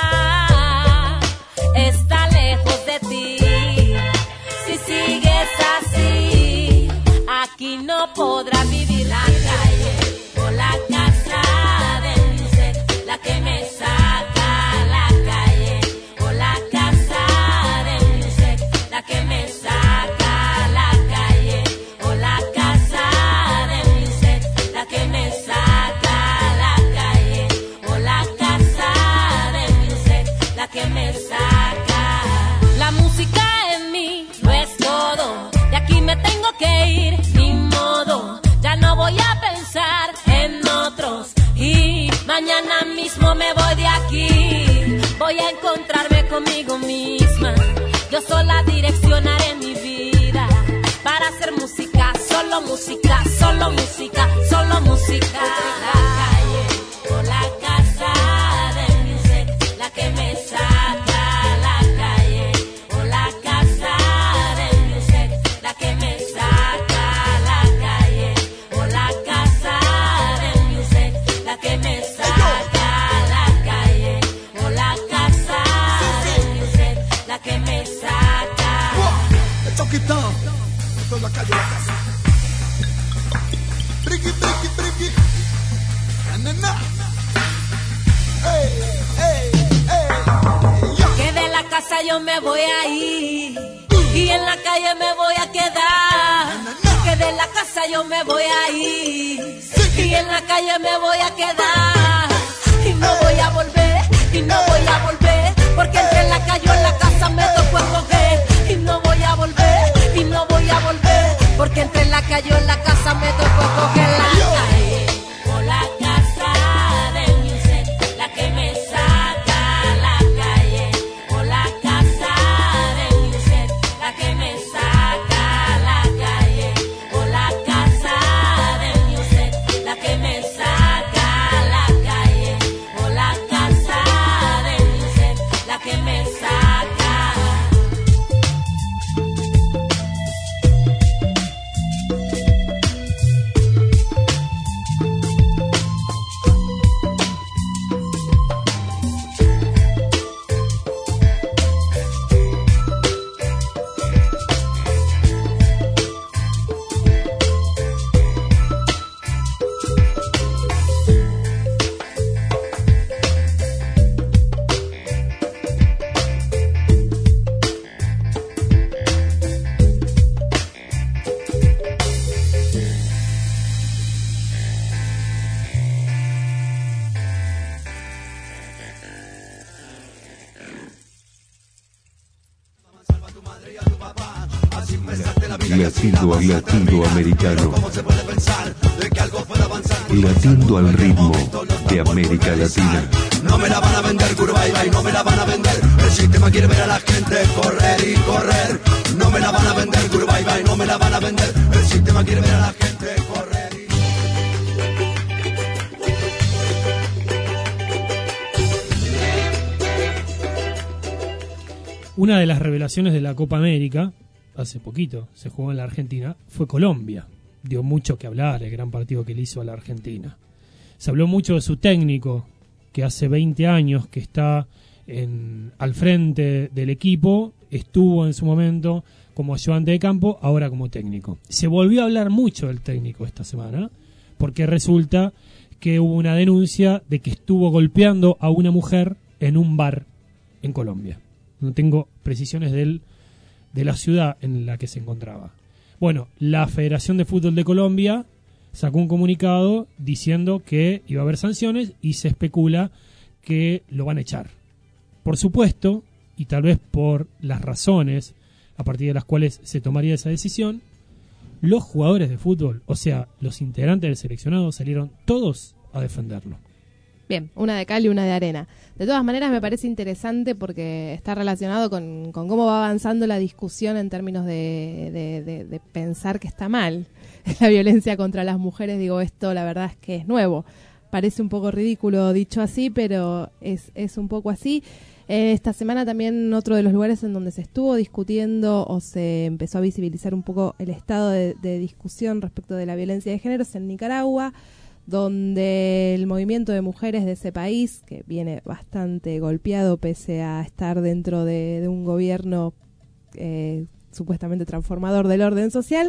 está lejos de ti. Si sigues así, aquí no podrás vivir. La calle o la casa de mi ser, la que me saca. La calle o la casa de mi ser, la que me saca. La calle o la casa de mi ser, la que me saca. La calle o la casa de mi ser, la que me saca. La música en mí lo es todo. De aquí me tengo que ir, ni modo. Ya no voy a pensar en otros. Y mañana mismo me voy de aquí. Voy a encontrarme conmigo misma. Yo sola direccionaré mi vida para hacer música, solo música, solo música, solo música. La calle o la casa de mi ser, la que me saca. La calle o la casa de mi ser, la que me saca. La calle o la casa de mi ser, la que me saca. La calle o la casa de mi ser, la que me saca. El Choquitown, esto es la calle, la casa. Briqui, briqui, briqui. Na, na, na. Que de la casa yo me voy a ir y en la calle me voy a quedar. Que de la casa yo me voy a ir y en la calle me voy a quedar. Y no voy a volver, y no voy a volver, porque entre la calle o en la casa me tocó escoger. Y no voy a volver, y no voy a volver, porque entre la calle o en la casa me tocó escoger. La calle o la casa de mi ser, la que me saca. La calle o la casa de mi ser, la que me saca. La calle o la casa de mi ser, la que me saca. La calle o la casa de mi ser, la que me saca. Latindo al latindo americano. Latindo al ritmo de América Latina. No me la van a vender, curva y va y no me la van a vender. El sistema quiere ver a la gente correr y correr. No me la van a vender, curva y va y no me la van a vender. El sistema quiere ver a la gente correr y... Una de las revelaciones de la Copa América, hace poquito, se jugó en la Argentina, fue Colombia. Dio mucho que hablar el gran partido que le hizo a la Argentina. Se habló mucho de su técnico, que hace veinte años que está en, al frente del equipo, estuvo en su momento como ayudante de campo, ahora como técnico. Se volvió a hablar mucho del técnico esta semana, porque resulta que hubo una denuncia de que estuvo golpeando a una mujer en un bar en Colombia. No tengo precisiones del, de la ciudad en la que se encontraba. Bueno, la Federación de Fútbol de Colombia sacó un comunicado diciendo que iba a haber sanciones y se especula que lo van a echar. Por supuesto, y tal vez por las razones a partir de las cuales se tomaría esa decisión, los jugadores de fútbol, o sea, los integrantes del seleccionado, salieron todos a defenderlo. Bien, una de cal y una de arena. De todas maneras me parece interesante porque está relacionado con, con cómo va avanzando la discusión en términos de, de, de, de pensar que está mal la violencia contra las mujeres. Digo, esto la verdad es que es nuevo. Parece un poco ridículo dicho así, pero es, es un poco así. Eh, esta semana también otro de los lugares en donde se estuvo discutiendo o se empezó a visibilizar un poco el estado de, de discusión respecto de la violencia de género es en Nicaragua, donde el movimiento de mujeres de ese país, que viene bastante golpeado pese a estar dentro de, de un gobierno eh, supuestamente transformador del orden social,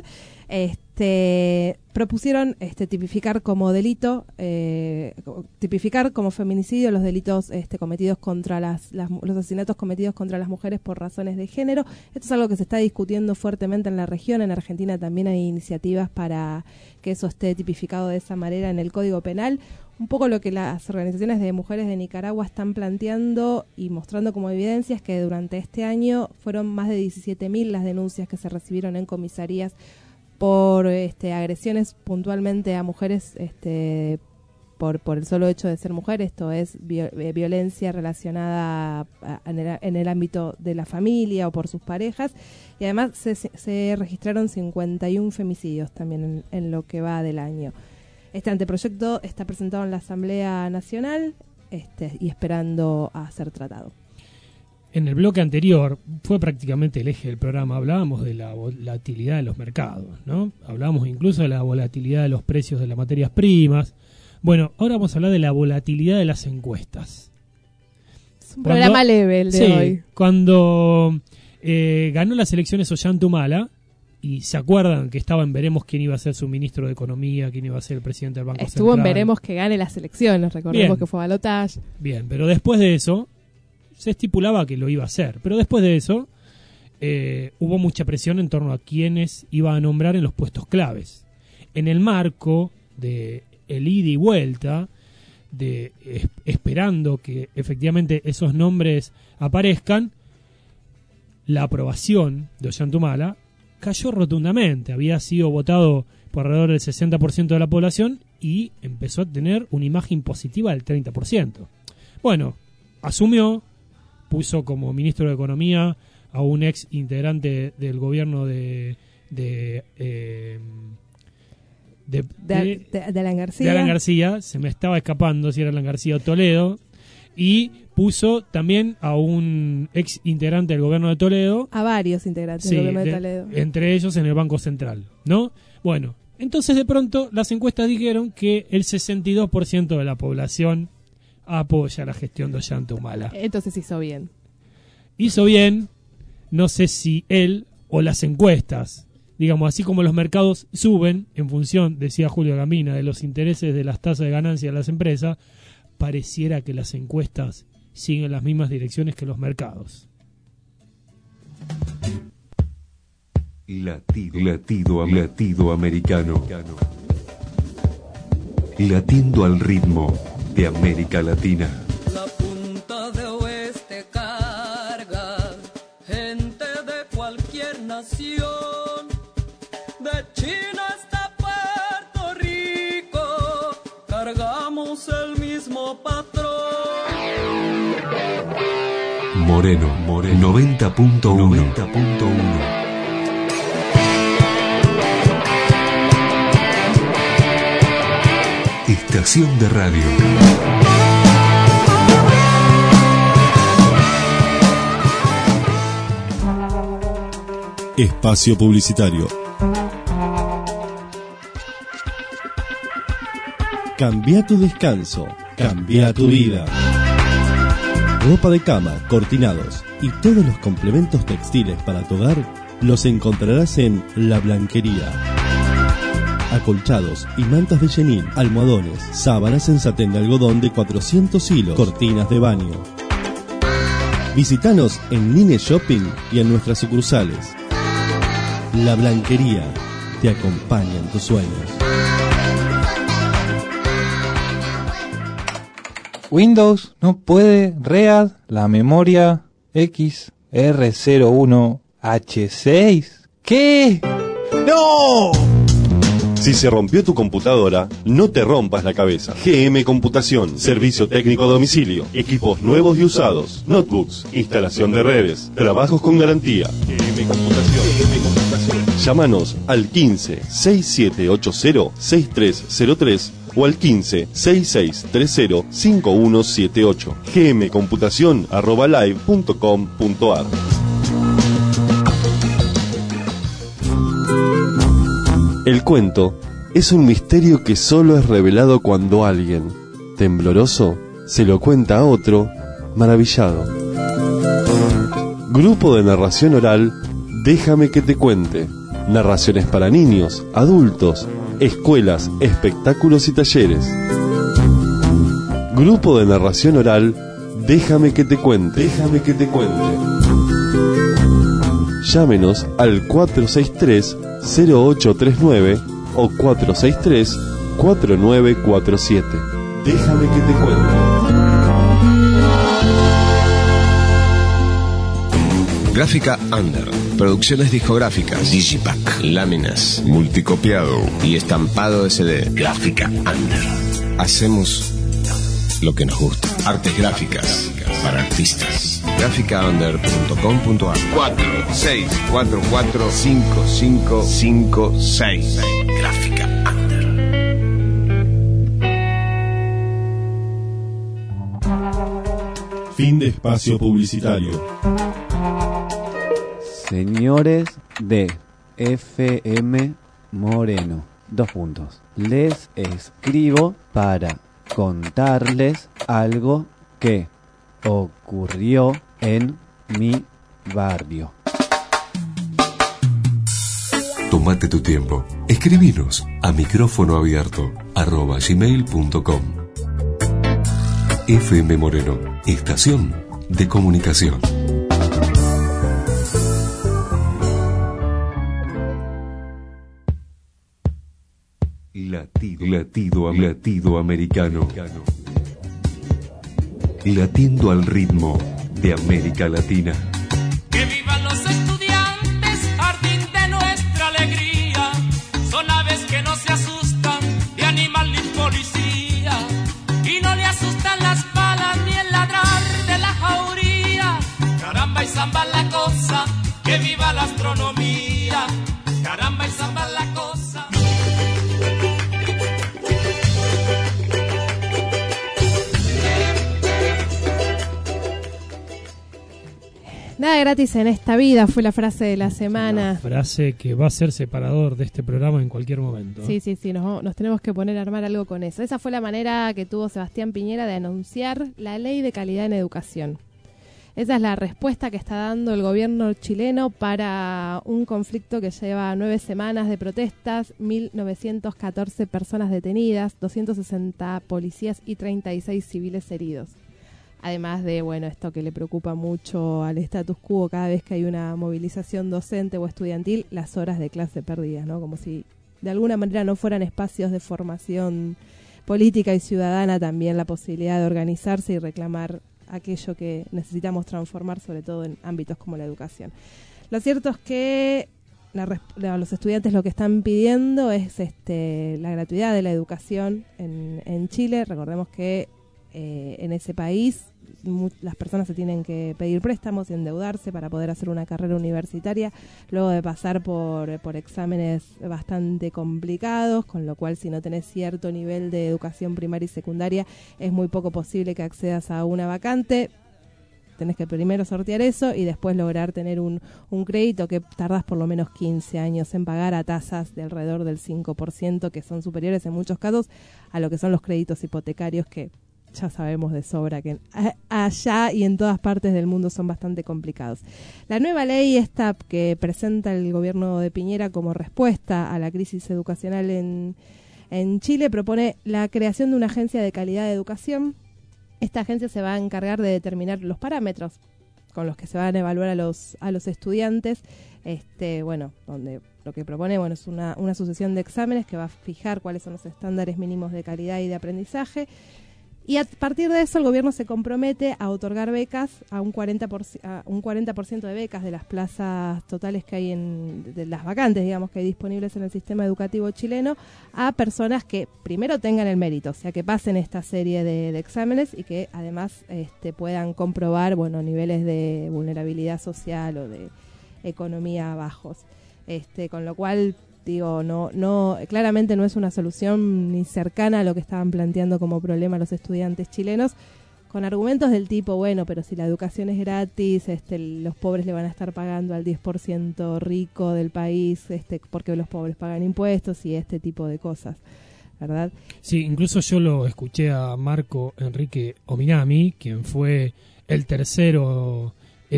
este, propusieron este, tipificar como delito, eh, tipificar como feminicidio los delitos este, cometidos contra las, las, los asesinatos cometidos contra las mujeres por razones de género. Esto es algo que se está discutiendo fuertemente en la región. En Argentina también hay iniciativas para que eso esté tipificado de esa manera en el Código Penal. Un poco lo que las organizaciones de mujeres de Nicaragua están planteando y mostrando como evidencia es que durante este año fueron más de diecisiete mil las denuncias que se recibieron en comisarías por este, agresiones puntualmente a mujeres este, por, por el solo hecho de ser mujer. Esto es vi- violencia relacionada a, a, en, el, en el ámbito de la familia o por sus parejas. Y además se, se registraron cincuenta y uno femicidios también en, en lo que va del año. Este anteproyecto está presentado en la Asamblea Nacional este, y esperando a ser tratado. En el bloque anterior fue prácticamente el eje del programa. Hablábamos de la volatilidad de los mercados, ¿no? Hablábamos incluso de la volatilidad de los precios de las materias primas. Bueno, ahora vamos a hablar de la volatilidad de las encuestas. Es un cuando, programa leve el de sí, hoy. Cuando eh, ganó las elecciones Ollanta Humala y se acuerdan que estaba en veremos quién iba a ser su ministro de Economía, quién iba a ser el presidente del Banco Estuvo Central. en veremos que gane las elecciones, recordemos Bien. que fue balotaje. Bien, pero después de eso se estipulaba que lo iba a hacer, pero después de eso eh, hubo mucha presión en torno a quiénes iba a nombrar en los puestos claves. En el marco de el ida y vuelta, de es, esperando que efectivamente esos nombres aparezcan, la aprobación de Ollanta Humala cayó rotundamente. Había sido votado por alrededor del sesenta por ciento de la población y empezó a tener una imagen positiva del treinta por ciento. Bueno, asumió, puso como ministro de Economía a un ex integrante del gobierno de de, eh, de, De, de, de, de Alan García. de Alan García, se me estaba escapando si era Alan García o Toledo, y puso también a un ex integrante del gobierno de Toledo, A varios integrantes sí, del gobierno de, de- Toledo. entre ellos en el Banco Central, ¿no? Bueno, entonces de pronto las encuestas dijeron que el sesenta y dos por ciento de la población apoya la gestión de Ollanta Humala. Entonces hizo bien. Hizo bien, no sé si él o las encuestas, digamos, así como los mercados suben en función, decía Julio Gamina, de los intereses de las tasas de ganancia de las empresas, pareciera que las encuestas siguen las mismas direcciones que los mercados. Latido, latido, latido americano. Latiendo al ritmo de América Latina. La punta de oeste carga gente de cualquier nación, de China hasta Puerto Rico, cargamos el mismo patrón. Moreno, Moreno, noventa punto uno. noventa punto uno. Estación de radio. Espacio publicitario. Cambia tu descanso, cambia tu vida. Ropa de cama, cortinados y todos los complementos textiles para tu hogar los encontrarás en La Blanquería. Acolchados y mantas de chenil, almohadones, sábanas en satén de algodón de cuatrocientos hilos, cortinas de baño. Visítanos en Line Shopping y en nuestras sucursales. La Blanquería te acompaña en tus sueños. Windows no puede read la memoria X R cero uno H seis. ¿Qué? ¡No! Si se rompió tu computadora, no te rompas la cabeza. G M Computación, servicio técnico a domicilio, equipos nuevos y usados, notebooks, instalación de redes, trabajos con garantía. G M Computación. G M Computación. Llámanos al quince, sesenta y siete ochenta, sesenta y tres cero tres o al quince, sesenta y seis treinta, cincuenta y uno setenta y ocho. gmcomputación arroba live punto com punto ar. El cuento es un misterio que solo es revelado cuando alguien, tembloroso, se lo cuenta a otro, maravillado. Grupo de narración oral, Déjame que te cuente. Narraciones para niños, adultos, escuelas, espectáculos y talleres. Grupo de narración oral, Déjame que te cuente. Déjame que te cuente. Llámenos al cuatro seis tres, cero ocho tres nueve o cuatro seis tres, cuatro nueve cuatro siete. Déjame que te cuente. Gráfica Under. Producciones discográficas, Digipack, láminas, multicopiado y estampado de C D. Gráfica Under. Hacemos lo que nos gusta. Artes gráficas para artistas. gráfica under punto com punto ar. cuatro seis cuatro cuatro cinco cinco cinco seis. Gráfica Under. Fin de espacio publicitario. Señores de F M Moreno, dos puntos. Les escribo para contarles algo que ocurrió en mi barrio. Tomate tu tiempo. Escribinos a micrófono abierto arroba gmail punto com. F M Moreno, estación de comunicación. Latido, latido, latido americano. Latiendo al ritmo de América Latina. Que vivan los estudiantes, jardín de nuestra alegría. Son aves que no se asustan de animal ni policía. Y no le asustan las balas ni el ladrar de la jauría. Caramba y zamba la cosa, que viva la astronomía. Caramba y zamba la cosa. Nada gratis en esta vida fue la frase de la semana. Una frase que va a ser separador de este programa en cualquier momento. Sí, sí, sí, nos, nos tenemos que poner a armar algo con eso. Esa fue la manera que tuvo Sebastián Piñera de anunciar la ley de calidad en educación. Esa es la respuesta que está dando el gobierno chileno para un conflicto que lleva nueve semanas de protestas, mil novecientas catorce personas detenidas, doscientos sesenta policías y treinta y seis civiles heridos. Además de, bueno, esto que le preocupa mucho al status quo cada vez que hay una movilización docente o estudiantil, las horas de clase perdidas, ¿no? Como si de alguna manera no fueran espacios de formación política y ciudadana, también la posibilidad de organizarse y reclamar aquello que necesitamos transformar, sobre todo en ámbitos como la educación. Lo cierto es que la, la, los estudiantes lo que están pidiendo es este, la gratuidad de la educación en, en Chile. Recordemos que Eh, en ese país mu- las personas se tienen que pedir préstamos y endeudarse para poder hacer una carrera universitaria, luego de pasar por, por exámenes bastante complicados, con lo cual si no tenés cierto nivel de educación primaria y secundaria es muy poco posible que accedas a una vacante. Tenés que primero sortear eso y después lograr tener un, un crédito que tardás por lo menos quince años en pagar a tasas de alrededor del cinco por ciento, que son superiores en muchos casos a lo que son los créditos hipotecarios, que ya sabemos de sobra que allá y en todas partes del mundo son bastante complicados. La nueva ley esta que presenta el gobierno de Piñera como respuesta a la crisis educacional en, en Chile propone la creación de una agencia de calidad de educación. Esta agencia se va a encargar de determinar los parámetros con los que se van a evaluar a los a los estudiantes. Este, bueno, donde lo que propone, bueno, es una, una sucesión de exámenes que va a fijar cuáles son los estándares mínimos de calidad y de aprendizaje. Y a partir de eso el gobierno se compromete a otorgar becas a un cuarenta por ciento, a un cuarenta por ciento de becas de las plazas totales que hay en, de las vacantes, digamos, que hay disponibles en el sistema educativo chileno, a personas que primero tengan el mérito, o sea, que pasen esta serie de, de exámenes y que además este, puedan comprobar, bueno, niveles de vulnerabilidad social o de economía bajos. Este, con lo cual, digo, no, no, claramente no es una solución ni cercana a lo que estaban planteando como problema los estudiantes chilenos, con argumentos del tipo, bueno, pero si la educación es gratis, este, los pobres le van a estar pagando al diez por ciento rico del país, este, porque los pobres pagan impuestos y este tipo de cosas, ¿verdad? Sí, incluso yo lo escuché a Marco Enrique Ominami, quien fue el tercero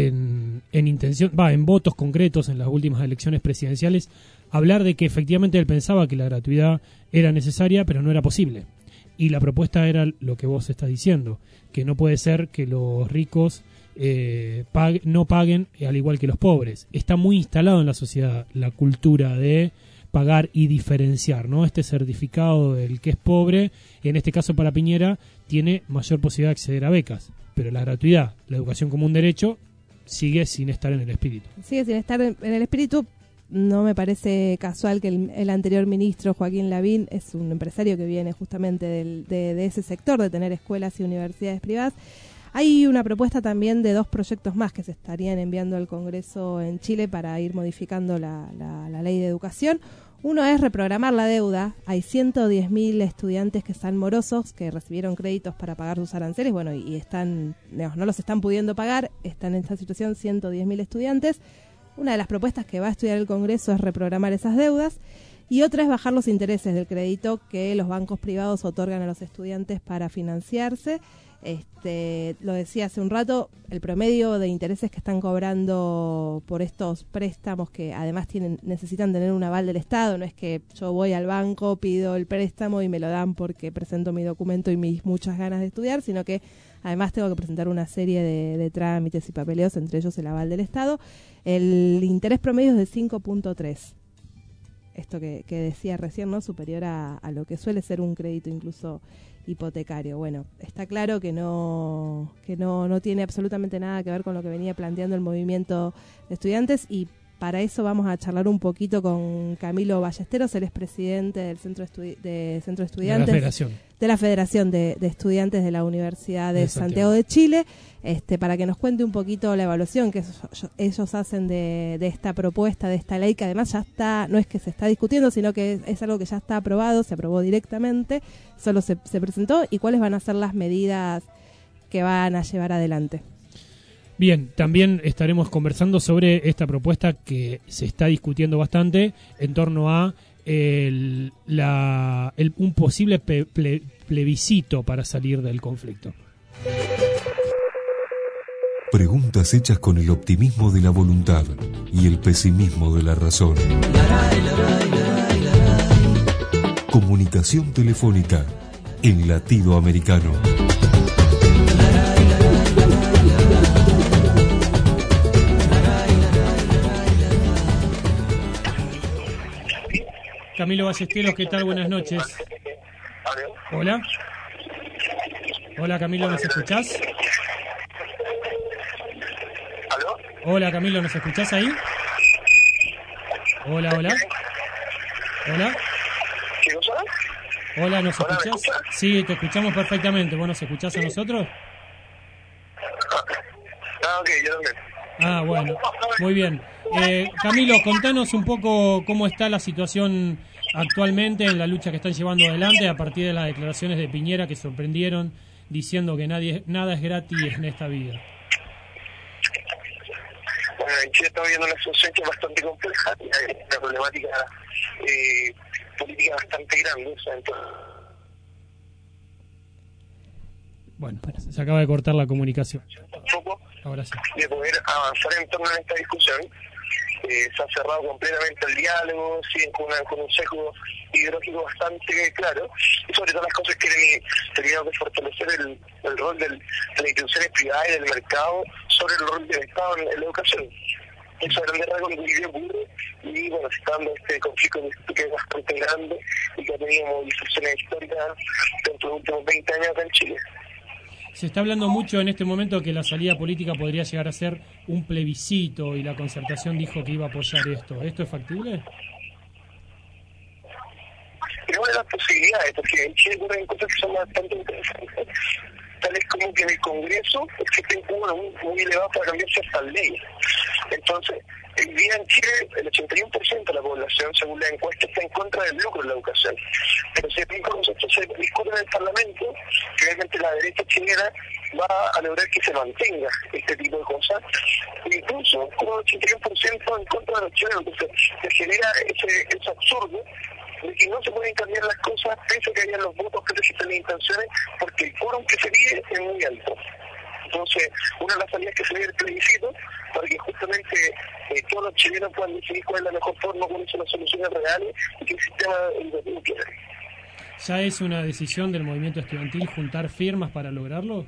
en, en intención, va, en votos concretos en las últimas elecciones presidenciales, hablar de que efectivamente él pensaba que la gratuidad era necesaria, pero no era posible. Y la propuesta era lo que vos estás diciendo, que no puede ser que los ricos eh, pag- no paguen al igual que los pobres. Está muy instalado en la sociedad la cultura de pagar y diferenciar, ¿no? Este certificado del que es pobre, en este caso para Piñera, tiene mayor posibilidad de acceder a becas. Pero la gratuidad, la educación como un derecho, sigue sin estar en el espíritu. Sigue sin estar en, en el espíritu. No me parece casual que el, el anterior ministro, Joaquín Lavín, es un empresario que viene justamente del, de, de ese sector, de tener escuelas y universidades privadas. Hay una propuesta también de dos proyectos más que se estarían enviando al Congreso en Chile para ir modificando la, la, la ley de educación. Uno es reprogramar la deuda. Hay ciento diez mil estudiantes que están morosos, que recibieron créditos para pagar sus aranceles, bueno, y, y están, digamos, no los están pudiendo pagar, están en esta situación ciento diez mil estudiantes. Una de las propuestas que va a estudiar el Congreso es reprogramar esas deudas. y otra es bajar los intereses del crédito que los bancos privados otorgan a los estudiantes para financiarse. Este, lo decía hace un rato, el promedio de intereses que están cobrando por estos préstamos, que además tienen necesitan tener un aval del Estado, no es que yo voy al banco, pido el préstamo y me lo dan porque presento mi documento y mis muchas ganas de estudiar, sino que además tengo que presentar una serie de, de trámites y papeleos, entre ellos el aval del Estado. El interés promedio es de cinco punto tres. Esto que, que decía recién, ¿no? Superior a, a lo que suele ser un crédito incluso hipotecario. Bueno, está claro que no que no, no tiene absolutamente nada que ver con lo que venía planteando el movimiento de estudiantes, y para eso vamos a charlar un poquito con Camilo Ballesteros, él es presidente del Centro Estudi- de Centro de Estudiantes de la Federación, de, la Federación de, de Estudiantes de la Universidad de, de Santiago. Santiago de Chile, este, para que nos cuente un poquito la evaluación que ellos, ellos hacen de, de esta propuesta, de esta ley, que además ya está, no es que se está discutiendo, sino que es, es algo que ya está aprobado, se aprobó directamente, solo se, se presentó, y cuáles van a ser las medidas que van a llevar adelante. Bien, también estaremos conversando sobre esta propuesta que se está discutiendo bastante en torno a el, la, el, un posible ple, ple, plebiscito para salir del conflicto. Preguntas hechas con el optimismo de la voluntad y el pesimismo de la razón. Comunicación telefónica en latido americano. Camilo Ballesteros, ¿qué tal? Buenas noches. Hola. Hola, Camilo, ¿nos escuchás? Hola, Camilo, ¿nos escuchás ahí? Hola, hola. Hola. Hola, ¿nos escuchás? Sí, te escuchamos perfectamente. ¿Vos nos escuchás a nosotros? Ah, ok, yo también. Ah, bueno, muy bien. Eh, Camilo, contanos un poco cómo está la situación actualmente en la lucha que están llevando adelante a partir de las declaraciones de Piñera que sorprendieron diciendo que nadie, nada es gratis en esta vida. Bueno, en Chile estamos viendo una situación que es bastante compleja, hay una problemática eh, política bastante grande. O sea, entonces... Bueno, se acaba de cortar la comunicación. Un poco Ahora sí. De poder avanzar en torno a esta discusión. Eh, se ha cerrado completamente el diálogo, siguen con, una, con un sesgo ideológico bastante claro, y sobre todas las cosas quieren tener que fortalecer el, el rol del, de las instituciones privadas y del mercado sobre el rol del Estado en, en la educación. Eso a grandes rasgos lo que ocurre, y bueno, se está dando este conflicto que es bastante grande y que ha tenido movilizaciones históricas dentro de los últimos veinte años acá en Chile. Se está hablando mucho en este momento que la salida política podría llegar a ser un plebiscito, y la Concertación dijo que iba a apoyar esto. ¿Esto es factible? Es una de las posibilidades, porque en Chile ocurren cosas que son bastante interesantes, tales como que en el Congreso existen como muy, muy elevados para cambiar ciertas leyes. Entonces, hoy día en Chile el ochenta y uno por ciento de la población, según la encuesta, está en contra del lucro de la educación. Pero si el concepto se discute en el Parlamento, que obviamente la derecha chilena va a lograr que se mantenga este tipo de cosas, e incluso con un ochenta y uno por ciento en contra de los chilenos. Entonces se genera ese, ese absurdo de que no se pueden cambiar las cosas pese a que hayan los votos que registran las intenciones, porque el quórum que se pide es muy alto. Entonces, una de las salidas que se ve el plebiscito, para que justamente eh, todos los chilenos puedan decidir cuál es la mejor forma, cuáles son las soluciones reales y que el sistema educativo quiere. ¿Ya es una decisión del movimiento estudiantil juntar firmas para lograrlo?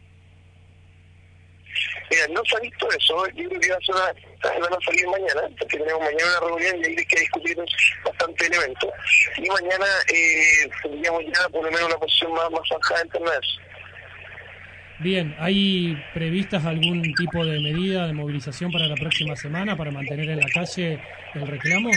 Mira, no se ha visto eso. Yo creo que va a, ser una, van a salir mañana, porque tenemos mañana una reunión y ahí hay que discutir bastante elementos. Y mañana eh, tendríamos ya por lo menos una posición más, más zanjada en torno a eso. Bien, ¿hay previstas algún tipo de medida de movilización para la próxima semana para mantener en la calle el reclamo?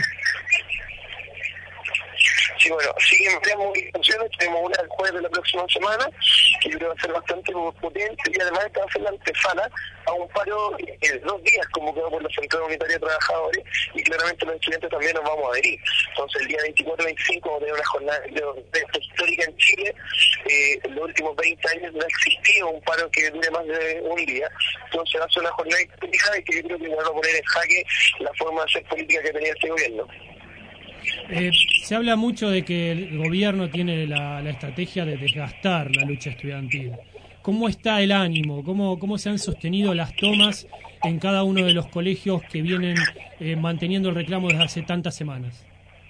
Sí, bueno, siguen varias movilizaciones, tenemos una el jueves de la próxima semana, que yo creo que va a ser bastante potente, y además esta va a ser la antesala a un paro en dos días convocado por la Central Unitaria de Trabajadores, y claramente los estudiantes también nos vamos a adherir. Entonces el día veinticuatro y veinticinco vamos a tener una jornada de, de histórica en Chile. Eh, en los últimos veinte años no ha existido un paro que dure más de un día, entonces va a ser una jornada histórica y que yo creo que va a poner en jaque la forma de hacer política que tenía este gobierno. Eh, se habla mucho de que el gobierno tiene la, la estrategia de desgastar la lucha estudiantil. ¿Cómo está el ánimo? ¿Cómo, cómo se han sostenido las tomas en cada uno de los colegios que vienen eh, manteniendo el reclamo desde hace tantas semanas?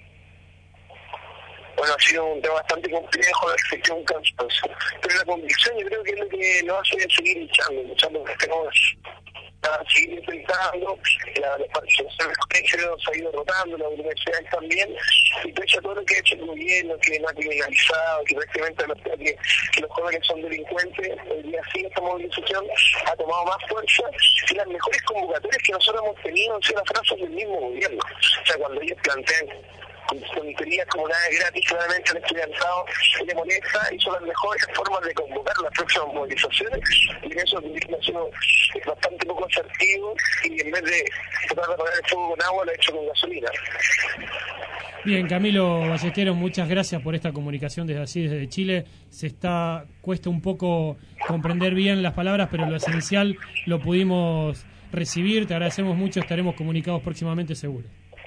Bueno, ha sido un tema bastante complejo, ha existido un cansancio. Pero la convicción yo creo que es lo que nos hace seguir luchando, luchando porque tenemos a seguir enfrentando, la, la participación del colegio se ha ido rotando, las universidades también, y pese a todo lo que ha hecho el gobierno, que no ha criminalizado, que prácticamente los, que, que los jóvenes son delincuentes, hoy día sí esta movilización ha tomado más fuerza, y las mejores convocatorias que nosotros hemos tenido han sido las frases del mismo gobierno. O sea, cuando ellos plantean tonterías como nada gratis, claramente al estudiantado le molesta y son las mejores formas de convocar las próximas movilizaciones, y en eso el gobierno ha sido bastante poco asertivo y en vez de tratar de apagar el fuego con agua lo ha hecho con gasolina. Bien, Camilo Ballesteros, muchas gracias por esta comunicación desde allí, desde Chile. Se está cuesta un poco comprender bien las palabras, pero lo esencial lo pudimos recibir. Te agradecemos mucho, estaremos comunicados próximamente seguro.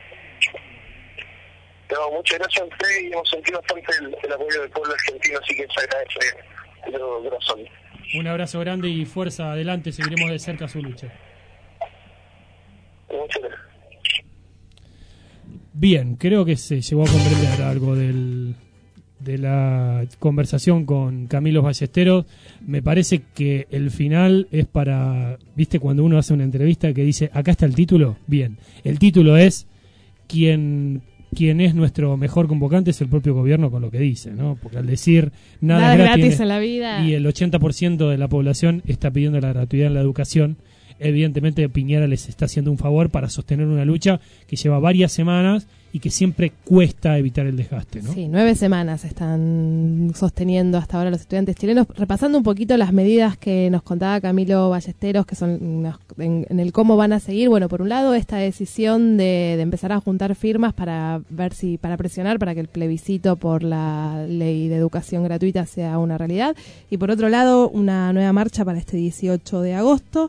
No, muchas gracias a usted y hemos sentido bastante el, el apoyo del pueblo argentino, así que se agradece de corazón. Un abrazo grande y fuerza adelante, seguiremos de cerca su lucha. Muchas gracias. Bien, creo que se llegó a comprender algo del, de la conversación con Camilo Ballesteros. Me parece que el final es para, viste, cuando uno hace una entrevista que dice, acá está el título. Bien, el título es quien... quien es nuestro mejor convocante es el propio gobierno con lo que dice, ¿no? Porque al decir nada, nada gratis, gratis en la vida y el ochenta por ciento de la población está pidiendo la gratuidad en la educación, evidentemente Piñera les está haciendo un favor para sostener una lucha que lleva varias semanas y que siempre cuesta evitar el desgaste, ¿no? Sí, nueve semanas están sosteniendo hasta ahora los estudiantes chilenos. Repasando un poquito las medidas que nos contaba Camilo Ballesteros, que son en, en el cómo van a seguir. Bueno, por un lado, esta decisión de, de empezar a juntar firmas para ver si, para presionar para que el plebiscito por la ley de educación gratuita sea una realidad. Y por otro lado, una nueva marcha para este dieciocho de agosto.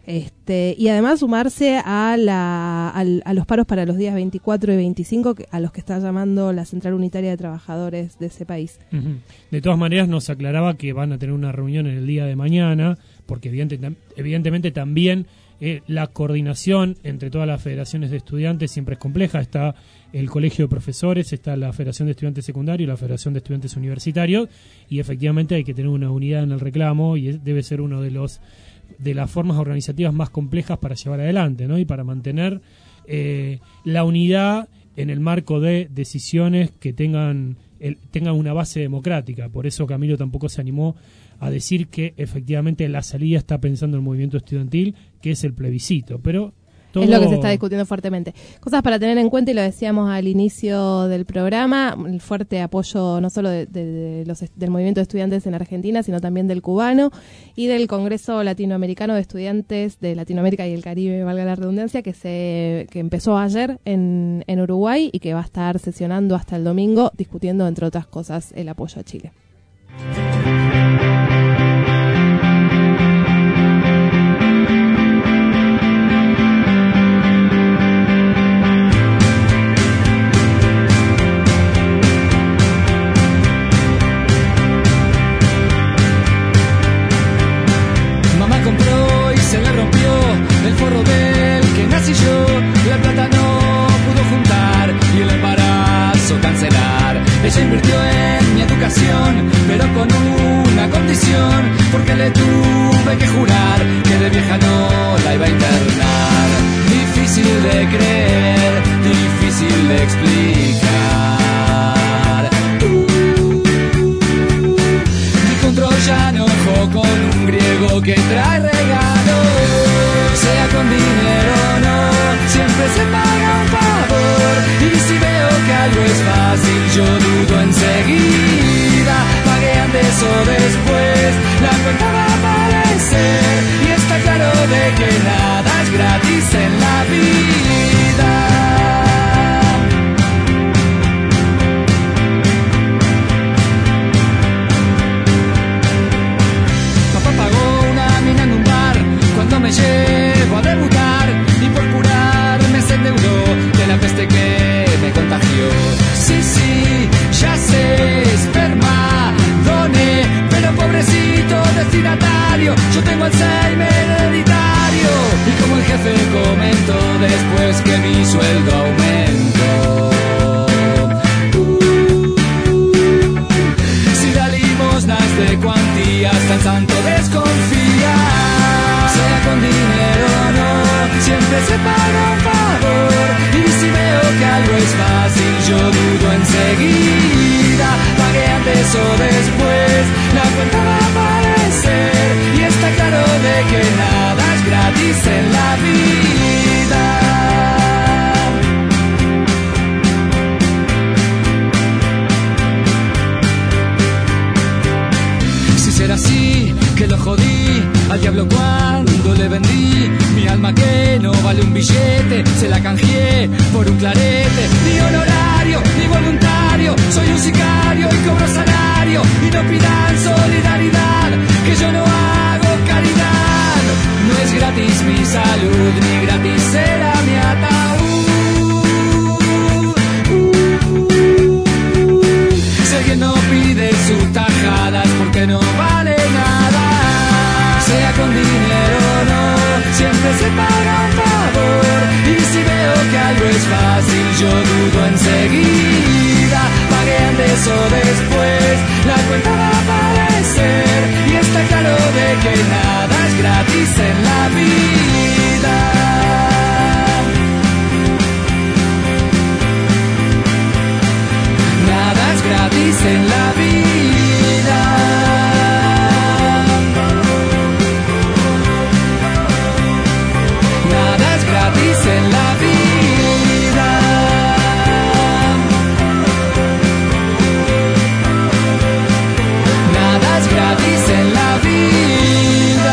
Este, y además sumarse a, la, a, a los paros para los días veinticuatro y veinticinco, a los que está llamando la Central Unitaria de Trabajadores de ese país. Uh-huh. De todas maneras nos aclaraba que van a tener una reunión en el día de mañana, porque evidente, evidentemente también eh, la coordinación entre todas las federaciones de estudiantes siempre es compleja. Está el Colegio de Profesores, está la Federación de Estudiantes Secundarios, la Federación de Estudiantes Universitarios, y efectivamente hay que tener una unidad en el reclamo y es, debe ser uno de los de las formas organizativas más complejas para llevar adelante, ¿no? Y para mantener eh, la unidad en el marco de decisiones que tengan el, tengan una base democrática. Por eso Camilo tampoco se animó a decir que efectivamente la salida está pensando en el movimiento estudiantil, que es el plebiscito, pero todo... Es lo que se está discutiendo fuertemente. Cosas para tener en cuenta, y lo decíamos al inicio del programa, el fuerte apoyo no solo de, de, de los, del movimiento de estudiantes en Argentina, sino también del cubano y del Congreso Latinoamericano de Estudiantes de Latinoamérica y el Caribe, valga la redundancia, que se que empezó ayer en, en Uruguay y que va a estar sesionando hasta el domingo, discutiendo, entre otras cosas, el apoyo a Chile. El forro del que nací yo, la plata no pudo juntar y el embarazo cancelar. Ella invirtió en mi educación, pero con una condición, porque le tuve que jurar que de vieja no la iba a internar. Difícil de creer, difícil de explicar. Dijo un troyano con un griego que trae regalos. Sea con dinero o no, siempre se paga un favor. Y si veo que algo es fácil, yo dudo enseguida. Pagué antes o después, la cuenta va a aparecer. Y está claro de que nada es gratis en la vida. Papá pagó una mina en un bar cuando me llevo a debutar, y por curarme se endeudó de la peste que me contagió. al diablo cuando le vendí mi alma que no vale un billete, se la canjeé por un clarete. Ni honorario, ni voluntario, soy un sicario y cobro salario. Y no pidan solidaridad, que yo no hago caridad. No es gratis mi salud, ni gratis será mi ataúd. Si alguien no pide sus tajadas porque no vale nada, sea con dinero o no, siempre se paga un favor. Y si veo que algo es fácil, yo dudo enseguida. Pagué antes o después, la cuenta va a aparecer. Y está claro de que nada es gratis en la vida. Nada es gratis en la vida. Nada es gratis en la vida. Nada es gratis en la vida.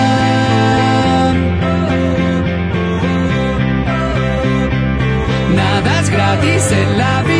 Nada es gratis en la vida.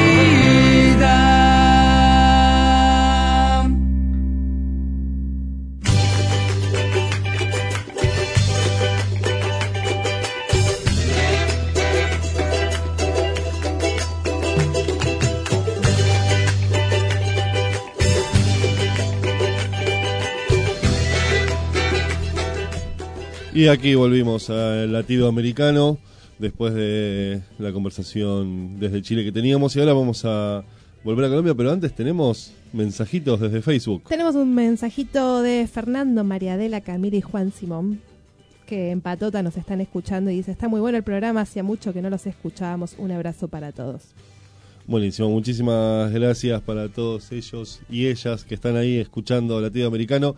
Y aquí volvimos al latido americano, después de la conversación desde Chile que teníamos, y ahora vamos a volver a Colombia, pero antes tenemos mensajitos desde Facebook. Tenemos un mensajito de Fernando, Mariadela, Camila y Juan Simón, que en Patota nos están escuchando y dice: está muy bueno el programa, hacía mucho que no los escuchábamos, un abrazo para todos. Buenísimo, muchísimas gracias para todos ellos y ellas que están ahí escuchando Latido Americano.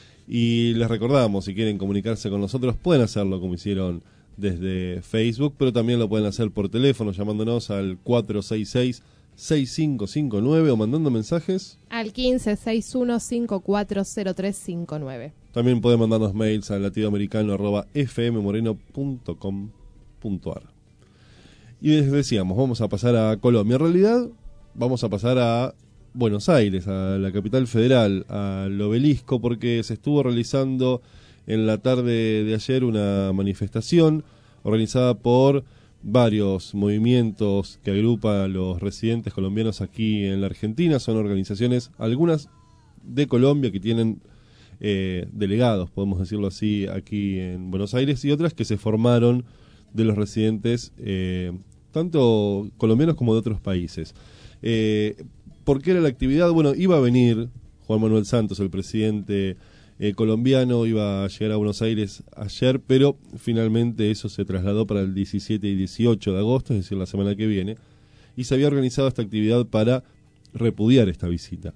Y les recordamos, si quieren comunicarse con nosotros, pueden hacerlo como hicieron desde Facebook, pero también lo pueden hacer por teléfono llamándonos al cuatro seis seis, seis cinco cinco nueve o mandando mensajes al quince sesenta y uno cincuenta y cuatro cero tres cincuenta y nueve. También pueden mandarnos mails a latidoamericano arroba f m moreno punto com punto a r. Y les decíamos, vamos a pasar a Colombia. En realidad, vamos a pasar a Buenos Aires, a la capital federal, al Obelisco, porque se estuvo realizando en la tarde de ayer una manifestación organizada por varios movimientos que agrupan a los residentes colombianos aquí en la Argentina. Son organizaciones, algunas de Colombia, que tienen eh, delegados, podemos decirlo así, aquí en Buenos Aires, y otras que se formaron de los residentes, eh, tanto colombianos como de otros países. Eh, ¿Por qué era la actividad? Bueno, iba a venir Juan Manuel Santos, el presidente eh, colombiano, iba a llegar a Buenos Aires ayer, pero finalmente eso se trasladó para el diecisiete y dieciocho de agosto, es decir, la semana que viene, y se había organizado esta actividad para repudiar esta visita.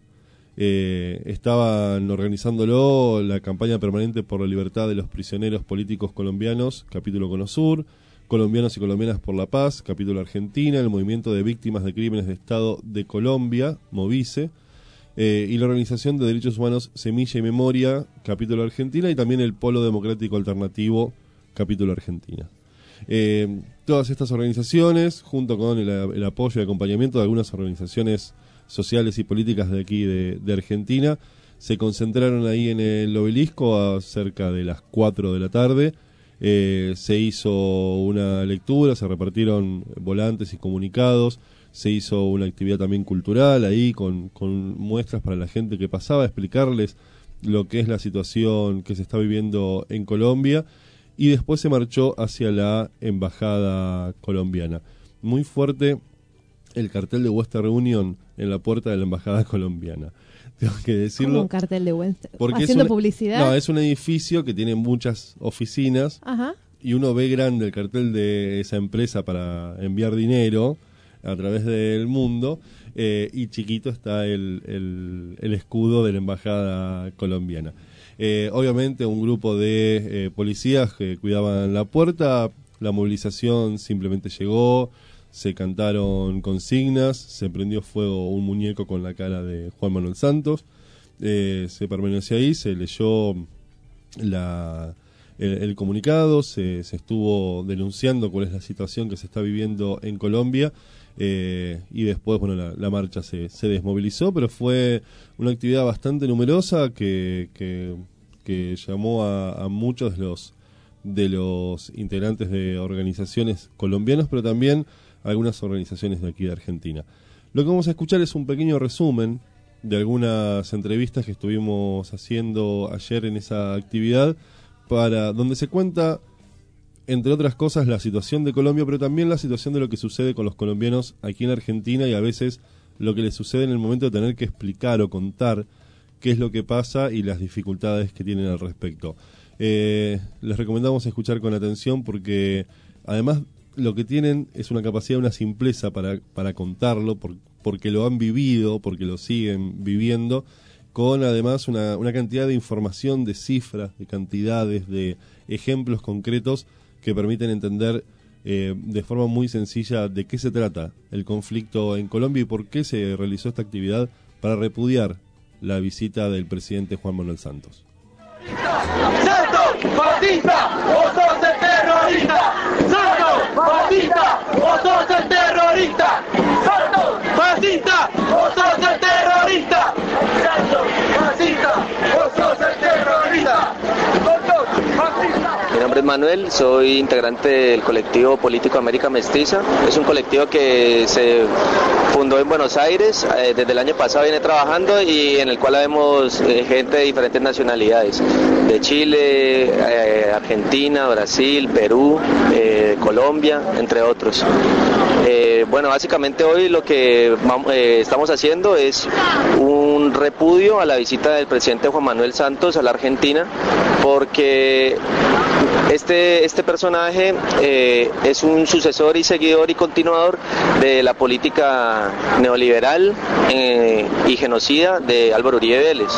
Eh, estaban organizándolo la campaña permanente por la libertad de los prisioneros políticos colombianos, capítulo Cono Sur, Colombianos y Colombianas por la Paz, capítulo Argentina, el Movimiento de Víctimas de Crímenes de Estado de Colombia, Movice, eh, y la Organización de Derechos Humanos Semilla y Memoria, capítulo Argentina, y también el Polo Democrático Alternativo, capítulo Argentina. Eh, todas estas organizaciones, junto con el, el apoyo y acompañamiento de algunas organizaciones sociales y políticas de aquí de, de Argentina, se concentraron ahí en el Obelisco a cerca de las cuatro de la tarde. Eh, se hizo una lectura, se repartieron volantes y comunicados, se hizo una actividad también cultural ahí con, con muestras para la gente que pasaba, explicarles lo que es la situación que se está viviendo en Colombia, y después se marchó hacia la embajada colombiana. Muy fuerte el cartel de Western Union en la puerta de la embajada colombiana. Tengo que decirlo. ¿Cómo un cartel de Western? Porque ¿Haciendo es un, publicidad? No, es un edificio que tiene muchas oficinas. Ajá. Y uno ve grande el cartel de esa empresa para enviar dinero a través del mundo, eh, y chiquito está el, el, el escudo de la embajada colombiana. Eh, obviamente un grupo de eh, policías que cuidaban la puerta, la movilización simplemente llegó, se cantaron consignas, se prendió fuego un muñeco con la cara de Juan Manuel Santos, eh, se permaneció ahí, se leyó la, el, el comunicado, se, se estuvo denunciando cuál es la situación que se está viviendo en Colombia, eh, y después, bueno, la, la marcha se, se desmovilizó, pero fue una actividad bastante numerosa que, que, que llamó a, a muchos de los, de los integrantes de organizaciones colombianas, pero también algunas organizaciones de aquí de Argentina. Lo que vamos a escuchar es un pequeño resumen de algunas entrevistas que estuvimos haciendo ayer en esa actividad, para donde se cuenta, entre otras cosas, la situación de Colombia, pero también la situación de lo que sucede con los colombianos aquí en Argentina, y a veces lo que les sucede en el momento de tener que explicar o contar qué es lo que pasa y las dificultades que tienen al respecto. Eh, les recomendamos escuchar con atención, porque además lo que tienen es una capacidad, una simpleza para, para contarlo, por, porque lo han vivido, porque lo siguen viviendo, con además una, una cantidad de información, de cifras, de cantidades, de ejemplos concretos que permiten entender eh, de forma muy sencilla de qué se trata el conflicto en Colombia y por qué se realizó esta actividad para repudiar la visita del presidente Juan Manuel Santos. ¡Santos, fascista, vos sos el terrorista! ¡Santos, fascista, vos sos el terrorista! ¡Santos, fascista, vos sos el terrorista! ¡Santos, fascista, vos sos el terrorista! ¡Santos, fascista! Mi nombre es Manuel, soy integrante del colectivo político América Mestiza. Es un colectivo que se fundó en Buenos Aires, eh, desde el año pasado viene trabajando, y en el cual vemos eh, gente de diferentes nacionalidades, de Chile, eh, Argentina, Brasil, Perú, eh, Colombia, entre otros. Eh, bueno, básicamente hoy lo que eh, estamos haciendo es un repudio a la visita del presidente Juan Manuel Santos a la Argentina, porque Este, este personaje eh, es un sucesor y seguidor y continuador de la política neoliberal eh, y genocida de Álvaro Uribe Vélez.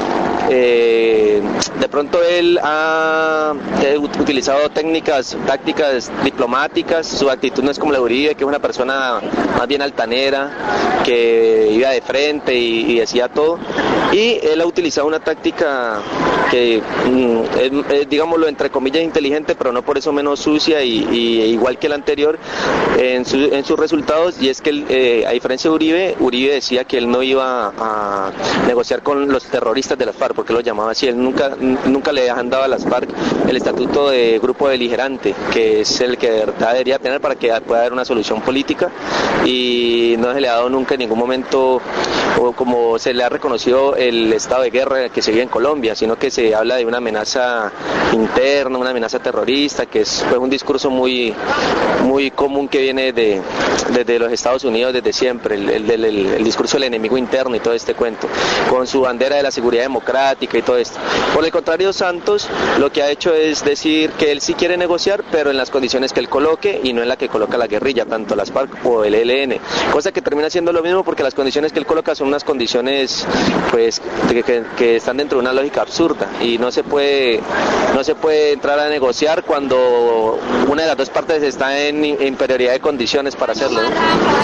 Eh, de pronto él ha eh, utilizado técnicas, tácticas diplomáticas. Su actitud no es como la de Uribe, que es una persona más bien altanera, que iba de frente y, y decía todo. Y él ha utilizado una táctica que mm, es, es, digámoslo, entre comillas inteligente, pero no por eso menos sucia, y, y igual que el anterior en, su, en sus resultados, y es que él, eh, a diferencia de Uribe, Uribe decía que él no iba a negociar con los terroristas de las FARC, porque lo llamaba así. Él nunca, nunca le han dado a las FARC el estatuto de grupo beligerante, que es el que de verdad debería tener para que pueda haber una solución política, y no se le ha dado nunca en ningún momento, o como se le ha reconocido, el estado de guerra que se vive en Colombia, sino que se habla de una amenaza interna, una amenaza terrorista, que es pues, un discurso muy, muy común que viene de, desde los Estados Unidos desde siempre, el, el, el, el discurso del enemigo interno y todo este cuento, con su bandera de la seguridad democrática y todo esto. Por el contrario, Santos lo que ha hecho es decir que él sí quiere negociar, pero en las condiciones que él coloque y no en la que coloca la guerrilla, tanto las FARC o el E L N, cosa que termina siendo lo mismo, porque las condiciones que él coloca son unas condiciones pues que, que, que están dentro de una lógica absurda, y no se puede no se puede entrar a negociar cuando una de las dos partes está en inferioridad de condiciones para hacerlo, ¿no?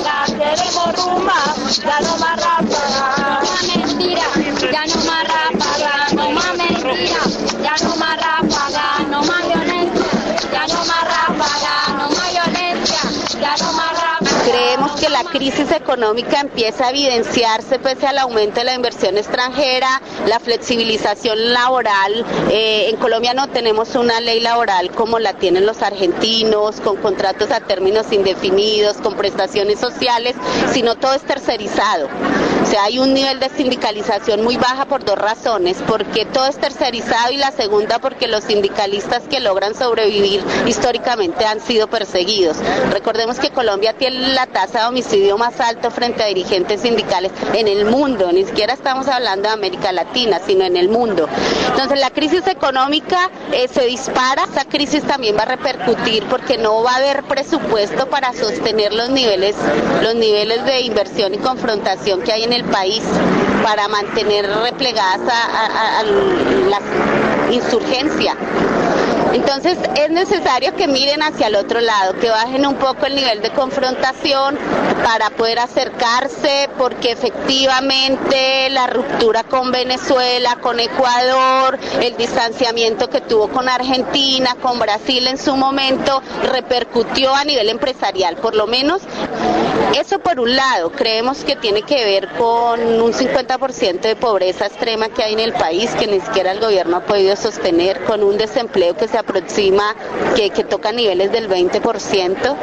Ya no más ráfaga, no más mentira, ya no más ráfaga, no más violencia, ya no más ráfaga, no más violencia, ya no más ráfaga. Creemos que la crisis económica empieza a evidenciarse pese al aumento de la inversión extranjera, la flexibilización laboral. Eh, en Colombia no tenemos una ley laboral como la tienen los argentinos, con contratos a términos indefinidos, con prestaciones sociales, sino todo es tercerizado. O sea, hay un nivel de sindicalización muy baja por dos razones, porque todo es tercerizado, y la segunda porque los sindicalistas que logran sobrevivir históricamente han sido perseguidos. Recordemos que Colombia tiene la tasa de homicidio más alta frente a dirigentes sindicales en el mundo, ni siquiera estamos hablando de América Latina, sino en el mundo. Entonces la crisis económica eh, se dispara, esa crisis también va a repercutir porque no va a haber presupuesto para sostener los niveles, los niveles de inversión y confrontación que hay en el país, para mantener replegadas a, a, a la insurgencia. Entonces es necesario que miren hacia el otro lado, que bajen un poco el nivel de confrontación para poder acercarse, porque efectivamente la ruptura con Venezuela, con Ecuador, el distanciamiento que tuvo con Argentina, con Brasil en su momento, repercutió a nivel empresarial, por lo menos eso por un lado. Creemos que tiene que ver con un cincuenta por ciento de pobreza extrema que hay en el país, que ni siquiera el gobierno ha podido sostener, con un desempleo que se aproxima, que, que toca niveles del veinte por ciento,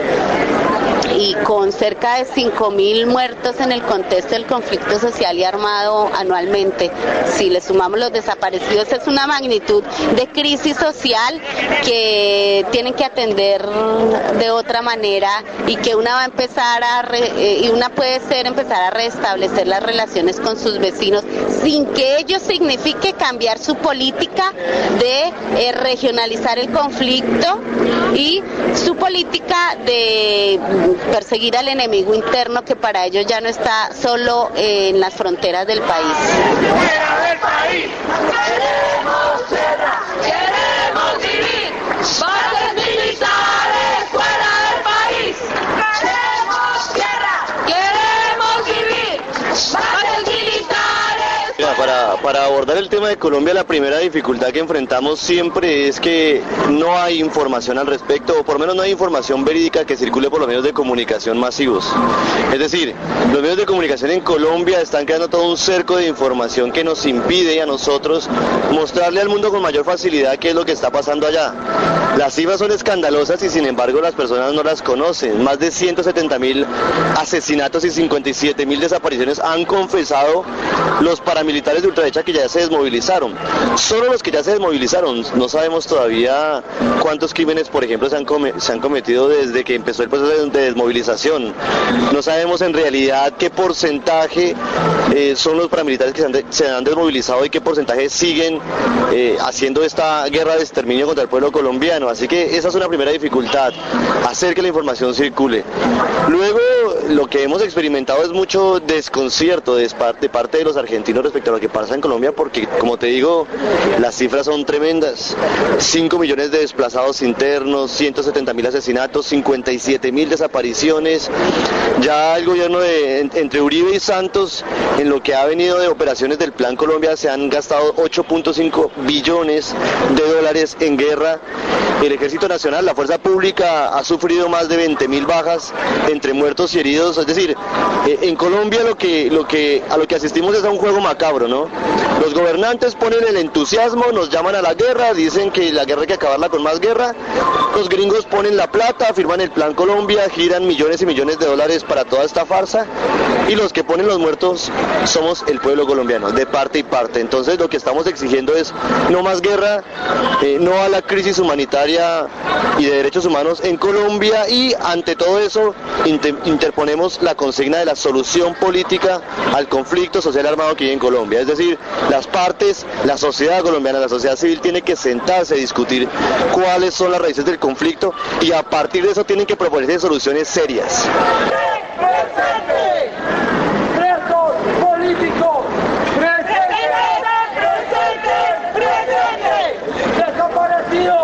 y con cerca de cinco mil muertos en el contexto del conflicto social y armado anualmente. Si le sumamos los desaparecidos, es una magnitud de crisis social que tienen que atender de otra manera, y que una va a empezar a re, eh, y una puede ser empezar a restablecer las relaciones con sus vecinos sin que ello signifique cambiar su política de eh, regionalizar el conflicto y su política de perseguir al enemigo interno, que para ellos ya no está solo eh, en las fronteras del país. ¡Fuera del país! ¡Queremos tierra! ¡Queremos vivir! ¡Bases militares fuera del país! ¡Queremos tierra! ¡Queremos vivir! ¡Bases militares! Mira, para, para abordar el tema de Colombia, la primera dificultad que enfrentamos siempre es que no hay información al respecto, o por lo menos no hay información verídica que circule por los medios de comunicación masivos. Es decir, los medios de comunicación en Colombia están creando todo un cerco de información que nos impide a nosotros mostrarle al mundo con mayor facilidad qué es lo que está pasando allá. Las cifras son escandalosas y sin embargo las personas no las conocen. Más de ciento setenta mil asesinatos y cincuenta y siete mil desapariciones han confesado los paramilitares de ultraderecha que ya se desmovilizaron. Solo los que ya se desmovilizaron. No sabemos todavía cuántos crímenes, por ejemplo, se han, come, se han cometido desde que empezó el proceso de, de desmovilización. No sabemos en realidad qué porcentaje eh, son los paramilitares que se han, de, se han desmovilizado y qué porcentaje siguen eh, haciendo esta guerra de exterminio contra el pueblo colombiano. Así que esa es una primera dificultad, hacer que la información circule. Luego, lo que hemos experimentado es mucho desconcierto de parte de los argentinos respecto a lo que pasa en Colombia, porque, como te digo, las cifras son tremendas. cinco millones de desplazados internos, ciento setenta mil asesinatos, cincuenta y siete mil desapariciones. Ya el gobierno de entre Uribe y Santos, en lo que ha venido de operaciones del Plan Colombia, se han gastado ocho punto cinco billones de dólares en guerra. El Ejército Nacional, la Fuerza Pública, ha sufrido más de veinte mil bajas entre muertos y heridos. Es decir, eh, en Colombia lo que, lo que, a lo que asistimos es a un juego macabro, ¿no? Los gobernantes ponen el entusiasmo, nos llaman a la guerra, dicen que la guerra hay que acabarla con más guerra. Los gringos ponen la plata, firman el Plan Colombia, giran millones y millones de dólares para toda esta farsa, y los que ponen los muertos somos el pueblo colombiano, de parte y parte. Entonces lo que estamos exigiendo es no más guerra, eh, no a la crisis humanitaria y de derechos humanos en Colombia, y ante todo eso inter interponemos la consigna de la solución política al conflicto social armado que hay en Colombia. Es decir, las partes, la sociedad colombiana, la sociedad civil tiene que sentarse a discutir cuáles son las raíces del conflicto, y a partir de eso tienen que proponerse soluciones serias. ¡Presente! ¡Presos políticos! ¡Presente! ¡Presente! ¡Presente! ¡Desaparecidos!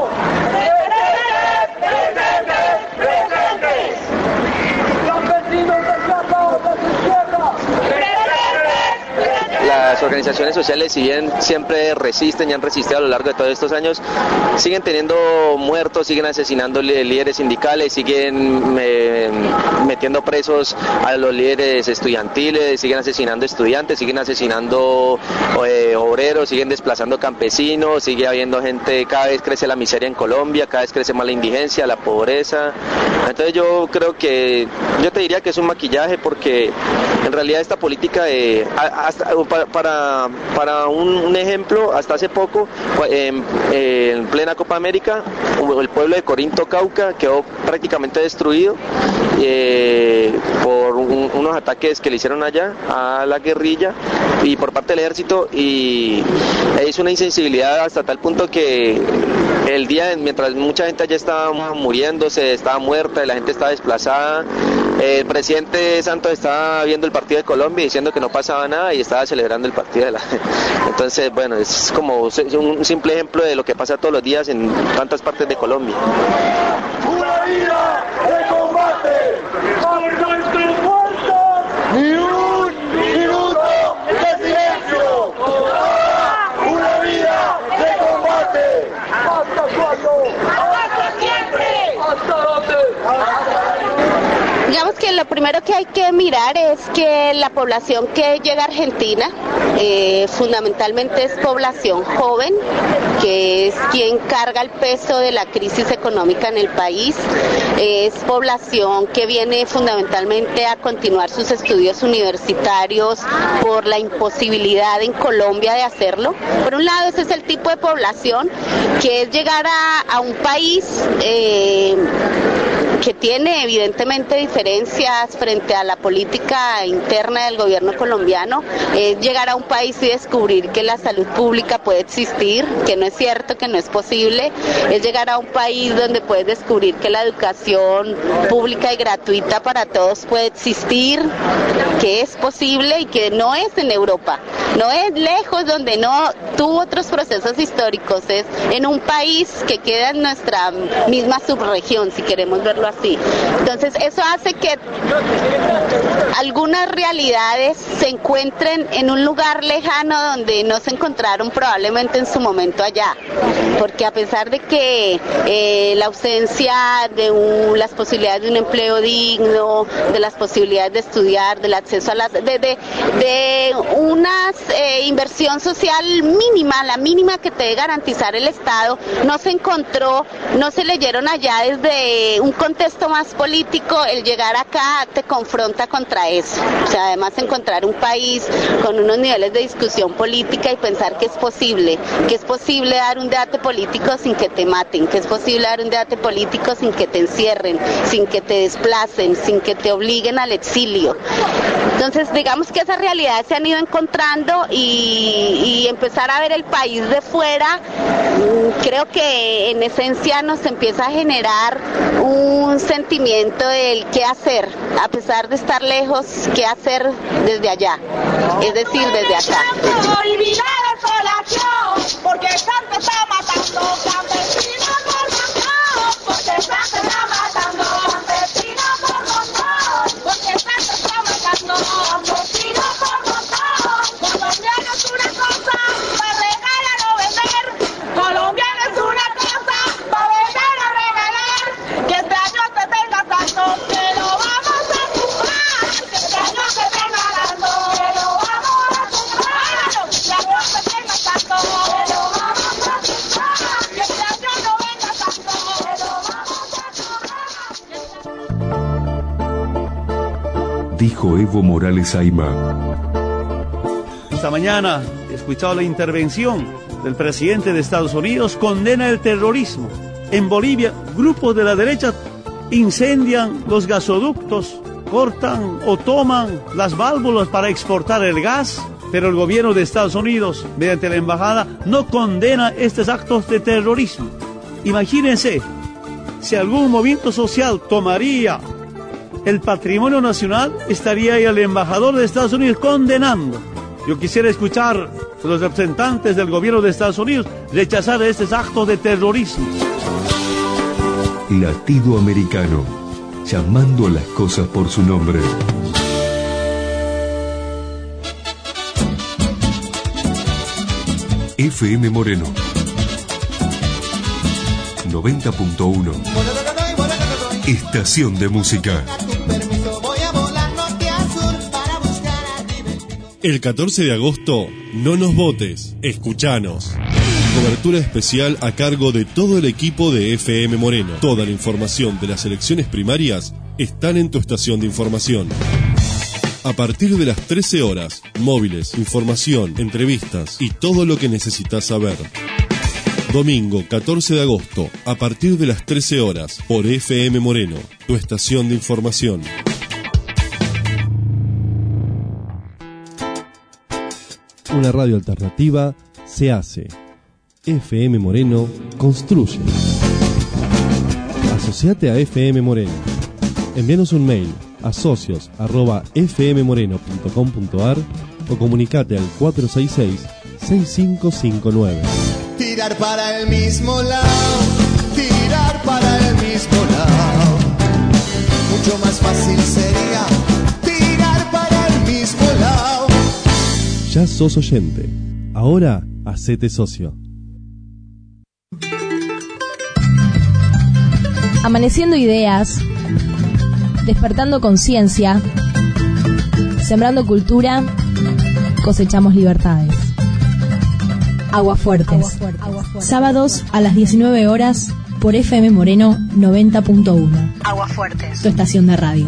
Las organizaciones sociales, si bien siempre resisten y han resistido a lo largo de todos estos años, siguen teniendo muertos, siguen asesinando líderes sindicales, siguen eh, metiendo presos a los líderes estudiantiles, siguen asesinando estudiantes, siguen asesinando eh, obreros, siguen desplazando campesinos, sigue habiendo gente, cada vez crece la miseria en Colombia, cada vez crece más la indigencia, la pobreza. Entonces yo creo que, yo te diría que es un maquillaje, porque en realidad esta política de, hasta, para, para un, un ejemplo, hasta hace poco, en, en plena Copa América, el pueblo de Corinto, Cauca, quedó prácticamente destruido eh, por un, unos ataques que le hicieron allá a la guerrilla y por parte del ejército, y es una insensibilidad hasta tal punto que el día, mientras mucha gente allá estaba muriéndose, estaba muerta, la gente estaba desplazada, Eh, el presidente Santos estaba viendo el partido de Colombia diciendo que no pasaba nada y estaba celebrando el partido de la... Entonces, bueno, es como un simple ejemplo de lo que pasa todos los días en tantas partes de Colombia. Una vida de combate por nuestros muertos, ni un minuto de silencio. Una vida de combate. ¿Hasta cuándo? ¡Hasta siempre! ¿Hasta dónde? Digamos que lo primero que hay que mirar es que la población que llega a Argentina eh, fundamentalmente es población joven, que es quien carga el peso de la crisis económica en el país. Es población que viene fundamentalmente a continuar sus estudios universitarios por la imposibilidad en Colombia de hacerlo. Por un lado, ese es el tipo de población que es llegar a, a un país eh, que tiene evidentemente diferencias frente a la política interna del gobierno colombiano, es llegar a un país y descubrir que la salud pública puede existir, que no es cierto, que no es posible, es llegar a un país donde puedes descubrir que la educación pública y gratuita para todos puede existir, que es posible y que no es en Europa, no es lejos donde no tuvo otros procesos históricos, es en un país que queda en nuestra misma subregión, si queremos verlo así. Entonces eso hace que algunas realidades se encuentren en un lugar lejano donde no se encontraron probablemente en su momento allá, porque a pesar de que eh, la ausencia de un, las posibilidades de un empleo digno, de las posibilidades de estudiar, del acceso a las de, de, de una eh, inversión social mínima, la mínima que te debe garantizar el Estado, no se encontró, no se leyeron allá desde un contexto más político. El llegar acá te confronta contra eso, o sea, además encontrar un país con unos niveles de discusión política y pensar que es posible, que es posible dar un debate político sin que te maten, que es posible dar un debate político sin que te encierren, sin que te desplacen, sin que te obliguen al exilio. Entonces, digamos que esas realidades se han ido encontrando y, y empezar a ver el país de fuera, creo que en esencia nos empieza a generar un sentimiento del qué hacer, a pesar de estar lejos, qué hacer desde allá, es decir, desde acá. Porque el santo está matando campesinos por montón, porque el santo está matando campesinos por montón, porque el santo está matando campesinos por montón. Colombiano es una cosa, para regalar o vender. Colombiano es una cosa, para vender o regalar. Que este año se tenga santo, que lo vamos a tumbar. Que este año se tenga santo, que lo vamos a tumbar. Que este año se tenga santo, que lo vamos a tumbar. Que este año no venga santo, que lo vamos a tumbar. Dijo Evo Morales Ayma. Esta mañana he escuchado la intervención del presidente de Estados Unidos, condena el terrorismo. En Bolivia, grupos de la derecha incendian los gasoductos, cortan o toman las válvulas para exportar el gas, pero el gobierno de Estados Unidos, mediante la embajada, no condena estos actos de terrorismo. Imagínense, si algún movimiento social tomaría el patrimonio nacional, estaría ahí el embajador de Estados Unidos condenando. Yo quisiera escuchar a los representantes del gobierno de Estados Unidos rechazar estos actos de terrorismo. Latido americano, llamando a las cosas por su nombre. F M Moreno noventa punto uno. Estación de música. El catorce de agosto, no nos votes, escuchanos. Cobertura especial a cargo de todo el equipo de F M Moreno. Toda la información de las elecciones primarias están en tu estación de información. A partir de las trece horas, móviles, información, entrevistas y todo lo que necesitas saber. Domingo catorce de agosto, a partir de las trece horas, por F M Moreno, tu estación de información. Una radio alternativa se hace. F M Moreno construye. Asociate a F M Moreno. Envíanos un mail a socios arroba f m moreno punto com punto a r o comunicate al cuatro seis seis, seis cinco cinco nueve. Tirar para el mismo lado, tirar para el mismo lado. Mucho más fácil sería tirar para el mismo lado. Ya sos oyente, ahora hacete socio. Amaneciendo ideas, despertando conciencia, sembrando cultura, cosechamos libertades. Aguafuertes. Sábados a las diecinueve horas por F M Moreno noventa punto uno. Aguafuertes. Tu estación de radio.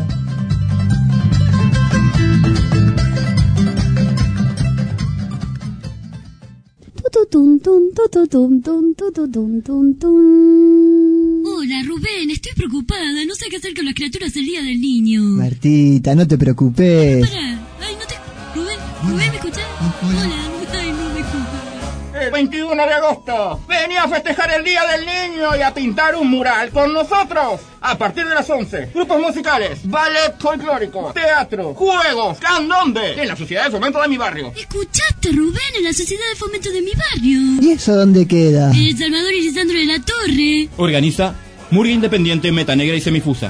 Hola Rubén, estoy preocupada, no sé qué hacer con las criaturas el día del niño. Martita, no te preocupes. Pará, ay, no te... Rubén, Rubén, ¿me escuchás? Hola, ay, no me escuchas. El veintiuno de agosto, venía a festejar el Día del Niño y a pintar un mural con nosotros. A partir de las once, grupos musicales, ballet folclórico, teatro, juegos, candombe, en la Sociedad de Fomento de mi barrio. ¿Escuchaste, Rubén, en la Sociedad de Fomento de mi barrio? ¿Y eso dónde queda? En El Salvador y Lisandro de la Torre. Organiza Murga Independiente, Meta Negra y Semifusa.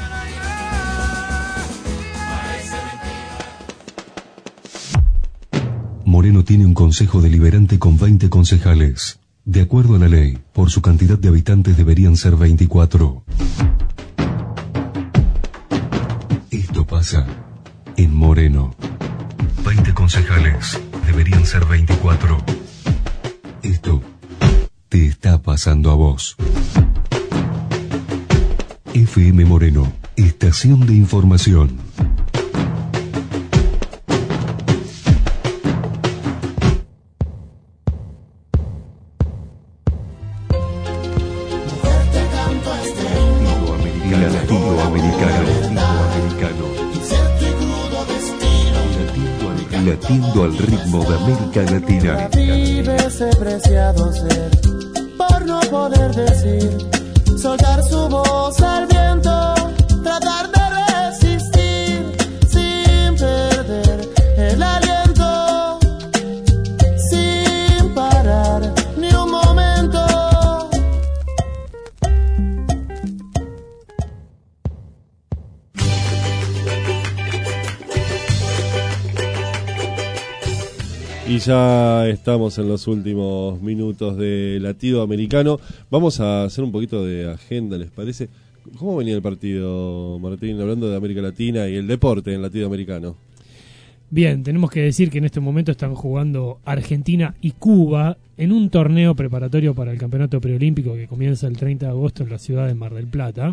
Moreno tiene un consejo deliberante con veinte concejales. De acuerdo a la ley, por su cantidad de habitantes deberían ser veinticuatro. Esto pasa en Moreno. veinte concejales, deberían ser veinticuatro. Esto te está pasando a vos. F M Moreno, estación de información. Latiendo al ritmo de América Latina. Vive ese preciado ser, por no poder decir, soltar su voz al viento, tratar de resistir, sin perder el aliento, sin parar ni un momento. Y ya estamos en los últimos minutos de Latido Americano. Vamos a hacer un poquito de agenda, ¿les parece? ¿Cómo venía el partido, Martín, hablando de América Latina y el deporte en Latido Americano? Bien, tenemos que decir que en este momento están jugando Argentina y Cuba en un torneo preparatorio para el Campeonato Preolímpico que comienza el treinta de agosto en la ciudad de Mar del Plata.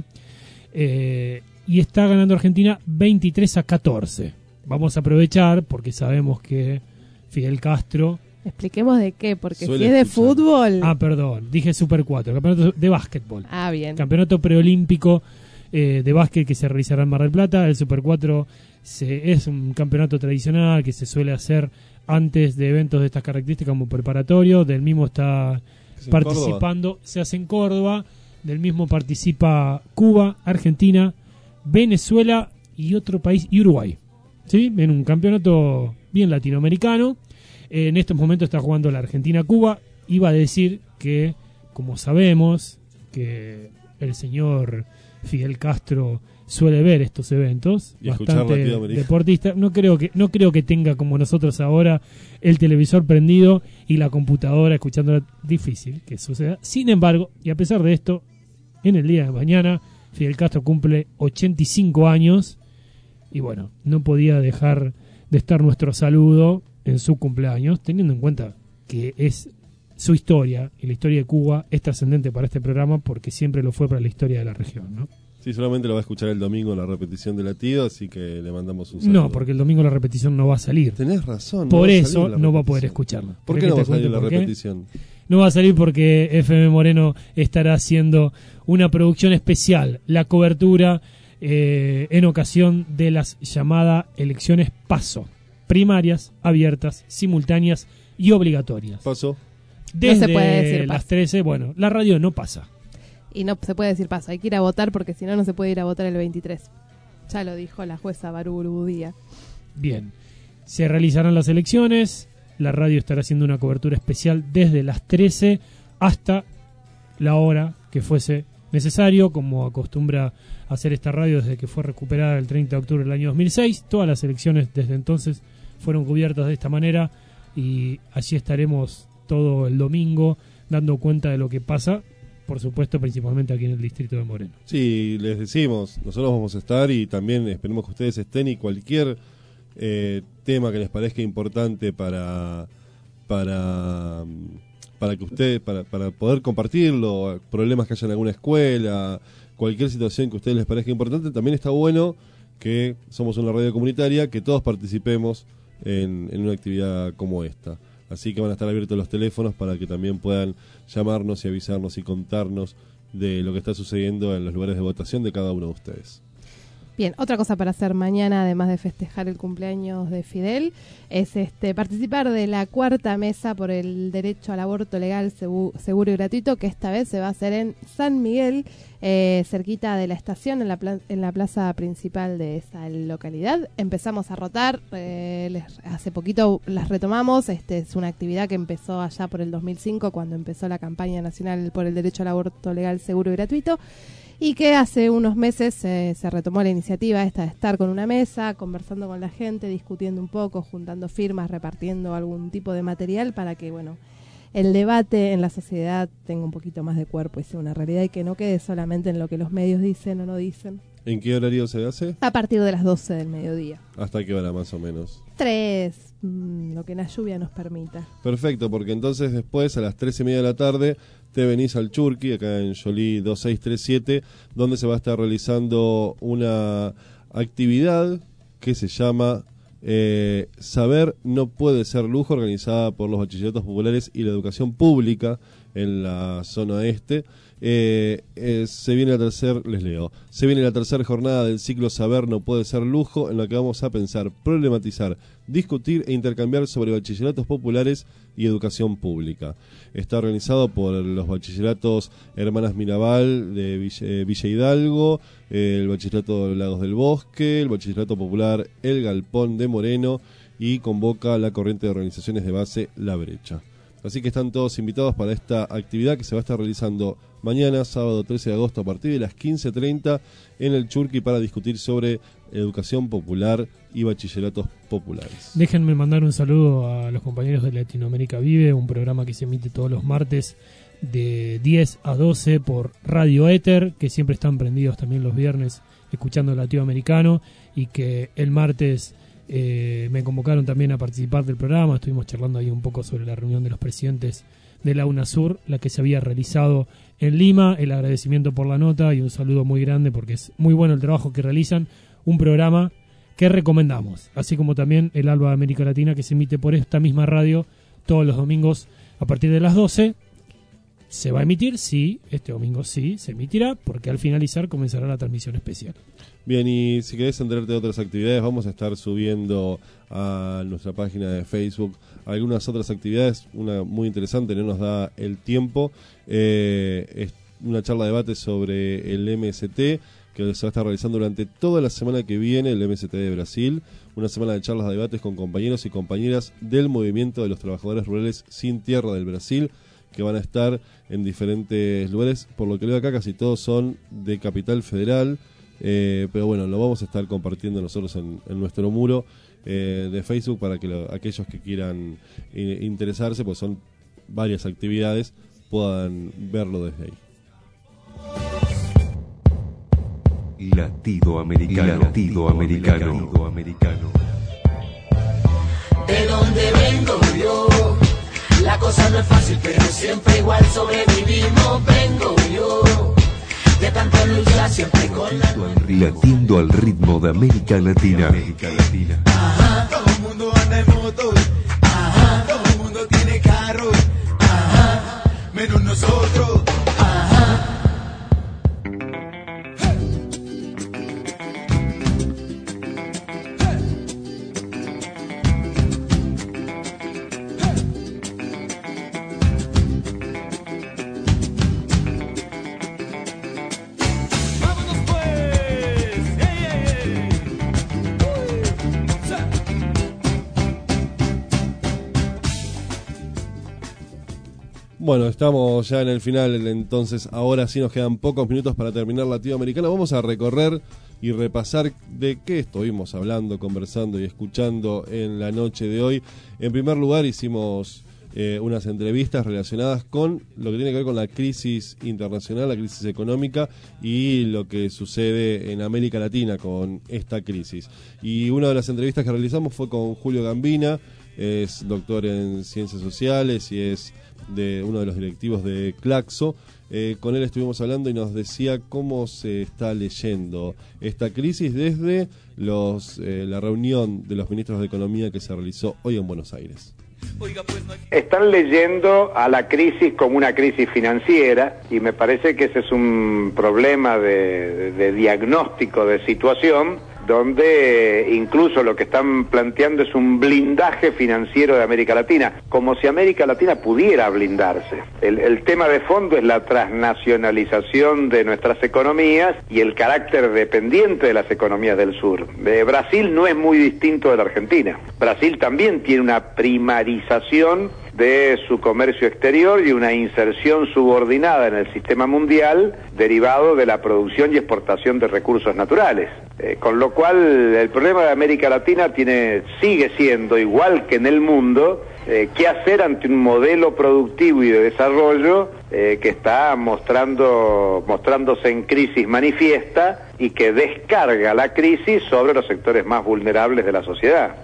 Eh, y está ganando Argentina veintitrés a catorce. Vamos a aprovechar porque sabemos que Fidel Castro... Expliquemos de qué, porque Suele si es de escuchar. fútbol... Ah, perdón, dije Super cuatro, campeonato de básquetbol. Ah, bien. Campeonato preolímpico eh, de básquet que se realizará en Mar del Plata. El Super cuatro se, es un campeonato tradicional que se suele hacer antes de eventos de estas características como preparatorio. Del mismo está participando, Córdoba. Se hace en Córdoba. Del mismo participa Cuba, Argentina, Venezuela y otro país, y Uruguay. ¿Sí? En un campeonato bien latinoamericano. En estos momentos está jugando la Argentina-Cuba. Iba a decir que, como sabemos, que el señor Fidel Castro suele ver estos eventos, Y bastante escuchar deportista. No creo que no creo que tenga como nosotros ahora el televisor prendido y la computadora escuchándola. Difícil que suceda. Sin embargo, y a pesar de esto, en el día de mañana Fidel Castro cumple ochenta y cinco años y bueno, no podía dejar de estar nuestro saludo en su cumpleaños, teniendo en cuenta que es su historia y la historia de Cuba es trascendente para este programa porque siempre lo fue para la historia de la región, ¿no? Sí, solamente lo va a escuchar el domingo en la repetición de Latido, así que le mandamos un saludo. No, porque el domingo la repetición no va a salir. Tenés razón. Por no eso no va a poder escucharla. ¿Por qué no va a salir la repetición? No va a salir porque F M Moreno estará haciendo una producción especial, la cobertura eh, en ocasión de las llamadas elecciones PASO, primarias, abiertas, simultáneas y obligatorias. ¿Paso? Desde No se puede decir las paso. trece, bueno, la radio no pasa. Y no se puede decir paso, hay que ir a votar porque si no, no se puede ir a votar el veintitrés. Ya lo dijo la jueza Barú Díaz. Bien, se realizarán las elecciones, la radio estará haciendo una cobertura especial desde las trece hasta la hora que fuese necesario, como acostumbra hacer esta radio desde que fue recuperada el treinta de octubre del año dos mil seis. Todas las elecciones desde entonces fueron cubiertas de esta manera y allí estaremos todo el domingo dando cuenta de lo que pasa, por supuesto, principalmente aquí en el distrito de Moreno. Sí, les decimos, nosotros vamos a estar y también esperemos que ustedes estén, y cualquier eh, tema que les parezca importante para para para que ustedes para, para poder compartirlo, problemas que haya en alguna escuela, cualquier situación que a ustedes les parezca importante, también está bueno que somos una radio comunitaria, que todos participemos en, en una actividad como esta. Así que van a estar abiertos los teléfonos para que también puedan llamarnos y avisarnos y contarnos de lo que está sucediendo en los lugares de votación de cada uno de ustedes. Bien, otra cosa para hacer mañana, además de festejar el cumpleaños de Fidel, es este participar de la cuarta mesa por el derecho al aborto legal, seguro y gratuito, que esta vez se va a hacer en San Miguel, eh, cerquita de la estación, en la, pla- en la plaza principal de esa localidad. Empezamos a rotar, eh, les, hace poquito las retomamos. Este es una actividad que empezó allá por el dos mil cinco, cuando empezó la campaña nacional por el derecho al aborto legal, seguro y gratuito, y que hace unos meses eh, se retomó la iniciativa esta de estar con una mesa, conversando con la gente, discutiendo un poco, juntando firmas, repartiendo algún tipo de material para que, bueno, el debate en la sociedad tenga un poquito más de cuerpo y sea una realidad, y que no quede solamente en lo que los medios dicen o no dicen. ¿En qué horario se hace? A partir de las doce del mediodía. ¿Hasta qué hora más o menos? Tres, mmm, lo que la lluvia nos permita. Perfecto, porque entonces después a las tres y media de la tarde te venís al Churqui, acá en Jolie dos seis tres siete, donde se va a estar realizando una actividad que se llama eh, Saber no puede ser lujo, organizada por los bachilleratos populares y la educación pública en la zona este. Eh, eh, se viene la tercer, les leo, se viene la tercera jornada del ciclo Saber no puede ser lujo, en la que vamos a pensar, problematizar, discutir e intercambiar sobre bachilleratos populares y educación pública. Está organizado por los bachilleratos Hermanas Mirabal de Villa, eh, Villa Hidalgo, eh, el bachillerato Lagos del Bosque, el bachillerato popular El Galpón de Moreno, y convoca la corriente de organizaciones de base La Brecha. Así que están todos invitados para esta actividad que se va a estar realizando mañana, sábado trece de agosto, a partir de las quince treinta en el Churqui, para discutir sobre educación popular y bachilleratos populares. Déjenme mandar un saludo a los compañeros de Latinoamérica Vive, un programa que se emite todos los martes de diez a doce por Radio Éter, que siempre están prendidos también los viernes escuchando Latinoamericano, y que el martes Eh, me convocaron también a participar del programa. Estuvimos charlando ahí un poco sobre la reunión de los presidentes de la UNASUR, la que se había realizado en Lima. El agradecimiento por la nota y un saludo muy grande, porque es muy bueno el trabajo que realizan. Un programa que recomendamos, así como también el Alba de América Latina, que se emite por esta misma radio todos los domingos a partir de las doce. Se va a emitir, sí, este domingo sí, se emitirá, porque al finalizar comenzará la transmisión especial. Bien, y si querés enterarte de otras actividades, vamos a estar subiendo a nuestra página de Facebook algunas otras actividades. Una muy interesante, no nos da el tiempo, eh, es una charla de debate sobre el M S T, que se va a estar realizando durante toda la semana que viene, el M S T de Brasil, una semana de charlas de debates con compañeros y compañeras del movimiento de los trabajadores rurales sin tierra del Brasil, que van a estar en diferentes lugares. Por lo que leo acá, casi todos son de Capital Federal, eh, pero bueno, lo vamos a estar compartiendo nosotros en, en nuestro muro eh, de Facebook, para que lo, aquellos que quieran eh, interesarse, pues son varias actividades, puedan verlo desde ahí. Latido americano, latido americano, latido americano. De donde vengo yo, la cosa no es fácil, pero siempre igual sobrevivimos. Vengo yo, de tanto luchar siempre con la... Latiendo al ritmo de América Latina. América Latina. Ajá, todo el mundo anda en moto. Ajá, todo el mundo tiene carro. Ajá, menos nosotros. Ajá. Bueno, estamos ya en el final, entonces ahora sí nos quedan pocos minutos para terminar Latinoamericana. Vamos a recorrer y repasar de qué estuvimos hablando, conversando y escuchando en la noche de hoy. En primer lugar hicimos eh, unas entrevistas relacionadas con lo que tiene que ver con la crisis internacional, la crisis económica y lo que sucede en América Latina con esta crisis. Y una de las entrevistas que realizamos fue con Julio Gambina, es doctor en Ciencias Sociales y es de uno de los directivos de Claxo. Eh, con él estuvimos hablando y nos decía cómo se está leyendo esta crisis desde los eh, la reunión de los ministros de Economía que se realizó hoy en Buenos Aires. Están leyendo a la crisis como una crisis financiera y me parece que ese es un problema de, de diagnóstico de situación, donde incluso lo que están planteando es un blindaje financiero de América Latina, como si América Latina pudiera blindarse. El, el tema de fondo es la transnacionalización de nuestras economías y el carácter dependiente de las economías del sur. Eh, Brasil no es muy distinto de la Argentina. Brasil también tiene una primarización de su comercio exterior y una inserción subordinada en el sistema mundial derivado de la producción y exportación de recursos naturales. Eh, con lo cual el problema de América Latina tiene sigue siendo, igual que en el mundo, eh, qué hacer ante un modelo productivo y de desarrollo eh, que está mostrando mostrándose en crisis manifiesta y que descarga la crisis sobre los sectores más vulnerables de la sociedad.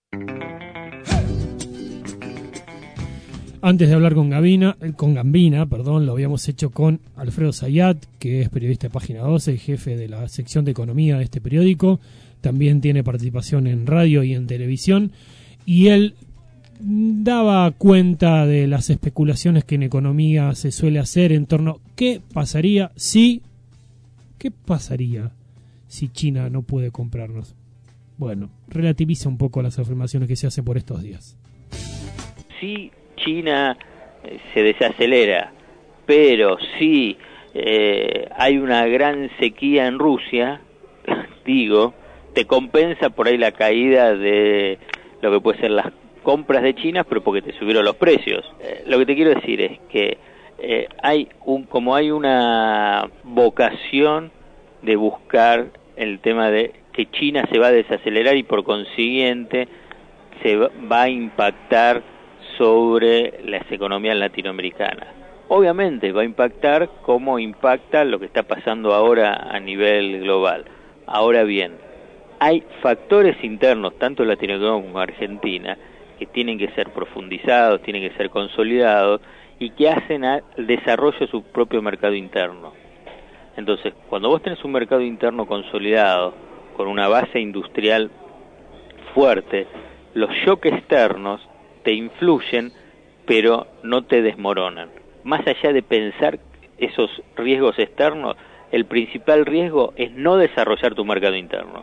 Antes de hablar con Gambina, con Gambina, perdón, lo habíamos hecho con Alfredo Zayat, que es periodista de Página doce, jefe de la sección de economía de este periódico. También tiene participación en radio y en televisión. Y él daba cuenta de las especulaciones que en economía se suele hacer en torno a qué pasaría si, qué pasaría si China no puede comprarnos. Bueno, relativiza un poco las afirmaciones que se hacen por estos días. Sí. China eh, se desacelera, pero si eh, hay una gran sequía en Rusia, digo, te compensa por ahí la caída de lo que puede ser las compras de China, pero porque te subieron los precios. Eh, lo que te quiero decir es que eh, hay un como hay una vocación de buscar el tema de que China se va a desacelerar y por consiguiente se va, va a impactar sobre las economías latinoamericanas. Obviamente va a impactar como impacta lo que está pasando ahora a nivel global. Ahora bien, hay factores internos, tanto en Latinoamérica como en Argentina, que tienen que ser profundizados, tienen que ser consolidados y que hacen al desarrollo de su propio mercado interno. Entonces, cuando vos tenés un mercado interno consolidado, con una base industrial fuerte, los shocks externos te influyen, pero no te desmoronan. Más allá de pensar esos riesgos externos, el principal riesgo es no desarrollar tu mercado interno.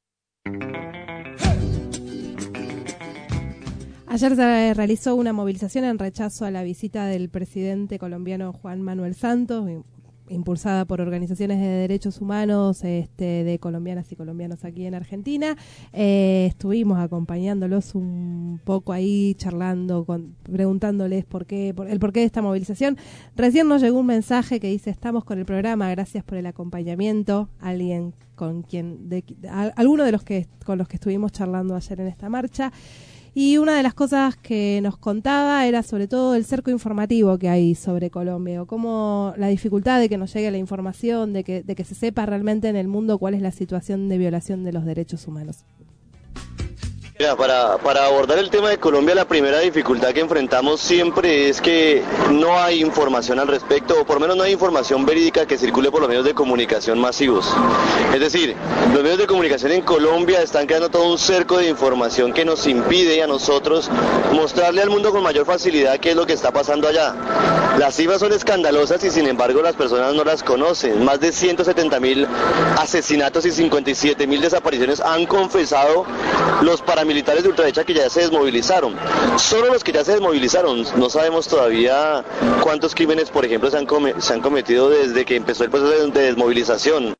Ayer se realizó una movilización en rechazo a la visita del presidente colombiano Juan Manuel Santos, impulsada por organizaciones de derechos humanos este, de colombianas y colombianos aquí en Argentina. Eh, estuvimos acompañándolos un poco ahí, charlando, con, preguntándoles por qué, por, el porqué de esta movilización. Recién nos llegó un mensaje que dice: estamos con el programa, gracias por el acompañamiento. Alguien con quien, de, a, alguno de los que con los que estuvimos charlando ayer en esta marcha. Y una de las cosas que nos contaba era sobre todo el cerco informativo que hay sobre Colombia, o cómo la dificultad de que nos llegue la información, de que, de que se sepa realmente en el mundo cuál es la situación de violación de los derechos humanos. Mira, para, para abordar el tema de Colombia, la primera dificultad que enfrentamos siempre es que no hay información al respecto, o por lo menos no hay información verídica que circule por los medios de comunicación masivos. Es decir, los medios de comunicación en Colombia están creando todo un cerco de información que nos impide a nosotros mostrarle al mundo con mayor facilidad qué es lo que está pasando allá. Las cifras son escandalosas y sin embargo las personas no las conocen. Más de ciento setenta mil asesinatos y cincuenta y siete mil desapariciones han confesado los paramilitares militares de ultraderecha que ya se desmovilizaron. Solo los que ya se desmovilizaron. No sabemos todavía cuántos crímenes, por ejemplo, se han, come, se han cometido desde que empezó el proceso de, de desmovilización.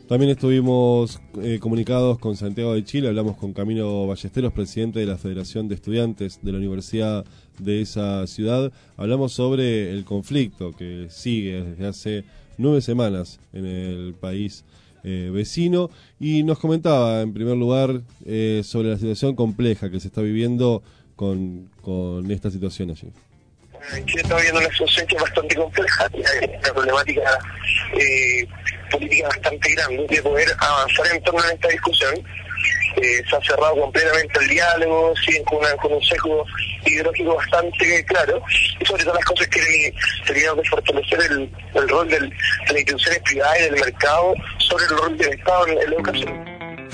También estuvimos eh, comunicados con Santiago de Chile, hablamos con Camilo Ballesteros, presidente de la Federación de Estudiantes de la Universidad de esa ciudad. Hablamos sobre el conflicto que sigue desde hace nueve semanas en el país eh, vecino, y nos comentaba en primer lugar eh, sobre la situación compleja que se está viviendo con, con esta situación allí. Chile está viviendo una situación que es bastante compleja, una problemática eh, política bastante grande de poder avanzar en torno a esta discusión. Eh, se ha cerrado completamente el diálogo, siguen con, una, con un sesgo ideológico bastante claro, y sobre todas las cosas que sería que fortalecer el, el rol del, de las instituciones privadas y del mercado sobre el rol del Estado en, en la educación.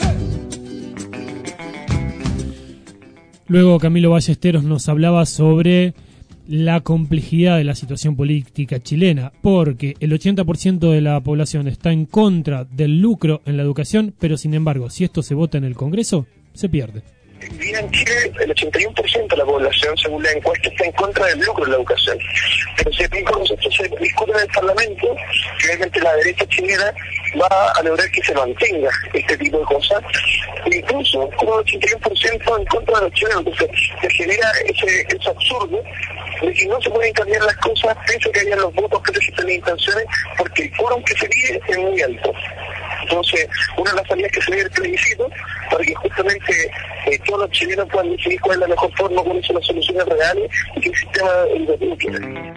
Luego Camilo Ballesteros nos hablaba sobre la complejidad de la situación política chilena, porque el ochenta por ciento de la población está en contra del lucro en la educación, pero sin embargo, si esto se vota en el Congreso, se pierde. Día en Chile, el ochenta y uno por ciento de la población, según la encuesta, está en contra del lucro en la educación. Pero si el concepto se discute en el Parlamento, realmente la derecha chilena va a lograr que se mantenga este tipo de cosas, e incluso con el ochenta y uno por ciento en contra de los chilenos. Entonces se genera ese, ese absurdo de que no se pueden cambiar las cosas, pese a que hayan los votos que existen las intenciones, porque el quórum que se pide es muy alto. Entonces, una de las salidas que se ve el plebiscito, para que justamente eh, todos los chilenos puedan decidir cuál es la mejor forma, cuáles son las soluciones reales y que el sistema educativo quiere.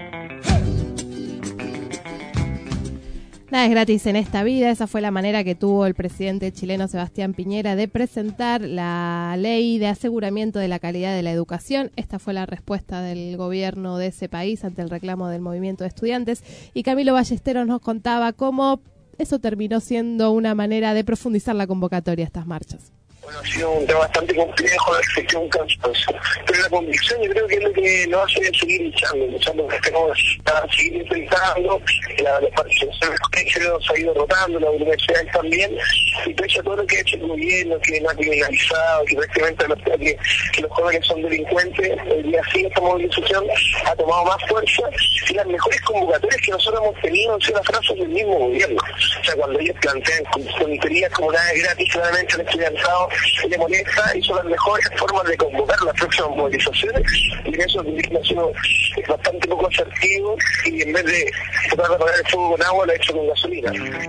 Nada es gratis en esta vida. Esa fue la manera que tuvo el presidente chileno Sebastián Piñera de presentar la ley de aseguramiento de la calidad de la educación. Esta fue la respuesta del gobierno de ese país ante el reclamo del movimiento de estudiantes. Y Camilo Ballesteros nos contaba cómo eso terminó siendo una manera de profundizar la convocatoria a estas marchas. Bueno, ha sido un tema bastante complejo, existió un cansancio, pero la convicción yo creo que es lo que nos hace seguir luchando, luchando que tenemos que seguir intentando, la, la participación del colegio se ha ido rotando, las universidades también, y pese a todo lo que ha hecho el gobierno, que no ha criminalizado, que prácticamente no, que, que los jóvenes son delincuentes, el día sí esta movilización ha tomado más fuerza, y las mejores convocatorias que nosotros hemos tenido han sido las frases del mismo gobierno. O sea, cuando ellos plantean tonterías como nada gratis, claramente el estudiantado le molesta, y son las mejores formas de convocar las próximas movilizaciones, y en eso el gobierno ha sido bastante poco asertivo, y en vez de tratar de apagar el fuego con agua, lo ha hecho con gasolina.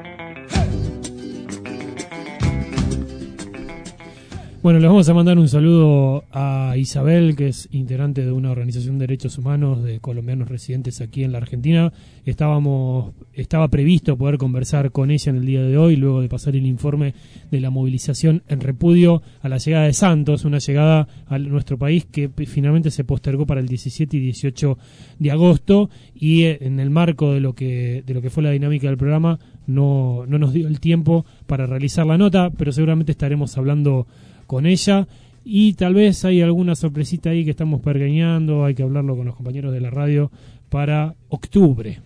Bueno, les vamos a mandar un saludo a Isabel, que es integrante de una organización de derechos humanos de colombianos residentes aquí en la Argentina. Estábamos, estaba previsto poder conversar con ella en el día de hoy, luego de pasar el informe de la movilización en repudio a la llegada de Santos, una llegada a nuestro país que finalmente se postergó para el diecisiete y dieciocho de agosto, y en el marco de lo que de lo que fue la dinámica del programa no, no nos dio el tiempo para realizar la nota, pero seguramente estaremos hablando con ella, y tal vez hay alguna sorpresita ahí que estamos pergeñando, hay que hablarlo con los compañeros de la radio para octubre.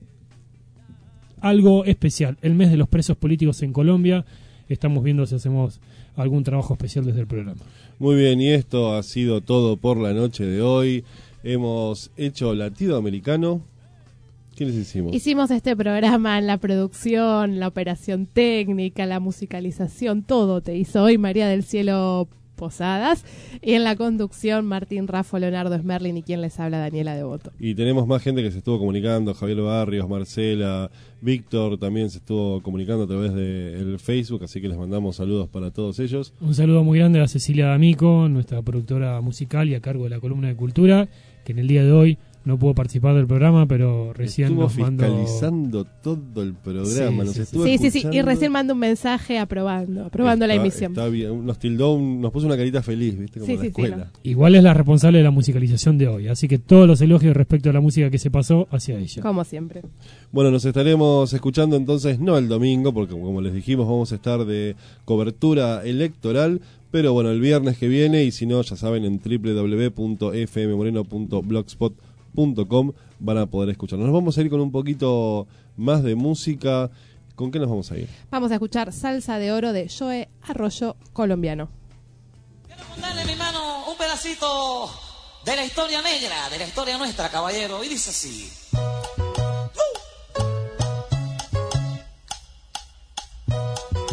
Algo especial, el mes de los presos políticos en Colombia. Estamos viendo si hacemos algún trabajo especial desde el programa. Muy bien, y esto ha sido todo por la noche de hoy. Hemos hecho Latido Americano. ¿Quiénes hicimos? Hicimos este programa en la producción, la operación técnica, la musicalización, todo te hizo hoy María del Cielo Posadas, y en la conducción Martín Raffo, Leonardo Smerlin y quien les habla, Daniela Devoto. Y tenemos más gente que se estuvo comunicando, Javier Barrios, Marcela, Víctor también se estuvo comunicando a través del Facebook, así que les mandamos saludos para todos ellos. Un saludo muy grande a Cecilia D'Amico, nuestra productora musical y a cargo de la columna de Cultura, que en el día de hoy no pudo participar del programa, pero recién estuvo nos mandó... fiscalizando todo el programa. Sí, nos sí, estuvo sí, sí, sí, escuchando. y recién mandó un mensaje aprobando, aprobando está, la emisión. Está bien, nos tildó, un, nos puso una carita feliz, ¿viste? Como Sí, en la sí, sí, escuela. no. Igual es la responsable de la musicalización de hoy, así que todos los elogios respecto a la música que se pasó hacia ella. Como siempre. Bueno, nos estaremos escuchando entonces, no el domingo, porque como les dijimos, vamos a estar de cobertura electoral, pero bueno, el viernes que viene, y si no, ya saben, en doble u doble u doble u punto f m moreno punto blogspot punto com van a poder escucharnos. Nos vamos a ir con un poquito más de música. ¿Con qué nos vamos a ir? Vamos a escuchar Salsa de Oro de Joe Arroyo, colombiano. Quiero mandarle en mi mano un pedacito de la historia negra, de la historia nuestra, caballero, y dice así. Uh.